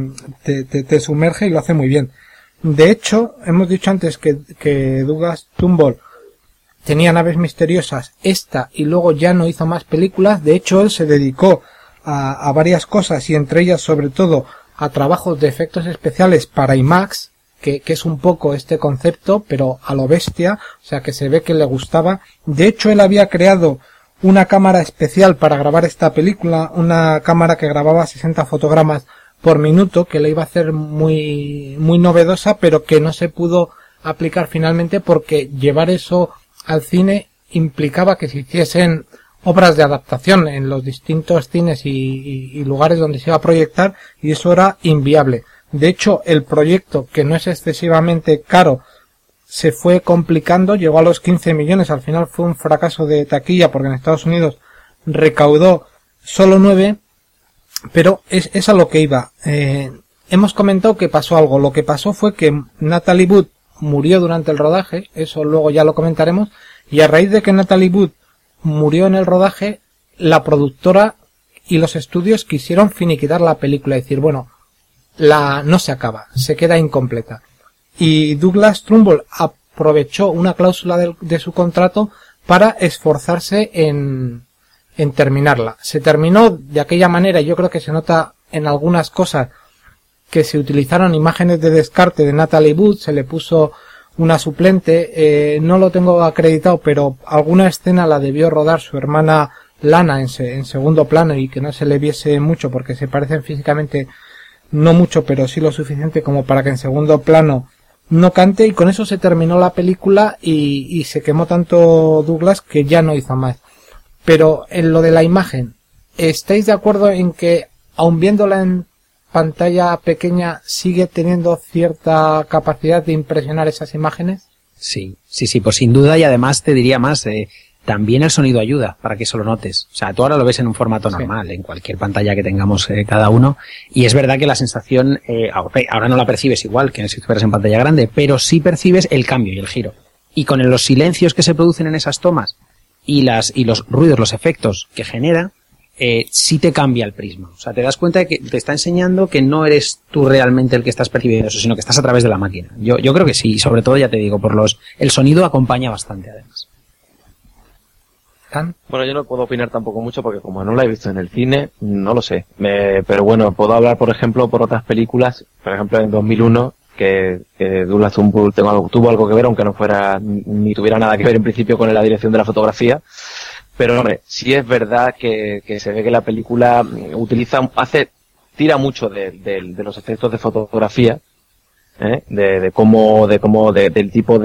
[SPEAKER 2] te sumerge y lo hace muy bien. De hecho, hemos dicho antes que Douglas Trumbull tenía Naves Misteriosas, esta, y luego ya no hizo más películas. De hecho, él se dedicó a varias cosas, y entre ellas, sobre todo, a trabajos de efectos especiales para IMAX, que es un poco este concepto, pero a lo bestia, o sea, que se ve que le gustaba. De hecho, él había creado una cámara especial para grabar esta película, una cámara que grababa 60 fotogramas por minuto, que le iba a hacer muy novedosa, pero que no se pudo aplicar finalmente, porque llevar eso al cine implicaba que se hiciesen obras de adaptación en los distintos cines y lugares donde se iba a proyectar, y eso era inviable. De hecho, el proyecto, que no es excesivamente caro, se fue complicando, llegó a los 15 millones, al final fue un fracaso de taquilla, porque en Estados Unidos recaudó solo 9, pero es a lo que iba. Hemos comentado que pasó algo. Lo que pasó fue que Natalie Wood murió durante el rodaje, eso luego ya lo comentaremos, y a raíz de que Natalie Wood murió en el rodaje, la productora y los estudios quisieron finiquitar la película y decir, bueno, no se acaba, se queda incompleta. Y Douglas Trumbull aprovechó una cláusula de su contrato para esforzarse en terminarla. Se terminó de aquella manera, y yo creo que se nota en algunas cosas que se utilizaron imágenes de descarte de Natalie Wood, se le puso una suplente, no lo tengo acreditado, pero alguna escena la debió rodar su hermana Lana en segundo plano, y que no se le viese mucho porque se parecen físicamente no mucho, pero sí lo suficiente como para que en segundo plano no cante, y con eso se terminó la película y se quemó tanto Douglas que ya no hizo más. Pero en lo de la imagen, ¿estáis de acuerdo en que, aun viéndola en pantalla pequeña, sigue teniendo cierta capacidad de impresionar esas imágenes?
[SPEAKER 1] Sí, pues sin duda, y además te diría más, también el sonido ayuda para que eso lo notes. O sea, tú ahora lo ves en un formato normal, en cualquier pantalla que tengamos cada uno, y es verdad que la sensación, ahora no la percibes igual que si estuvieras en pantalla grande, pero sí percibes el cambio y el giro. Y con los silencios que se producen en esas tomas, y los ruidos, los efectos que genera, sí te cambia el prisma. O sea, te das cuenta de que te está enseñando que no eres tú realmente el que estás percibiendo eso, sino que estás a través de la máquina. Yo creo que sí, y sobre todo, ya te digo, el sonido acompaña bastante, además.
[SPEAKER 9] Bueno, yo no puedo opinar tampoco mucho porque como no la he visto en el cine, no lo sé. Pero bueno, puedo hablar, por ejemplo, por otras películas. Por ejemplo, en 2001, que Douglas Trumbull tuvo algo que ver, aunque no fuera ni tuviera nada que ver en principio con la dirección de la fotografía. Pero hombre, sí es verdad que se ve que la película tira mucho de los efectos de fotografía, del tipo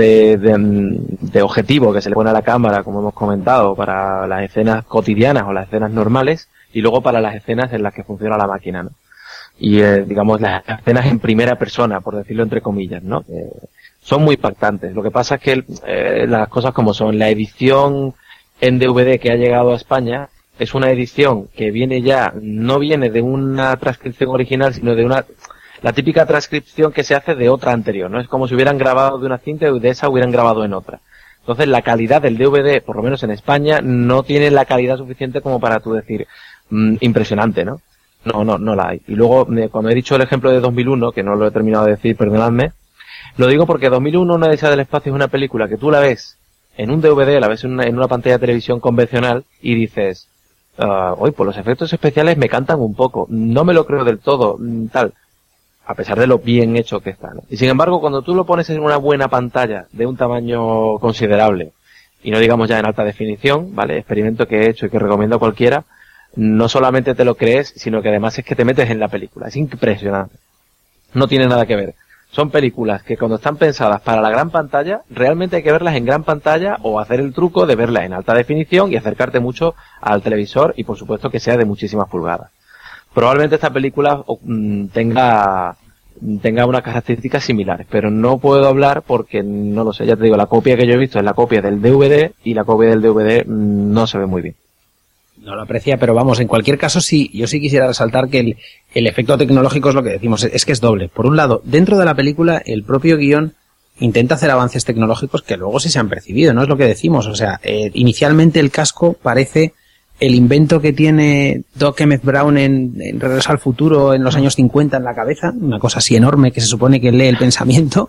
[SPEAKER 9] de objetivo que se le pone a la cámara, como hemos comentado, para las escenas cotidianas o las escenas normales, y luego para las escenas en las que funciona la máquina, ¿no? Y digamos las escenas en primera persona, por decirlo entre comillas, ¿no? Son muy impactantes. Lo que pasa es que las cosas como son, la edición en DVD que ha llegado a España es una edición que no viene de una transcripción original, sino de la típica transcripción que se hace de otra anterior, ¿no? Es como si hubieran grabado de una cinta y de esa hubieran grabado en otra. Entonces la calidad del DVD, por lo menos en España, no tiene la calidad suficiente como para tú decir, impresionante, ¿no? No la hay. Y luego, cuando he dicho el ejemplo de 2001, que no lo he terminado de decir, perdonadme, lo digo porque 2001, Una Odisea del Espacio, es una película que tú la ves en un DVD, la ves en una pantalla de televisión convencional y dices, pues los efectos especiales me cantan un poco, no me lo creo del todo, tal, a pesar de lo bien hecho que está, ¿no? Y sin embargo, cuando tú lo pones en una buena pantalla de un tamaño considerable, y no digamos ya en alta definición, ¿vale? Experimento que he hecho y que recomiendo a cualquiera, no solamente te lo crees, sino que además es que te metes en la película. Es impresionante. No tiene nada que ver. Son películas que cuando están pensadas para la gran pantalla, realmente hay que verlas en gran pantalla o hacer el truco de verlas en alta definición y acercarte mucho al televisor y por supuesto que sea de muchísimas pulgadas. Probablemente esta película tenga unas características similares, pero no puedo hablar porque no lo sé. Ya te digo, la copia que yo he visto es la copia del DVD y la copia del DVD no se ve muy bien.
[SPEAKER 1] No lo aprecia, pero vamos, en cualquier caso sí, yo sí quisiera resaltar que el efecto tecnológico es lo que decimos, es que es doble. Por un lado, dentro de la película, el propio guión intenta hacer avances tecnológicos que luego sí se han percibido, ¿no? Es lo que decimos, o sea, inicialmente el casco parece el invento que tiene Doc Emmett Brown en Regreso al Futuro en los años 50 en la cabeza, una cosa así enorme que se supone que lee el pensamiento.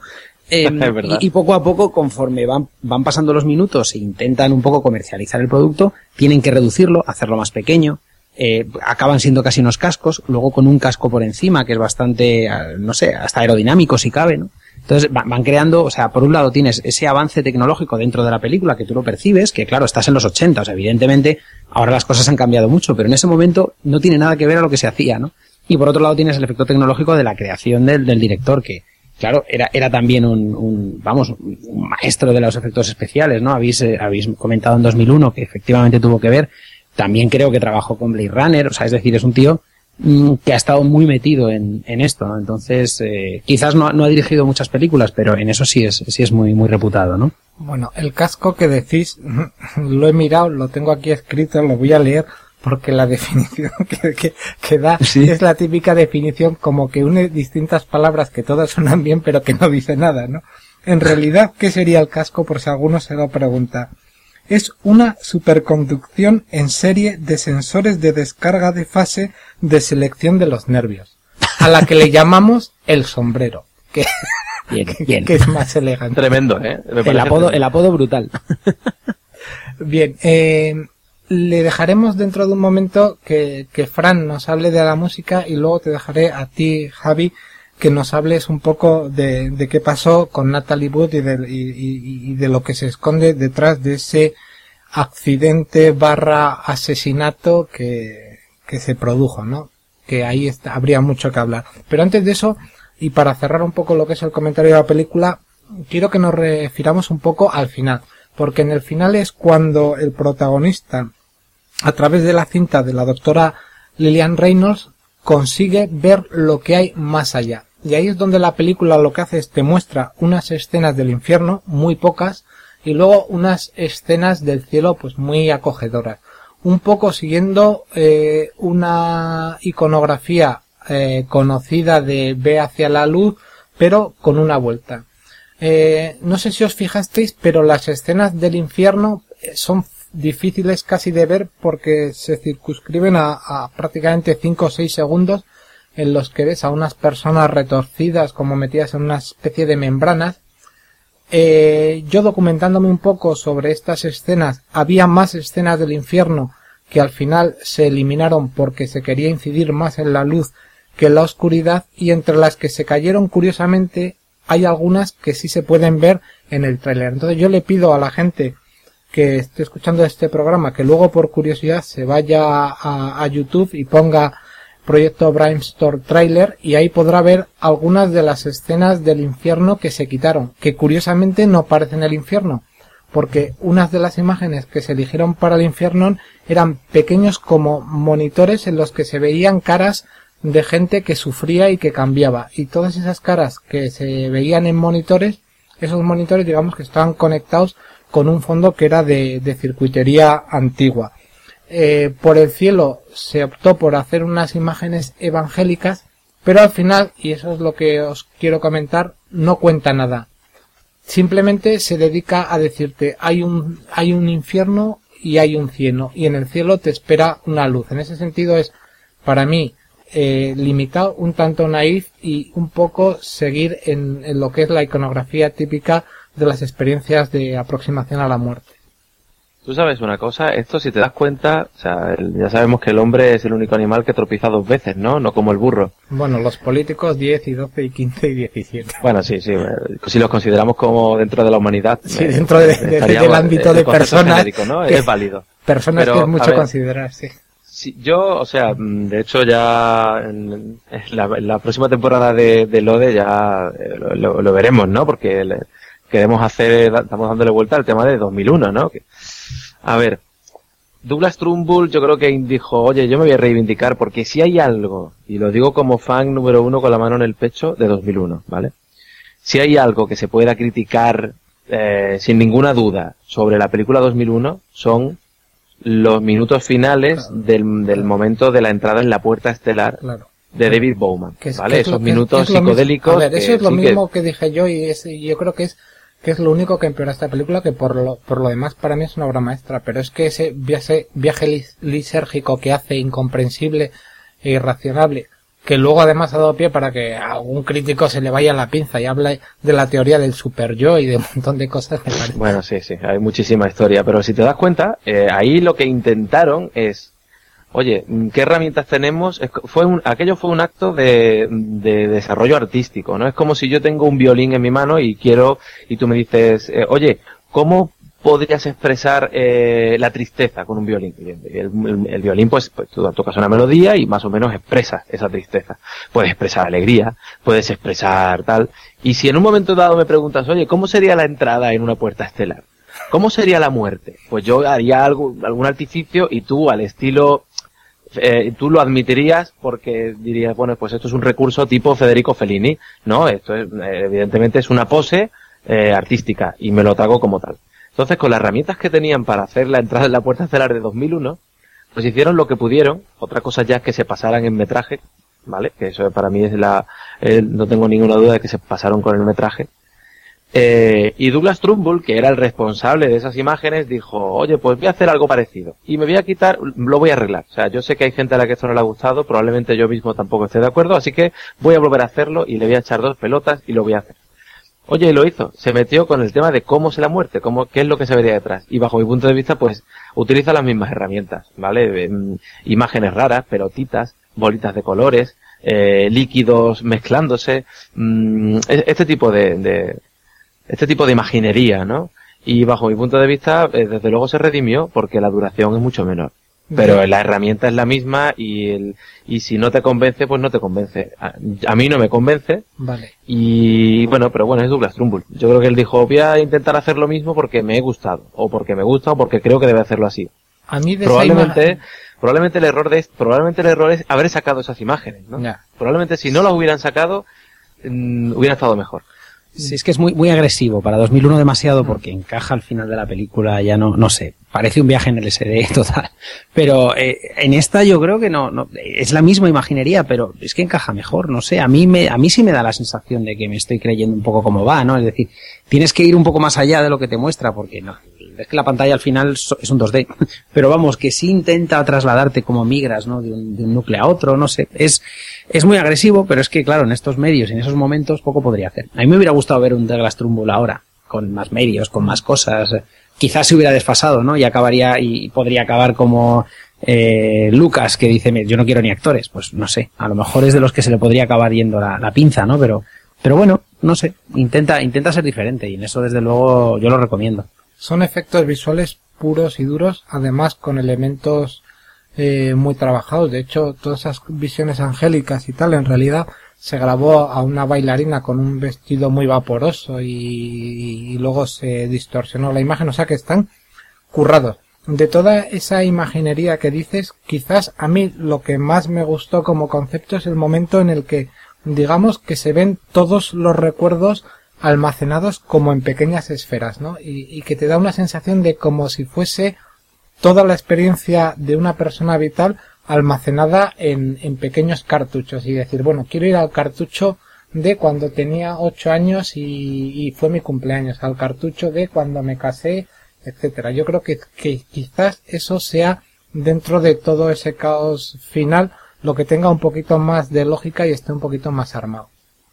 [SPEAKER 1] Y poco a poco, conforme van pasando los minutos e intentan un poco comercializar el producto, tienen que reducirlo, hacerlo más pequeño, acaban siendo casi unos cascos, luego con un casco por encima que es bastante, no sé, hasta aerodinámico si cabe, ¿no? Entonces van creando, o sea, por un lado tienes ese avance tecnológico dentro de la película que tú lo percibes, que claro, estás en los 80, o sea, evidentemente ahora las cosas han cambiado mucho, pero en ese momento no tiene nada que ver a lo que se hacía, ¿no? Y por otro lado tienes el efecto tecnológico de la creación del director, que claro, era también un maestro de los efectos especiales, ¿no? Habéis comentado en 2001 que efectivamente tuvo que ver. También creo que trabajó con Blade Runner, o sea, es decir, es un tío que ha estado muy metido en esto, ¿no? Entonces, quizás no ha dirigido muchas películas, pero en eso sí es muy, muy reputado, ¿no?
[SPEAKER 2] Bueno, el casco que decís, lo he mirado, lo tengo aquí escrito, lo voy a leer, porque la definición que da ¿sí? Es la típica definición como que une distintas palabras que todas suenan bien pero que no dice nada, ¿no? En realidad, ¿qué sería el casco? Por si alguno se lo pregunta. Es una superconducción en serie de sensores de descarga de fase de selección de los nervios, a la que le llamamos el sombrero, que que es más elegante.
[SPEAKER 9] Tremendo, ¿eh?
[SPEAKER 1] El apodo brutal.
[SPEAKER 2] Bien, le dejaremos dentro de un momento que Fran nos hable de la música y luego te dejaré a ti, Javi, que nos hables un poco de qué pasó con Natalie Wood y de lo que se esconde detrás de ese accidente / asesinato que se produjo, ¿no? Que ahí habría mucho que hablar. Pero antes de eso, y para cerrar un poco lo que es el comentario de la película, quiero que nos refiramos un poco al final. Porque en el final es cuando el protagonista, a través de la cinta de la doctora Lillian Reynolds, consigue ver lo que hay más allá. Y ahí es donde la película lo que hace es te muestra unas escenas del infierno, muy pocas, y luego unas escenas del cielo pues muy acogedoras. Un poco siguiendo una iconografía conocida de Ve hacia la luz, pero con una vuelta. No sé si os fijasteis, pero las escenas del infierno son difíciles casi de ver porque se circunscriben a prácticamente 5 o 6 segundos en los que ves a unas personas retorcidas como metidas en una especie de membranas. Yo documentándome un poco sobre estas escenas, había más escenas del infierno que al final se eliminaron porque se quería incidir más en la luz que en la oscuridad, y entre las que se cayeron curiosamente hay algunas que sí se pueden ver en el tráiler. Entonces yo le pido a la gente que esté escuchando este programa que luego por curiosidad se vaya a YouTube y ponga Proyecto Brainstorm Trailer, y ahí podrá ver algunas de las escenas del infierno que se quitaron, que curiosamente no parecen el infierno, porque unas de las imágenes que se eligieron para el infierno eran pequeños como monitores en los que se veían caras de gente que sufría y que cambiaba, y todas esas caras que se veían en monitores, esos monitores digamos que estaban conectados con un fondo que era de circuitería antigua. Por el cielo se optó por hacer unas imágenes evangélicas, pero al final, y eso es lo que os quiero comentar, no cuenta nada. Simplemente se dedica a decirte hay un infierno y hay un cielo, y en el cielo te espera una luz. En ese sentido es, para mí, limitado, un tanto naif y un poco seguir en lo que es la iconografía típica de las experiencias de aproximación a la muerte.
[SPEAKER 9] Tú sabes una cosa, esto si te das cuenta, o sea, ya sabemos que el hombre es el único animal que tropieza 2 veces, ¿no? No como el burro.
[SPEAKER 2] Bueno, los políticos 10 y 12 y 15 y 17.
[SPEAKER 9] Bueno, sí, si los consideramos como dentro de la humanidad.
[SPEAKER 2] Sí, dentro del ámbito de personas.
[SPEAKER 9] Genérico, ¿no? Es válido.
[SPEAKER 2] Personas pero, que es mucho considerar, sí.
[SPEAKER 9] Sí, yo, o sea, de hecho ya en la próxima temporada de Lode ya lo veremos, ¿no? Porque estamos dándole vuelta al tema de 2001, ¿no? A ver, Douglas Trumbull yo creo que dijo, oye, yo me voy a reivindicar porque si hay algo, y lo digo como fan número 1 con la mano en el pecho de 2001, ¿vale? Si hay algo que se pueda criticar sin ninguna duda sobre la película 2001 son los minutos finales del momento de la entrada en la puerta estelar de David Bowman, ¿vale? Esos minutos psicodélicos.
[SPEAKER 2] A ver, eso es lo mismo que dije yo y yo creo que es lo único que empeora esta película, que por lo demás para mí es una obra maestra, pero es que ese viaje lisérgico que hace incomprensible e irracionable, que luego además ha dado pie para que a algún crítico se le vaya la pinza y hable de la teoría del super yo y de un montón de cosas, me parece.
[SPEAKER 9] Bueno, sí, hay muchísima historia, pero si te das cuenta, ahí lo que intentaron es, oye, ¿qué herramientas tenemos? Aquello fue un acto de desarrollo artístico, ¿no? Es como si yo tengo un violín en mi mano y tú me dices, oye, ¿cómo podrías expresar la tristeza con un violín? El violín, pues tú tocas una melodía y más o menos expresas esa tristeza. Puedes expresar alegría, puedes expresar tal. Y si en un momento dado me preguntas, oye, ¿cómo sería la entrada en una puerta estelar? ¿Cómo sería la muerte? Pues yo haría algún artificio y tú al estilo... tú lo admitirías porque dirías, bueno, pues esto es un recurso tipo Federico Fellini, ¿no? Esto evidentemente es una pose artística y me lo trago como tal. Entonces, con las herramientas que tenían para hacer la entrada en la puerta estelar de 2001, pues hicieron lo que pudieron. Otra cosa ya es que se pasaran en metraje, ¿vale? Que eso para mí es no tengo ninguna duda de que se pasaron con el metraje. Y Douglas Trumbull, que era el responsable de esas imágenes, dijo, oye, pues voy a hacer algo parecido. Y me voy a quitar, lo voy a arreglar. O sea, yo sé que hay gente a la que esto no le ha gustado, probablemente yo mismo tampoco esté de acuerdo, así que voy a volver a hacerlo y le voy a echar 2 pelotas y lo voy a hacer. Oye, y lo hizo. Se metió con el tema de cómo es la muerte, qué es lo que se vería detrás. Y bajo mi punto de vista, pues, utiliza las mismas herramientas, ¿vale? Imágenes raras, pelotitas, bolitas de colores, líquidos mezclándose, este tipo de imaginería, ¿no? Y bajo mi punto de vista, desde luego se redimió porque la duración es mucho menor. Pero la herramienta es la misma y si no te convence, pues no te convence. A mí no me convence.
[SPEAKER 2] Vale.
[SPEAKER 9] Y bueno, pero bueno, es Douglas Trumbull. Yo creo que él dijo, voy a intentar hacer lo mismo porque me he gustado, o porque me gusta, o porque creo que debe hahacerlo así.
[SPEAKER 2] A mí
[SPEAKER 9] probablemente el error es haber sacado esas imágenes, ¿no?
[SPEAKER 2] Ya.
[SPEAKER 9] Probablemente si no las hubieran sacado, hubiera estado mejor.
[SPEAKER 1] Sí, es que es muy agresivo. Para 2001 demasiado porque encaja al final de la película, ya no sé. Parece un viaje en el LSD total. Pero en esta yo creo que no es la misma imaginería, pero es que encaja mejor, no sé. A mí sí me da la sensación de que me estoy creyendo un poco cómo va, ¿no? Es decir, tienes que ir un poco más allá de lo que te muestra porque no. Es que la pantalla al final es un 2D, pero vamos, que sí intenta trasladarte como migras, ¿no? De un núcleo a otro, no sé. Es muy agresivo, pero es que claro, en estos medios, en esos momentos, poco podría hacer. A mí me hubiera gustado ver un Douglas Trumbull ahora, con más medios, con más cosas. Quizás se hubiera desfasado, ¿no? Y podría acabar como Lucas, que dice, yo no quiero ni actores. Pues no sé, a lo mejor es de los que se le podría acabar yendo la pinza, ¿no? Pero bueno, no sé, intenta ser diferente y en eso desde luego yo lo recomiendo.
[SPEAKER 2] Son efectos visuales puros y duros, además con elementos muy trabajados. De hecho, todas esas visiones angélicas y tal, en realidad se grabó a una bailarina con un vestido muy vaporoso y luego se distorsionó la imagen, o sea que están currados. De toda esa imaginería que dices, quizás a mí lo que más me gustó como concepto es el momento en el que, digamos, que se ven todos los recuerdos almacenados como en pequeñas esferas, ¿no? Y que te da una sensación de como si fuese toda la experiencia de una persona vital almacenada en pequeños cartuchos y decir, bueno, quiero ir al cartucho de cuando tenía 8 años y fue mi cumpleaños, al cartucho de cuando me casé, etcétera. Yo creo que quizás eso sea, dentro de todo ese caos final, lo que tenga un poquito más de lógica y esté un poquito más armado.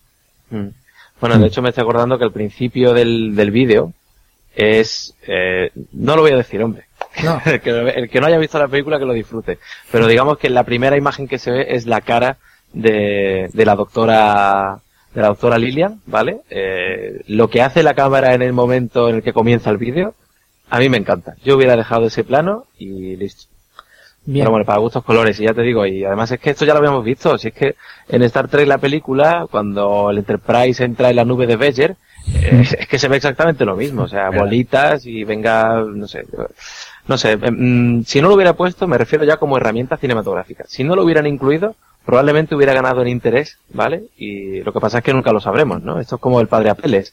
[SPEAKER 9] Bueno, de hecho me estoy acordando que el principio del vídeo es... no lo voy a decir, hombre. No. el que no haya visto la película que lo disfrute. Pero digamos que la primera imagen que se ve es la cara de la doctora Lillian, ¿vale? Lo que hace la cámara en el momento en el que comienza el vídeo, a mí me encanta. Yo hubiera dejado ese plano y listo. Bien. Pero bueno, para gustos colores, y ya te digo, y además es que esto ya lo habíamos visto, si es que en Star Trek la película, cuando el Enterprise entra en la nube de Voyager, es que se ve exactamente lo mismo, o sea, bolitas y venga, no sé, si no lo hubiera puesto, me refiero ya como herramienta cinematográfica. Si no lo hubieran incluido, probablemente hubiera ganado en interés, ¿vale? Y lo que pasa es que nunca lo sabremos, ¿no? Esto es como el Padre Apeles.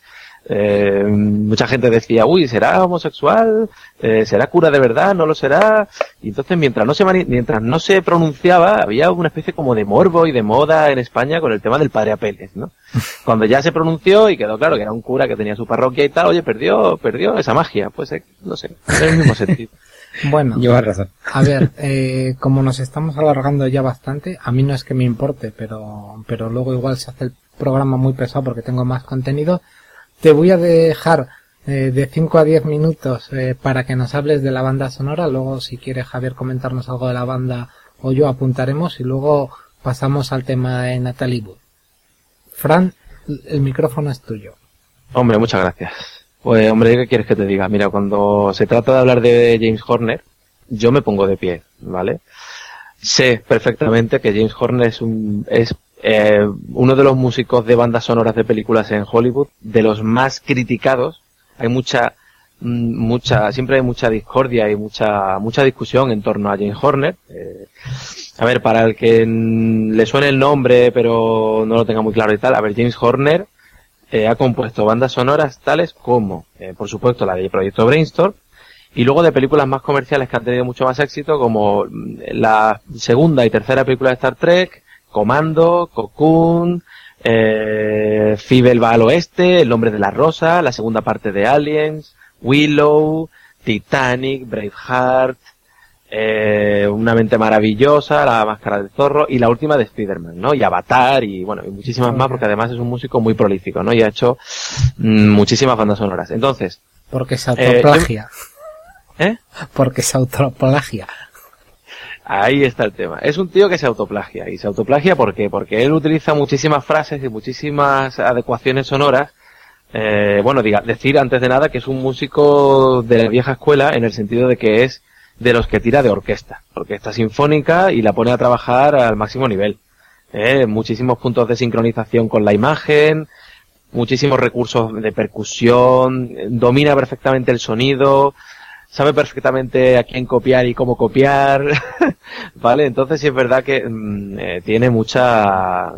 [SPEAKER 9] Mucha gente decía, uy, ¿será homosexual? ¿Será cura de verdad? ¿No lo será? Y entonces mientras no se pronunciaba, había una especie como de morbo y de moda en España con el tema del Padre Apeles, ¿no? Cuando ya se pronunció y quedó claro que era un cura que tenía su parroquia y tal, oye, perdió esa magia, pues no sé, en el mismo sentido.
[SPEAKER 2] Bueno,
[SPEAKER 1] llevas razón.
[SPEAKER 2] A ver, como nos estamos alargando ya bastante, a mí no es que me importe, pero luego igual se hace el programa muy pesado porque tengo más contenido. Te voy a dejar de 5 a 10 minutos para que nos hables de la banda sonora. Luego, si quiere Javier comentarnos algo de la banda o yo, apuntaremos y luego pasamos al tema de Natalie Wood. Fran, el micrófono es tuyo.
[SPEAKER 9] Hombre, muchas gracias. Pues, hombre, ¿qué quieres que te diga? Mira, cuando se trata de hablar de James Horner, yo me pongo de pie, ¿vale? Sé perfectamente que James Horner es uno de los músicos de bandas sonoras de películas en Hollywood, de los más criticados. Hay siempre hay mucha discordia y mucha discusión en torno a James Horner. A ver, para el que le suene el nombre pero no lo tenga muy claro y tal, a ver, James Horner ha compuesto bandas sonoras tales como, por supuesto, la de Proyecto Brainstorm, y luego de películas más comerciales que han tenido mucho más éxito, como la segunda y tercera película de Star Trek, Comando, Cocoon, Fievel va al oeste, El nombre de la rosa, la segunda parte de Aliens, Willow, Titanic, Braveheart, Una mente maravillosa, La máscara del zorro y la última de Spider-Man, ¿no? Y Avatar y bueno, y muchísimas más, porque además es un músico muy prolífico, ¿no? Y ha hecho muchísimas bandas sonoras. Entonces,
[SPEAKER 2] porque se autoplagia. Porque se autoplagia.
[SPEAKER 9] Ahí está el tema. Es un tío que se autoplagia. ¿Y se autoplagia por qué? Porque él utiliza muchísimas frases y muchísimas adecuaciones sonoras. Decir antes de nada que es un músico de la vieja escuela, en el sentido de que es de los que tira de orquesta sinfónica, y la pone a trabajar al máximo nivel. Muchísimos puntos de sincronización con la imagen, muchísimos recursos de percusión, domina perfectamente el sonido, sabe perfectamente a quién copiar y cómo copiar, ¿vale? Entonces sí es verdad que tiene mucha...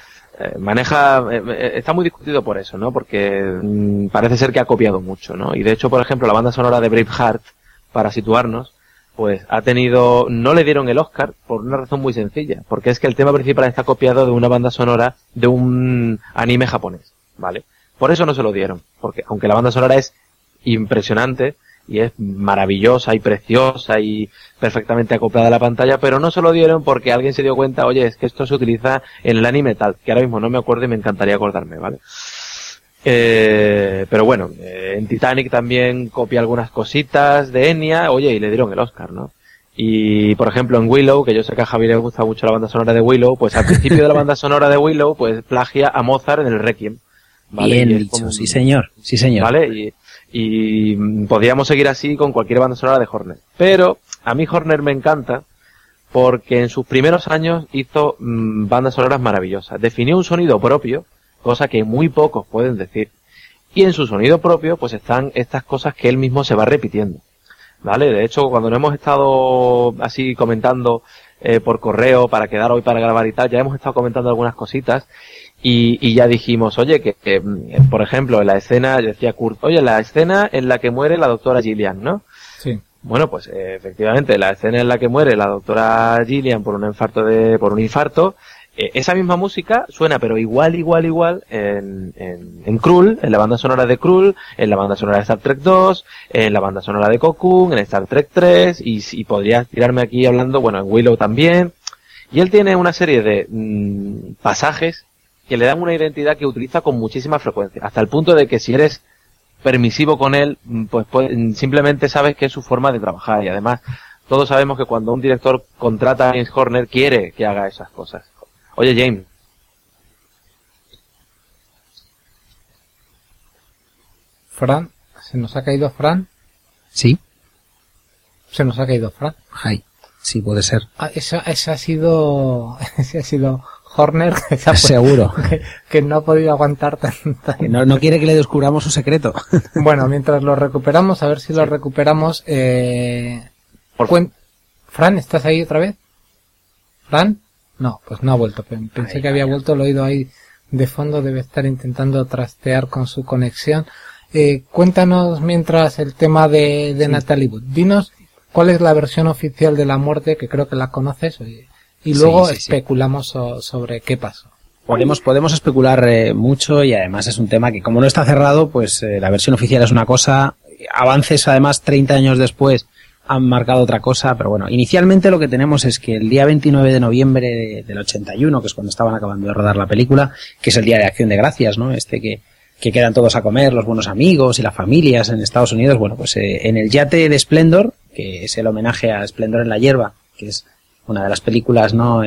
[SPEAKER 9] está muy discutido por eso, ¿no? Porque parece ser que ha copiado mucho, ¿no? Y de hecho, por ejemplo, la banda sonora de Braveheart, para situarnos, pues no le dieron el Oscar por una razón muy sencilla, porque es que el tema principal está copiado de una banda sonora de un anime japonés, ¿vale? Por eso no se lo dieron, porque aunque la banda sonora es impresionante y es maravillosa y preciosa y perfectamente acoplada a la pantalla, pero no se lo dieron porque alguien se dio cuenta, oye, es que esto se utiliza en el anime tal, que ahora mismo no me acuerdo y me encantaría acordarme, ¿vale? Pero bueno, en Titanic también copia algunas cositas de Enya, oye, y le dieron el Oscar, ¿no? Y por ejemplo en Willow, que yo sé que a Javier le gusta mucho la banda sonora de Willow, pues al principio de la banda sonora de Willow, pues plagia a Mozart en el Requiem, ¿vale?
[SPEAKER 1] Bien dicho, sí señor,
[SPEAKER 9] ¿vale? Y podríamos seguir así con cualquier banda sonora de Horner. Pero a mí Horner me encanta porque en sus primeros años hizo bandas sonoras maravillosas. Definió un sonido propio, cosa que muy pocos pueden decir. Y en su sonido propio, pues están estas cosas que él mismo se va repitiendo. ¿Vale? De hecho, cuando nos hemos estado así comentando por correo para quedar hoy para grabar y tal, ya hemos estado comentando algunas cositas y ya dijimos, oye, que por ejemplo, en la escena, yo decía Kurt, oye, la escena en la que muere la doctora Gillian, ¿no?
[SPEAKER 2] Sí.
[SPEAKER 9] Bueno, pues efectivamente, la escena en la que muere la doctora Gillian por un infarto, esa misma música suena pero igual en Krull, en la banda sonora de Krull, en la banda sonora de Star Trek 2, en la banda sonora de Cocoon, en Star Trek 3 y podría tirarme aquí hablando, bueno, en Willow también. Y él tiene una serie de pasajes que le dan una identidad que utiliza con muchísima frecuencia, hasta el punto de que si eres permisivo con él, pues simplemente sabes que es su forma de trabajar y además todos sabemos que cuando un director contrata a James Horner quiere que haga esas cosas. Oye, James.
[SPEAKER 2] Fran, ¿se nos ha caído Fran?
[SPEAKER 1] Sí.
[SPEAKER 2] ¿Se nos ha caído Fran?
[SPEAKER 1] Ay, sí, puede ser.
[SPEAKER 2] Ese ha sido Horner,
[SPEAKER 1] seguro.
[SPEAKER 2] Que no ha podido aguantar tanta...
[SPEAKER 1] No quiere que le descubramos su secreto.
[SPEAKER 2] Bueno, mientras lo recuperamos, a ver si lo recuperamos. Fran, ¿estás ahí otra vez? ¿Fran? No, pues no ha vuelto. Pensé que había vuelto, lo he oído ahí de fondo, debe estar intentando trastear con su conexión. Cuéntanos mientras el tema de Natalie Wood. Dinos cuál es la versión oficial de la muerte, que creo que la conoces, y luego especulamos sobre qué pasó.
[SPEAKER 1] Podemos especular mucho y además es un tema que como no está cerrado, pues la versión oficial es una cosa, avances además 30 años después han marcado otra cosa, pero bueno, inicialmente lo que tenemos es que el día 29 de noviembre del 81, que es cuando estaban acabando de rodar la película, que es el día de Acción de Gracias, ¿no? Que quedan todos a comer, los buenos amigos y las familias en Estados Unidos, bueno, pues en el yate de Splendor, que es el homenaje a Esplendor en la hierba, que es una de las películas, ¿no?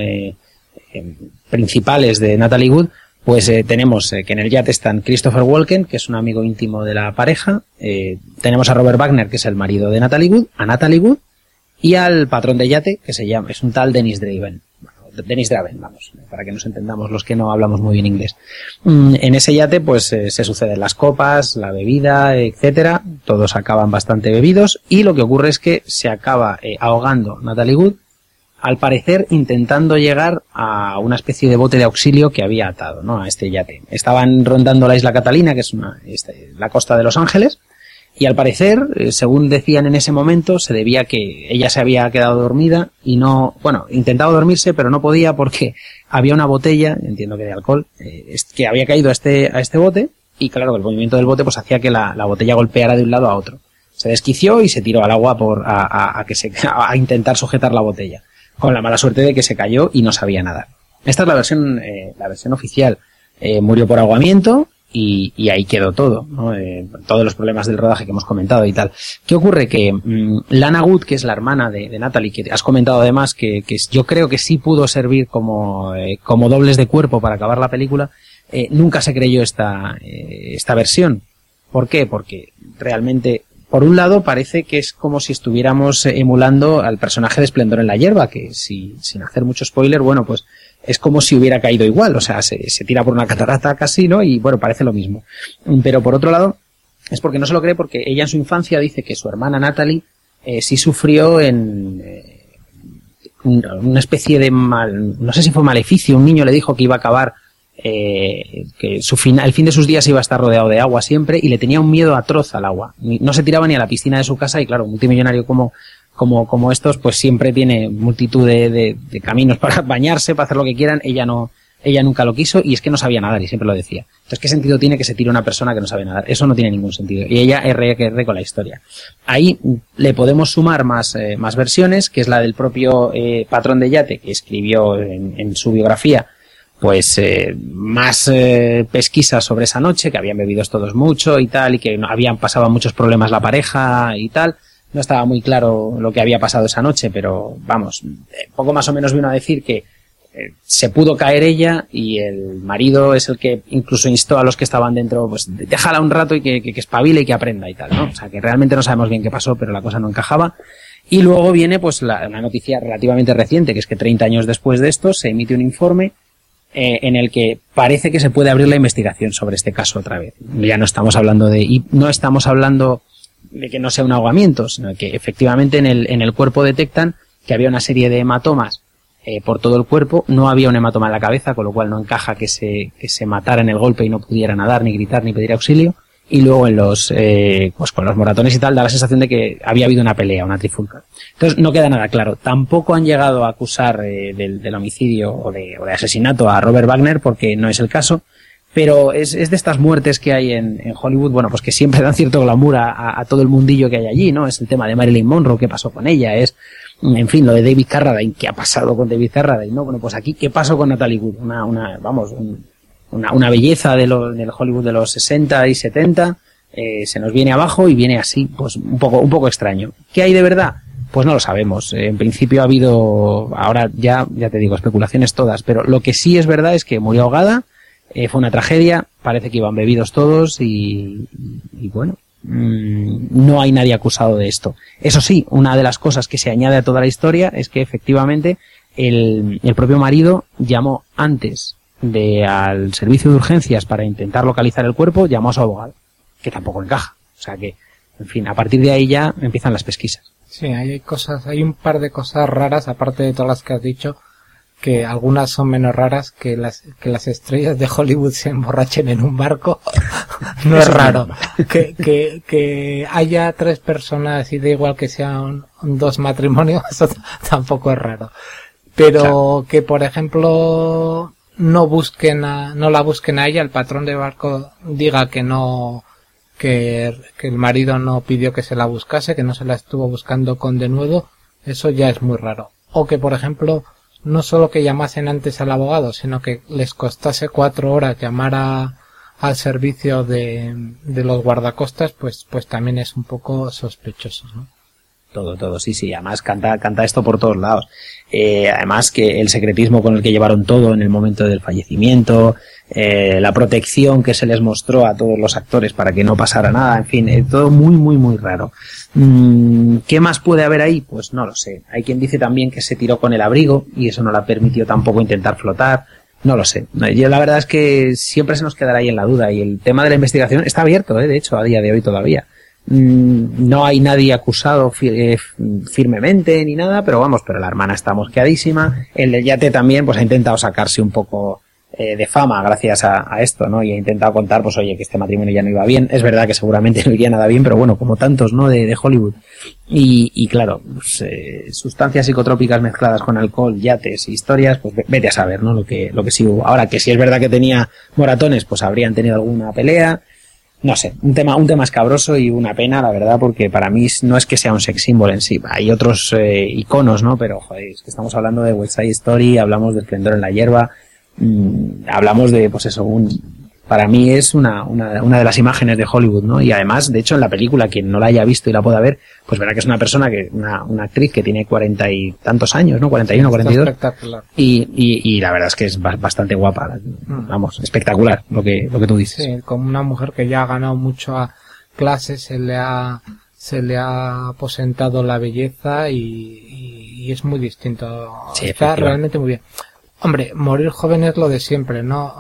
[SPEAKER 1] Principales de Natalie Wood, pues tenemos que en el yate están Christopher Walken, que es un amigo íntimo de la pareja, tenemos a Robert Wagner, que es el marido de Natalie Wood, a Natalie Wood, y al patrón de yate, que es un tal Dennis Draven, vamos, para que nos entendamos los que no hablamos muy bien inglés. En ese yate, pues se suceden las copas, la bebida, etcétera, todos acaban bastante bebidos, y lo que ocurre es que se acaba ahogando Natalie Wood, al parecer intentando llegar a una especie de bote de auxilio que había atado, ¿no? A este yate. Estaban rondando la isla Catalina, que es la costa de Los Ángeles, y al parecer, según decían en ese momento, se debía que ella se había quedado dormida y intentaba dormirse, pero no podía porque había una botella, entiendo que de alcohol, que había caído a este bote, y claro, el movimiento del bote pues hacía que la botella golpeara de un lado a otro. Se desquició y se tiró al agua a intentar sujetar la botella, con la mala suerte de que se cayó y no sabía nadar. Esta es la versión oficial. Murió por ahogamiento y ahí quedó todo, ¿no? Todos los problemas del rodaje que hemos comentado y tal. ¿Qué ocurre? Que Lana Wood, que es la hermana de Natalie, que has comentado además que yo creo que sí pudo servir como dobles de cuerpo para acabar la película, nunca se creyó esta versión. ¿Por qué? Porque realmente, por un lado, parece que es como si estuviéramos emulando al personaje de Esplendor en la hierba, que sin hacer mucho spoiler, bueno, pues es como si hubiera caído igual, o sea, se tira por una catarata casi, ¿no? Y bueno, parece lo mismo. Pero por otro lado, es porque no se lo cree, porque ella en su infancia dice que su hermana Natalie sí sufrió en una especie de no sé si fue maleficio, un niño le dijo que iba a acabar, que el fin de sus días iba a estar rodeado de agua siempre, y le tenía un miedo atroz al agua. No se tiraba ni a la piscina de su casa, y claro, un multimillonario como estos, pues siempre tiene multitud de caminos para bañarse, para hacer lo que quieran. Ella nunca lo quiso, y es que no sabía nadar, y siempre lo decía. Entonces, ¿qué sentido tiene que se tire una persona que no sabe nadar? Eso no tiene ningún sentido. Y ella R con la historia. Ahí le podemos sumar más versiones, que es la del propio patrón de yate, que escribió en su biografía, pues más pesquisas sobre esa noche, que habían bebido todos mucho y tal, y que habían pasado muchos problemas la pareja y tal. No estaba muy claro lo que había pasado esa noche, pero vamos, poco más o menos vino a decir que se pudo caer ella, y el marido es el que incluso instó a los que estaban dentro, pues déjala un rato y que espabile y que aprenda y tal, ¿no? O sea, que realmente no sabemos bien qué pasó, pero la cosa no encajaba. Y luego viene pues una noticia relativamente reciente, que es que 30 años después de esto se emite un informe en el que parece que se puede abrir la investigación sobre este caso otra vez. Ya no estamos hablando y no estamos hablando de que no sea un ahogamiento, sino que efectivamente en el cuerpo detectan que había una serie de hematomas por todo el cuerpo. No había un hematoma en la cabeza, con lo cual no encaja que se matara en el golpe y no pudiera nadar, ni gritar, ni pedir auxilio. Y luego en pues con los moratones y tal, da la sensación de que había habido una pelea, una trifulca. Entonces no queda nada claro. Tampoco han llegado a acusar del homicidio o de asesinato a Robert Wagner, porque no es el caso. Pero es de estas muertes que hay en Hollywood, bueno, pues que siempre dan cierto glamour a todo el mundillo que hay allí, ¿no? Es el tema de Marilyn Monroe, qué pasó con ella, en fin, lo de David Carradine, qué ha pasado con David Carradine, ¿no? Bueno, pues aquí, ¿qué pasó con Natalie Wood? Una belleza del Hollywood de los 60 y 70, se nos viene abajo y viene así, pues un poco extraño. ¿Qué hay de verdad? Pues no lo sabemos. En principio ha habido, ahora ya te digo, especulaciones todas, pero lo que sí es verdad es que murió ahogada, fue una tragedia, parece que iban bebidos todos y bueno, no hay nadie acusado de esto. Eso sí, una de las cosas que se añade a toda la historia es que efectivamente el propio marido llamó antes al servicio de urgencias para intentar localizar el cuerpo, llamó a su abogado, que tampoco encaja. O sea que, en fin, a partir de ahí ya empiezan las pesquisas.
[SPEAKER 2] Sí, hay un par de cosas raras, aparte de todas las que has dicho, que algunas son menos raras, que las estrellas de Hollywood se emborrachen en un barco. No es raro. Que haya 3 personas y da igual que sean 2 matrimonios, eso tampoco es raro. Pero claro, que por ejemplo no la busquen a ella, el patrón de barco diga que no, que el marido no pidió que se la buscase, que no se la estuvo buscando con denuedo, eso ya es muy raro. O que por ejemplo no solo que llamasen antes al abogado, sino que les costase 4 horas llamar al servicio de los guardacostas, pues también es un poco sospechoso, ¿no?
[SPEAKER 1] Todo, sí, además canta esto por todos lados. Además que el secretismo con el que llevaron todo en el momento del fallecimiento, la protección que se les mostró a todos los actores para que no pasara nada, en fin, todo muy, muy, muy raro. ¿Qué más puede haber ahí? Pues no lo sé. Hay quien dice también que se tiró con el abrigo y eso no la permitió tampoco intentar flotar. No lo sé. Yo la verdad es que siempre se nos quedará ahí en la duda y el tema de la investigación está abierto, de hecho, a día de hoy todavía. No hay nadie acusado firmemente ni nada, pero la hermana está mosqueadísima. El del yate también pues ha intentado sacarse un poco de fama gracias a esto, ¿no? Y ha intentado contar, pues oye, que este matrimonio ya no iba bien. Es verdad que seguramente no iría nada bien, pero bueno, como tantos, ¿no? De Hollywood. Y claro, pues, sustancias psicotrópicas mezcladas con alcohol, yates, historias, pues vete a saber, ¿no? Lo que sí hubo. Ahora, que si es verdad que tenía moratones, pues habrían tenido alguna pelea. No sé, un tema escabroso y una pena, la verdad, porque para mí no es que sea un sex symbol en sí. Hay otros iconos, ¿no? Pero, joder, es que estamos hablando de West Side Story, hablamos de Esplendor en la hierba, hablamos de, pues eso, para mí es una de las imágenes de Hollywood, ¿no? Y además, de hecho, en la película, quien no la haya visto y la pueda ver, pues verá que es una persona una actriz que tiene 40 y tantos años, ¿no? 41, 42.
[SPEAKER 2] Espectacular.
[SPEAKER 1] Y la verdad es que es bastante guapa. Vamos, espectacular lo que tú dices.
[SPEAKER 2] Sí, como una mujer que ya ha ganado mucho a clases, se le ha aposentado la belleza y es muy distinto.
[SPEAKER 1] Sí,
[SPEAKER 2] está realmente muy bien. Hombre, morir joven es lo de siempre, ¿no?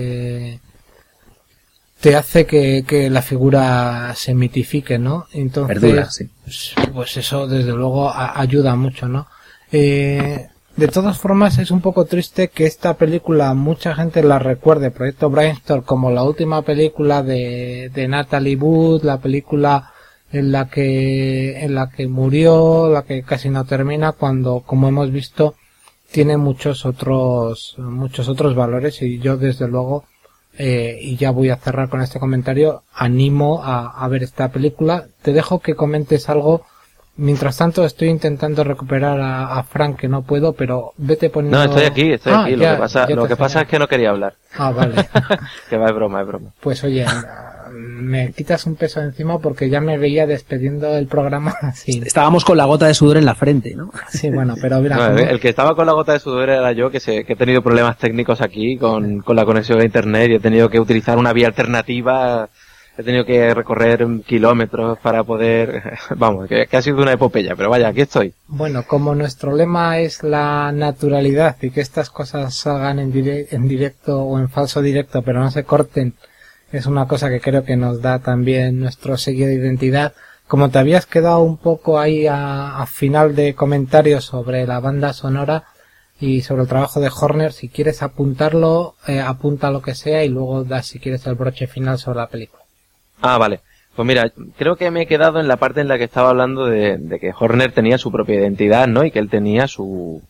[SPEAKER 2] Te hace que la figura se mitifique, ¿no? Entonces,
[SPEAKER 1] perdura, sí.
[SPEAKER 2] Pues eso desde luego ayuda mucho, ¿no? De todas formas es un poco triste que esta película mucha gente la recuerde, Proyecto Brainstorm, como la última película de Natalie Wood, la película en la que murió, la que casi no termina, cuando, como hemos visto, tiene muchos otros valores y yo desde luego y ya voy a cerrar con este comentario, animo a ver esta película. Te dejo que comentes algo. Mientras tanto estoy intentando recuperar a Frank, que no puedo, pero vete poniendo...
[SPEAKER 9] No, estoy aquí. Lo que pasa es que no quería hablar.
[SPEAKER 2] Ah, vale.
[SPEAKER 9] Que va, es broma.
[SPEAKER 2] Pues oye, me quitas un peso encima porque ya me veía despediendo el programa así.
[SPEAKER 1] Estábamos con la gota de sudor en la frente, ¿no?
[SPEAKER 2] Sí, bueno, pero mira...
[SPEAKER 9] No, el que estaba con la gota de sudor era yo, que he tenido problemas técnicos aquí con la conexión a internet y he tenido que utilizar una vía alternativa He tenido que recorrer kilómetros para poder... Vamos, que ha sido una epopeya, pero vaya, aquí estoy.
[SPEAKER 2] Bueno, como nuestro lema es la naturalidad y que estas cosas salgan en directo o en falso directo, pero no se corten, es una cosa que creo que nos da también nuestro sello de identidad. Como te habías quedado un poco ahí a final de comentarios sobre la banda sonora y sobre el trabajo de Horner, si quieres apuntarlo, apunta lo que sea y luego das, si quieres, el broche final sobre la película.
[SPEAKER 9] Ah, vale. Pues mira, creo que me he quedado en la parte en la que estaba hablando de que Horner tenía su propia identidad, ¿no? Y que él tenía su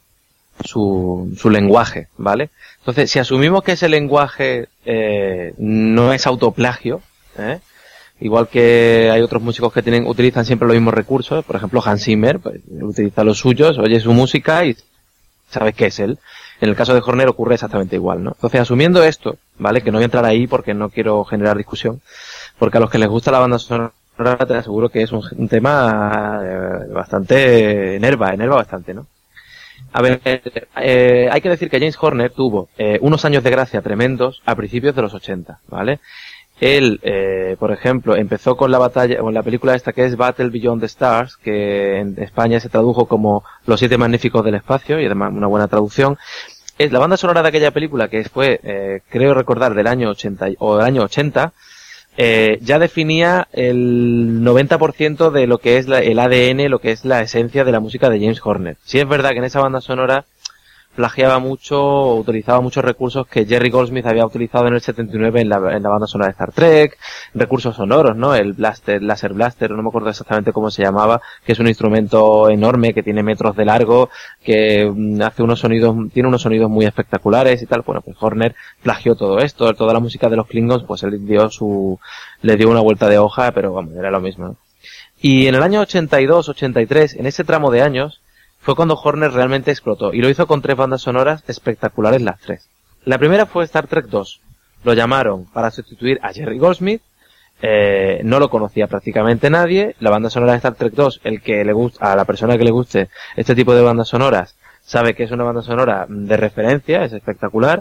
[SPEAKER 9] lenguaje, ¿vale? Entonces, si asumimos que ese lenguaje no es autoplagio, igual que hay otros músicos que utilizan siempre los mismos recursos, por ejemplo Hans Zimmer, pues, utiliza los suyos, oye su música y sabes que es él. En el caso de Horner ocurre exactamente igual, ¿no? Entonces, asumiendo esto, ¿vale? Que no voy a entrar ahí porque no quiero generar discusión, porque a los que les gusta la banda sonora te aseguro que es un tema bastante enerva bastante, ¿no? A ver, hay que decir que James Horner tuvo unos años de gracia tremendos a principios de los 80, ¿vale? Él, por ejemplo, empezó con la película esta que es Battle Beyond the Stars, que en España se tradujo como Los Siete Magníficos del Espacio, y además una buena traducción. Es la banda sonora de aquella película, que fue, creo recordar, del año 80, ya definía el 90% de lo que es el ADN, lo que es la esencia de la música de James Horner. Sí es verdad que en esa banda sonora plagiaba mucho, utilizaba muchos recursos que Jerry Goldsmith había utilizado en el 79 en la banda sonora de Star Trek, recursos sonoros, ¿no? El Laser Blaster, no me acuerdo exactamente cómo se llamaba, que es un instrumento enorme que tiene metros de largo, que hace tiene unos sonidos muy espectaculares y tal. Bueno, pues Horner plagió todo esto, toda la música de los Klingons, pues él le dio una vuelta de hoja, pero vamos, era lo mismo, ¿no? Y en el año 82, 83, en ese tramo de años, fue cuando Horner realmente explotó, y lo hizo con 3 bandas sonoras espectaculares las 3. La primera fue Star Trek 2. Lo llamaron para sustituir a Jerry Goldsmith, no lo conocía prácticamente nadie. La banda sonora de Star Trek 2, a la persona que le guste este tipo de bandas sonoras, sabe que es una banda sonora de referencia, es espectacular.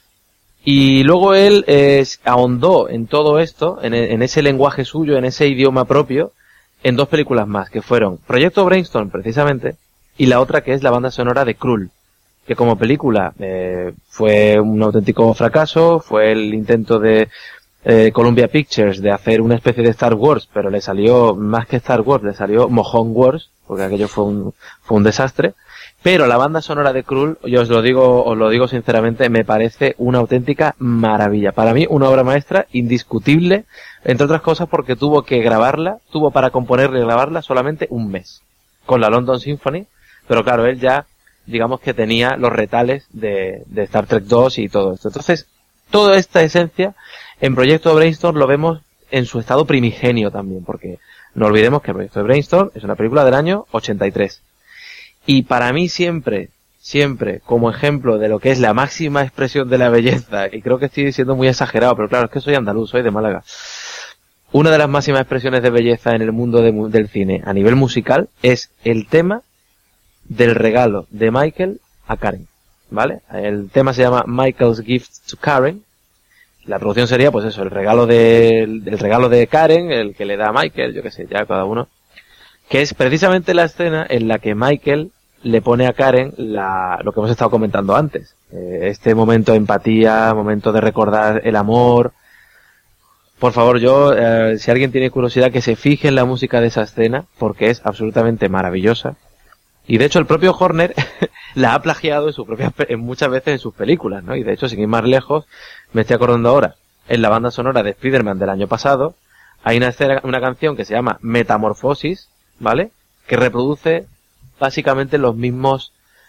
[SPEAKER 9] Y luego él ahondó en todo esto, en ese lenguaje suyo, en ese idioma propio, en 2 películas más, que fueron Proyecto Brainstorm, precisamente, y la otra que es la banda sonora de Krull, que como película fue un auténtico fracaso, fue el intento de Columbia Pictures de hacer una especie de Star Wars, pero le salió, más que Star Wars, le salió Mojón Wars, porque aquello fue un desastre. Pero la banda sonora de Krull, yo os lo digo sinceramente, me parece una auténtica maravilla. Para mí, una obra maestra indiscutible, entre otras cosas porque tuvo para componerla y grabarla solamente un mes, con la London Symphony. Pero claro, él ya, digamos que tenía los retales de Star Trek 2 y todo esto. Entonces, toda esta esencia en Proyecto Brainstorm lo vemos en su estado primigenio también, porque no olvidemos que Proyecto Brainstorm es una película del año 83. Y para mí siempre, como ejemplo de lo que es la máxima expresión de la belleza, y creo que estoy siendo muy exagerado, pero claro, es que soy andaluz, soy de Málaga. Una de las máximas expresiones de belleza en el mundo del cine a nivel musical es el tema del regalo de Michael a Karen, ¿vale? El tema se llama Michael's Gift to Karen. La traducción sería, pues eso, el regalo de Karen, el que le da a Michael, yo qué sé, ya cada uno. Que es precisamente la escena en la que Michael le pone a Karen lo que hemos estado comentando antes. Este momento de empatía, momento de recordar el amor. Por favor, si alguien tiene curiosidad, que se fije en la música de esa escena, porque es absolutamente maravillosa. Y de hecho el propio Horner la ha plagiado muchas veces en sus películas, ¿no? Y de hecho, sin ir más lejos, me estoy acordando ahora, en la banda sonora de Spider-Man del año pasado, hay una canción que se llama Metamorfosis, ¿vale? Que reproduce básicamente los mismos,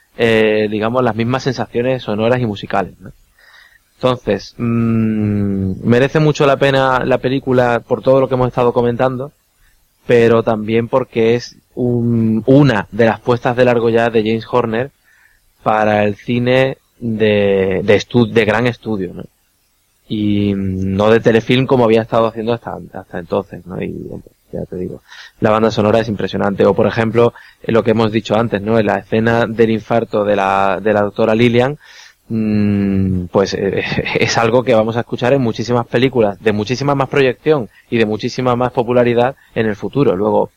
[SPEAKER 9] las mismas sensaciones sonoras y musicales, ¿no? Entonces, merece mucho la pena la película por todo lo que hemos estado comentando, pero también porque es una de las puestas de largo ya de James Horner para el cine de gran estudio, ¿no? Y no de telefilm como había estado haciendo hasta entonces, ¿no? Y ya te digo, la banda sonora es impresionante. O por ejemplo, lo que hemos dicho antes, ¿no? En la escena del infarto de la doctora Lillian, pues es algo que vamos a escuchar en muchísimas películas, de muchísima más proyección y de muchísima más popularidad en el futuro. Luego,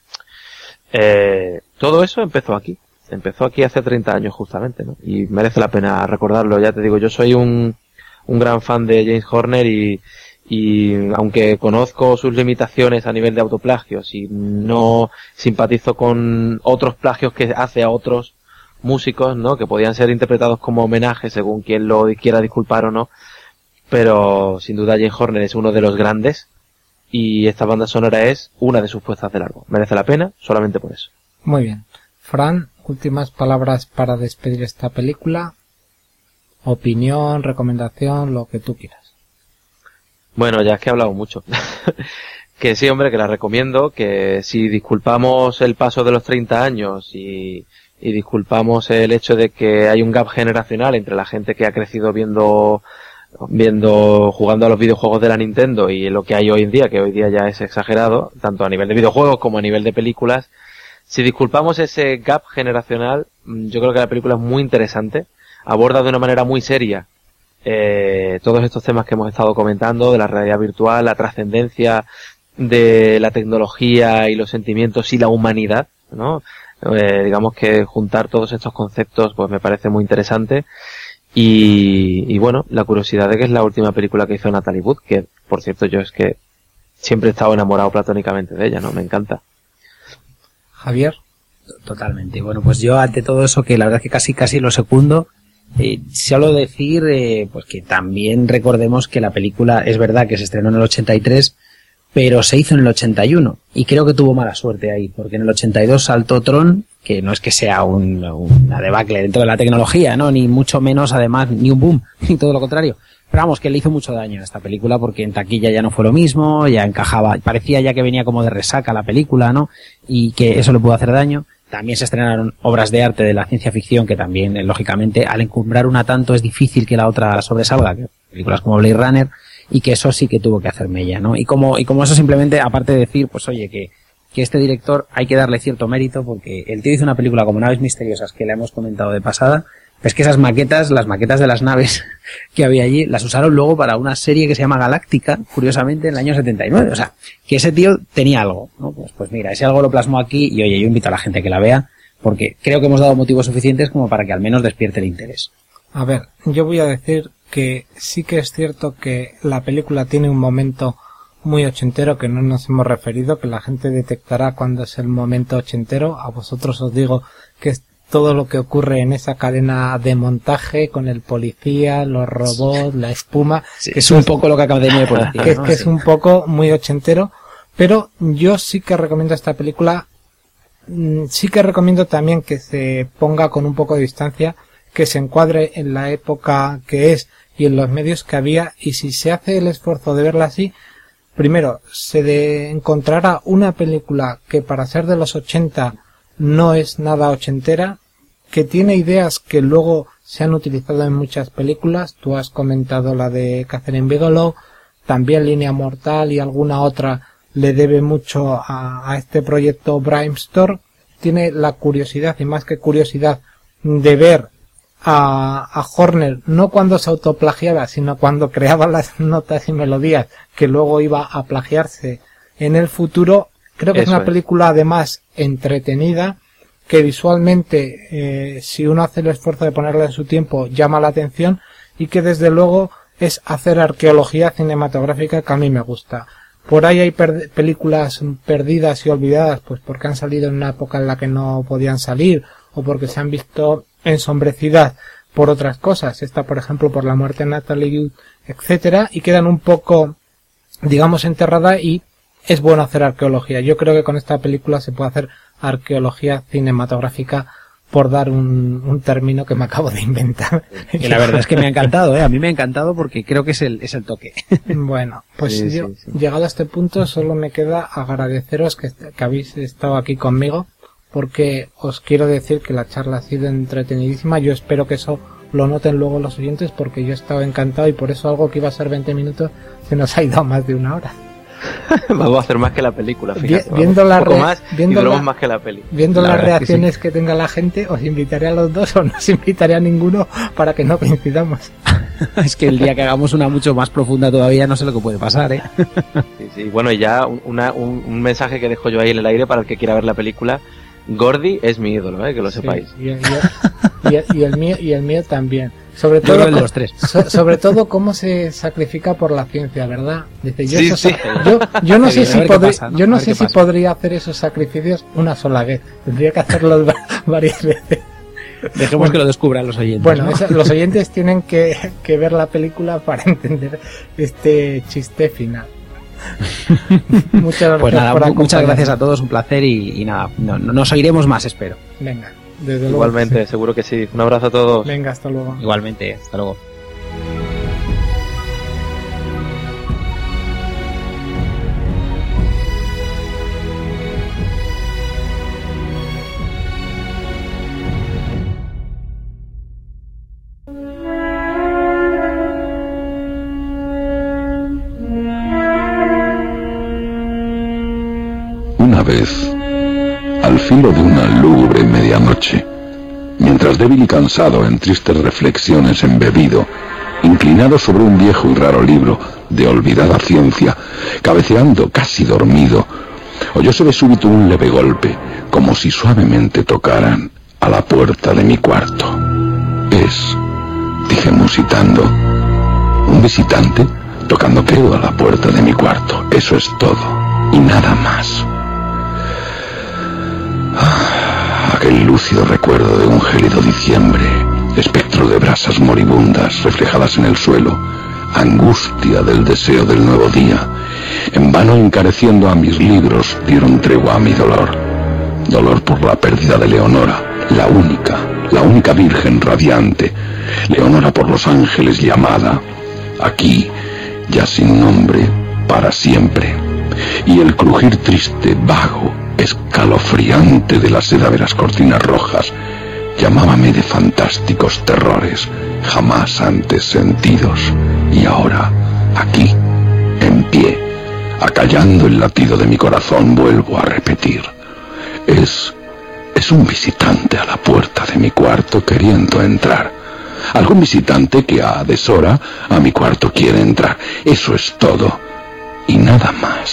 [SPEAKER 9] todo eso empezó aquí hace 30 años justamente, ¿no? Y merece la pena recordarlo. Ya te digo, yo soy un gran fan de James Horner y aunque conozco sus limitaciones a nivel de autoplagios y no simpatizo con otros plagios que hace a otros músicos, ¿no? Que podían ser interpretados como homenaje según quien lo quiera disculpar o no, pero sin duda James Horner es uno de los grandes y esta banda sonora es una de sus puestas de largo. Merece la pena solamente por eso.
[SPEAKER 2] Muy bien. Fran, últimas palabras para despedir esta película. Opinión, recomendación, lo que tú quieras.
[SPEAKER 9] Bueno, ya es que he hablado mucho. Que sí, hombre, que la recomiendo, que si disculpamos el paso de los 30 años y disculpamos el hecho de que hay un gap generacional entre la gente que ha crecido jugando a los videojuegos de la Nintendo y lo que hay hoy en día, que hoy día ya es exagerado, tanto a nivel de videojuegos como a nivel de películas. Si disculpamos ese gap generacional, yo creo que la película es muy interesante, aborda de una manera muy seria todos estos temas que hemos estado comentando, de la realidad virtual, la trascendencia de la tecnología y los sentimientos y la humanidad, ¿no? Digamos que juntar todos estos conceptos pues me parece muy interesante y bueno, la curiosidad de que es la última película que hizo Natalie Wood, que por cierto yo es que siempre he estado enamorado platónicamente de ella, ¿no? Me encanta.
[SPEAKER 2] Javier.
[SPEAKER 1] Totalmente. Bueno, pues yo ante todo eso, que la verdad es que casi lo secundo, solo decir pues que también recordemos que la película es verdad que se estrenó en el 83, pero se hizo en el 81 y creo que tuvo mala suerte ahí, porque en el 82 saltó Tron, que no es que sea una debacle dentro de la tecnología, ¿no? Ni mucho menos, además, ni un boom, ni todo lo contrario. Pero vamos, que le hizo mucho daño a esta película porque en taquilla ya no fue lo mismo, ya encajaba, parecía ya que venía como de resaca la película, ¿no? Y que eso le pudo hacer daño. También se estrenaron obras de arte de la ciencia ficción que también, lógicamente, al encumbrar una tanto es difícil que la otra sobresalga, que películas como Blade Runner, y que eso sí que tuvo que hacer mella, ¿no? Y como eso simplemente, aparte de decir, pues oye, que este director hay que darle cierto mérito porque el tío hizo una película como Naves Misteriosas, que la hemos comentado de pasada, es que esas maquetas, las maquetas de las naves que había allí, las usaron luego para una serie que se llama Galáctica, curiosamente, en el año 79. O sea, que ese tío tenía algo, ¿no? Pues mira, ese algo lo plasmó aquí y oye, yo invito a la gente a que la vea porque creo que hemos dado motivos suficientes como para que al menos despierte el interés.
[SPEAKER 2] A ver, yo voy a decir que sí que es cierto que la película tiene un momento muy ochentero que no nos hemos referido, que la gente detectará cuando es el momento ochentero. A vosotros os digo que es todo lo que ocurre en esa cadena de montaje con el policía, los robots, la espuma.
[SPEAKER 1] Sí, que es un poco lo que acaba de decir de policía,
[SPEAKER 2] que,
[SPEAKER 1] ¿no?
[SPEAKER 2] Que es un poco muy ochentero, pero yo sí que recomiendo esta película. Sí que recomiendo también que se ponga con un poco de distancia, que se encuadre en la época que es y en los medios que había, y si se hace el esfuerzo de verla así, primero se encontrará una película que para ser de los 80 no es nada ochentera, que tiene ideas que luego se han utilizado en muchas películas. Tú has comentado la de Catherine Bigelow, también Línea Mortal y alguna otra le debe mucho a este proyecto Brimstone. Tiene la curiosidad, y más que curiosidad, de ver a Horner no cuando se autoplagiaba, sino cuando creaba las notas y melodías que luego iba a plagiarse en el futuro. Creo que es una película además entretenida, que visualmente, si uno hace el esfuerzo de ponerla en su tiempo, llama la atención, y que desde luego es hacer arqueología cinematográfica que a mí me gusta. Por ahí hay películas perdidas y olvidadas, pues porque han salido en una época en la que no podían salir, o porque se han visto ensombrecidas por otras cosas. Esta, por ejemplo, por la muerte de Natalie Wood, etcétera, y quedan un poco, digamos, enterradas, y es bueno hacer arqueología. Yo creo que con esta película se puede hacer arqueología cinematográfica, por dar un término que me acabo de inventar.
[SPEAKER 1] Y la verdad es que me ha encantado, a mí me ha encantado porque creo que es el toque.
[SPEAKER 2] Bueno, pues sí, yo, sí. Llegado a este punto, solo me queda agradeceros que habéis estado aquí conmigo, porque os quiero decir que la charla ha sido entretenidísima. Yo espero que eso lo noten luego los oyentes, porque yo he estado encantado y por eso algo que iba a ser 20 minutos se nos ha ido a más de una hora.
[SPEAKER 9] Vamos a hacer más que la película, fíjate.
[SPEAKER 2] Viendo la
[SPEAKER 9] más que la peli.
[SPEAKER 2] Viendo las reacciones que tenga la gente, os invitaré a los dos o no os invitaré a ninguno para que no coincidamos.
[SPEAKER 1] Es que el día que hagamos una mucho más profunda todavía no sé lo que puede pasar, ¿eh?
[SPEAKER 9] Sí. Bueno, y ya un mensaje que dejo yo ahí en el aire para el que quiera ver la película. Gordy es mi ídolo, que lo sepáis.
[SPEAKER 2] Y el mío también. Sobre todo,
[SPEAKER 1] de los tres.
[SPEAKER 2] Sobre todo cómo se sacrifica por la ciencia, ¿verdad? Dice, yo no sé si podría hacer esos sacrificios una sola vez. Tendría que hacerlos varias veces.
[SPEAKER 1] Dejemos que lo descubran los oyentes.
[SPEAKER 2] Bueno,
[SPEAKER 1] ¿no?
[SPEAKER 2] Los oyentes tienen que ver la película para entender este chiste final. Muchas gracias,
[SPEAKER 1] pues nada, muchas gracias a todos, un placer y nada, nos oiremos más, espero.
[SPEAKER 2] Venga, desde luego.
[SPEAKER 9] Igualmente, sí. Seguro que sí. Un abrazo a todos.
[SPEAKER 2] Venga, hasta luego.
[SPEAKER 1] Igualmente, hasta luego.
[SPEAKER 8] Una vez, al filo de una lúgubre medianoche, mientras débil y cansado en tristes reflexiones embebido, inclinado sobre un viejo y raro libro de olvidada ciencia, cabeceando casi dormido, oyóse de súbito un leve golpe, como si suavemente tocaran a la puerta de mi cuarto. Dije musitando, un visitante tocando creo a la puerta de mi cuarto. Eso es todo, y nada más. Aquel lúcido recuerdo de un gélido diciembre, espectro de brasas moribundas reflejadas en el suelo, angustia del deseo del nuevo día, en vano encareciendo a mis libros, dieron tregua a mi dolor. Dolor por la pérdida de Leonora, la única virgen radiante, Leonora por los ángeles llamada, aquí, ya sin nombre, para siempre, y el crujir triste, vago, escalofriante de la seda de las cortinas rojas, llamábame de fantásticos terrores jamás antes sentidos, y ahora, aquí, en pie, acallando el latido de mi corazón, vuelvo a repetir, es un visitante a la puerta de mi cuarto queriendo entrar, algún visitante que a deshora a mi cuarto quiere entrar, eso es todo, y nada más.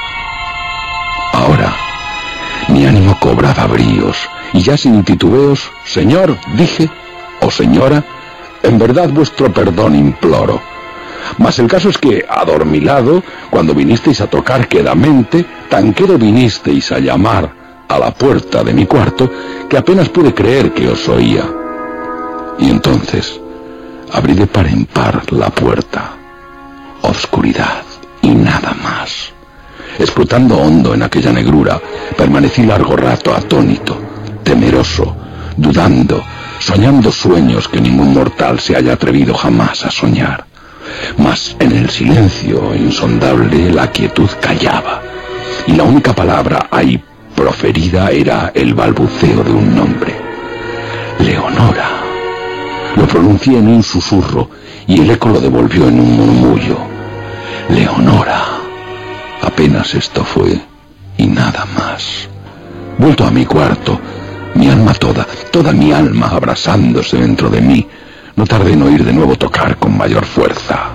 [SPEAKER 8] Ahora, mi ánimo cobraba bríos, y ya sin titubeos, señor, dije, o señora, en verdad vuestro perdón imploro. Mas el caso es que, adormilado, cuando vinisteis a tocar quedamente, tan quedo vinisteis a llamar a la puerta de mi cuarto, que apenas pude creer que os oía. Y entonces, abrí de par en par la puerta. Oscuridad y nada más. Escrutando hondo en aquella negrura, permanecí largo rato atónito, temeroso, dudando, soñando sueños que ningún mortal se haya atrevido jamás a soñar. Mas en el silencio insondable la quietud callaba, y la única palabra ahí proferida era el balbuceo de un nombre. Leonora. Lo pronuncié en un susurro, y el eco lo devolvió en un murmullo. Leonora. Apenas esto fue, y nada más. Vuelto a mi cuarto, mi alma toda mi alma abrazándose dentro de mí, no tardé en oír de nuevo tocar con mayor fuerza.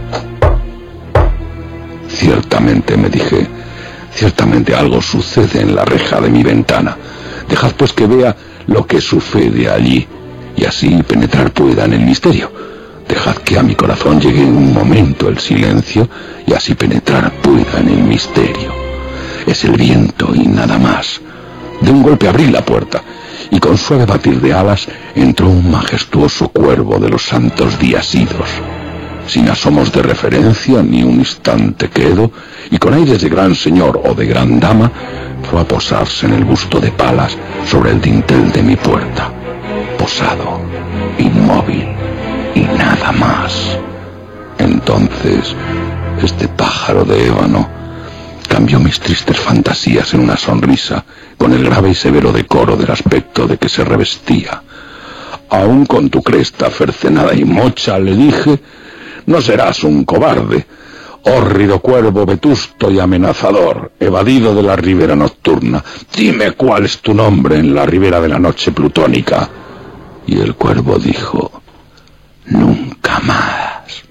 [SPEAKER 8] Ciertamente, me dije, ciertamente algo sucede en la reja de mi ventana. Dejad pues que vea lo que sucede allí, y así penetrar pueda en el misterio. Dejad que a mi corazón llegue un momento el silencio, y así penetrar pueda en el misterio. Es el viento y nada más. De un golpe abrí la puerta, y con suave batir de alas entró un majestuoso cuervo de los santos días idos. Sin asomos de referencia ni un instante quedo, y con aires de gran señor o de gran dama, fue a posarse en el busto de Palas sobre el dintel de mi puerta. Posado, inmóvil, y nada más. Entonces, este pájaro de ébano cambió mis tristes fantasías en una sonrisa, con el grave y severo decoro del aspecto de que se revestía. Aún con tu cresta cercenada y mocha, le dije, no serás un cobarde. Hórrido cuervo vetusto y amenazador, evadido de la ribera nocturna, dime cuál es tu nombre en la ribera de la noche plutónica. Y el cuervo dijo: nunca más.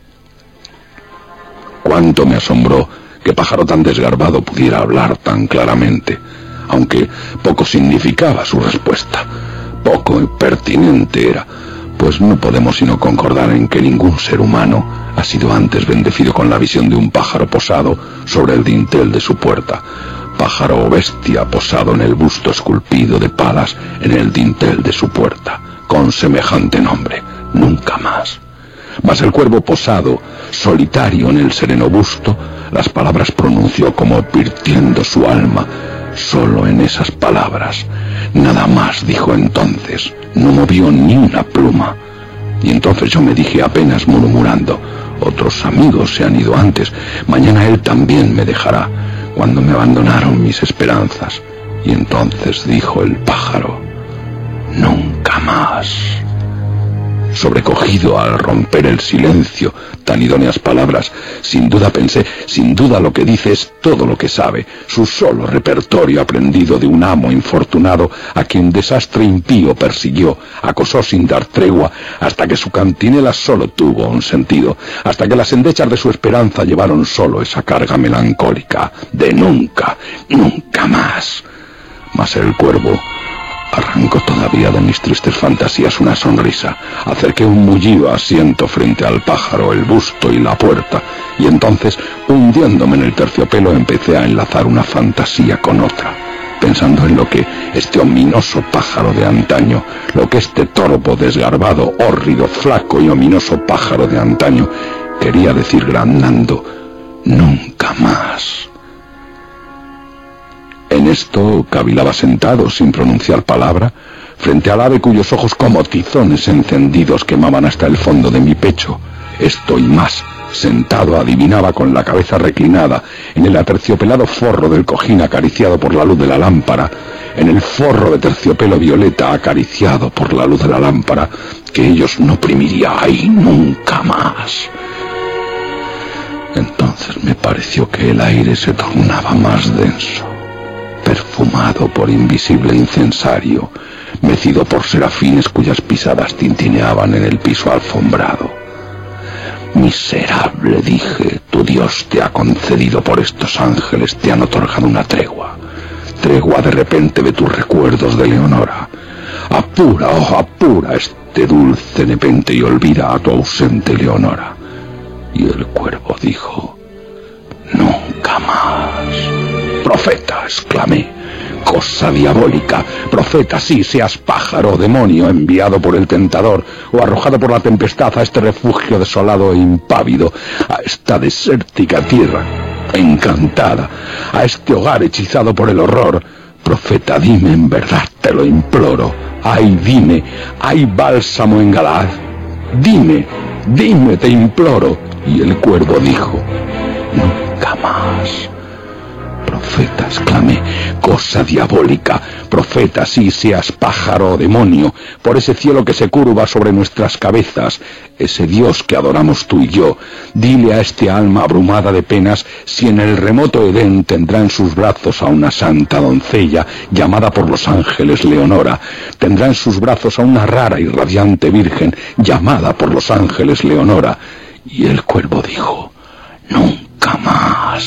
[SPEAKER 8] Cuánto me asombró que pájaro tan desgarbado pudiera hablar tan claramente, aunque poco significaba su respuesta, poco pertinente era, pues no podemos sino concordar en que ningún ser humano ha sido antes bendecido con la visión de un pájaro posado sobre el dintel de su puerta, pájaro o bestia posado en el busto esculpido de Palas en el dintel de su puerta, con semejante nombre, nunca más. Mas el cuervo posado, solitario en el sereno busto, las palabras pronunció como advirtiendo su alma, solo en esas palabras. Nada más dijo entonces, no movió ni una pluma. Y entonces yo me dije apenas murmurando: otros amigos se han ido antes, mañana él también me dejará, cuando me abandonaron mis esperanzas. Y entonces dijo el pájaro: nunca más. Sobrecogido al romper el silencio, tan idóneas palabras, sin duda pensé, sin duda lo que dice es todo lo que sabe, su solo repertorio aprendido de un amo infortunado a quien desastre impío persiguió, acosó sin dar tregua, hasta que su cantinela solo tuvo un sentido, hasta que las endechas de su esperanza llevaron solo esa carga melancólica de nunca, nunca más. Mas el cuervo arrancó todavía de mis tristes fantasías una sonrisa, acerqué un mullido asiento frente al pájaro, el busto y la puerta, y entonces, hundiéndome en el terciopelo, empecé a enlazar una fantasía con otra, pensando en lo que este ominoso pájaro de antaño, lo que este torvo, desgarbado, hórrido, flaco y ominoso pájaro de antaño quería decir granando: nunca más. En esto cavilaba sentado, sin pronunciar palabra, frente al ave cuyos ojos como tizones encendidos quemaban hasta el fondo de mi pecho. Esto y más, sentado adivinaba con la cabeza reclinada en el aterciopelado forro del cojín acariciado por la luz de la lámpara, en el forro de terciopelo violeta acariciado por la luz de la lámpara, que ellos no oprimiría ahí nunca más. Entonces me pareció que el aire se tornaba más denso, perfumado por invisible incensario, mecido por serafines cuyas pisadas tintineaban en el piso alfombrado. Miserable, dije, tu Dios te ha concedido por estos ángeles, te han otorgado una tregua, tregua de repente de tus recuerdos de Leonora. Apura, oh, apura este dulce nepente y olvida a tu ausente Leonora. Y el cuervo dijo: nunca más. Profeta, exclamé, cosa diabólica, profeta, sí, seas pájaro o demonio enviado por el tentador o arrojado por la tempestad a este refugio desolado e impávido, a esta desértica tierra encantada, a este hogar hechizado por el horror. Profeta, dime en verdad, te lo imploro, ay, dime, ¿hay bálsamo en Galaad? Dime, dime, te imploro. Y el cuervo dijo: nunca más. Profeta, exclamé, cosa diabólica, profeta, sí, seas pájaro o demonio, por ese cielo que se curva sobre nuestras cabezas, ese Dios que adoramos tú y yo, dile a este alma abrumada de penas si en el remoto Edén tendrá en sus brazos a una santa doncella llamada por los ángeles Leonora, tendrá en sus brazos a una rara y radiante virgen llamada por los ángeles Leonora. Y el cuervo dijo: nunca más.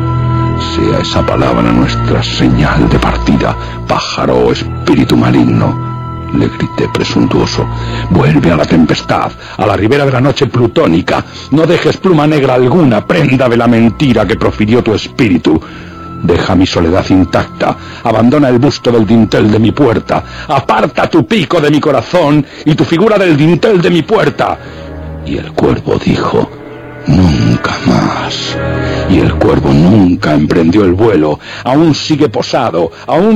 [SPEAKER 8] Sea esa palabra nuestra señal de partida, pájaro o espíritu maligno. Le grité presuntuoso: vuelve a la tempestad, a la ribera de la noche plutónica, no dejes pluma negra alguna, prenda de la mentira que profirió tu espíritu. Deja mi soledad intacta, abandona el busto del dintel de mi puerta, aparta tu pico de mi corazón y tu figura del dintel de mi puerta. Y el cuervo dijo: nunca más. Y el cuervo nunca emprendió el vuelo, aún sigue posado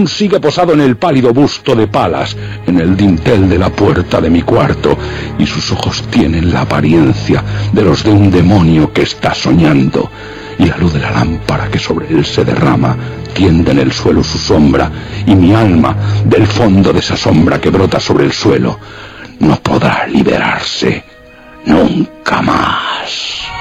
[SPEAKER 8] en el pálido busto de Palas, en el dintel de la puerta de mi cuarto, y sus ojos tienen la apariencia de los de un demonio que está soñando, y la luz de la lámpara que sobre él se derrama tiende en el suelo su sombra, y mi alma, del fondo de esa sombra que brota sobre el suelo, no podrá liberarse nunca más.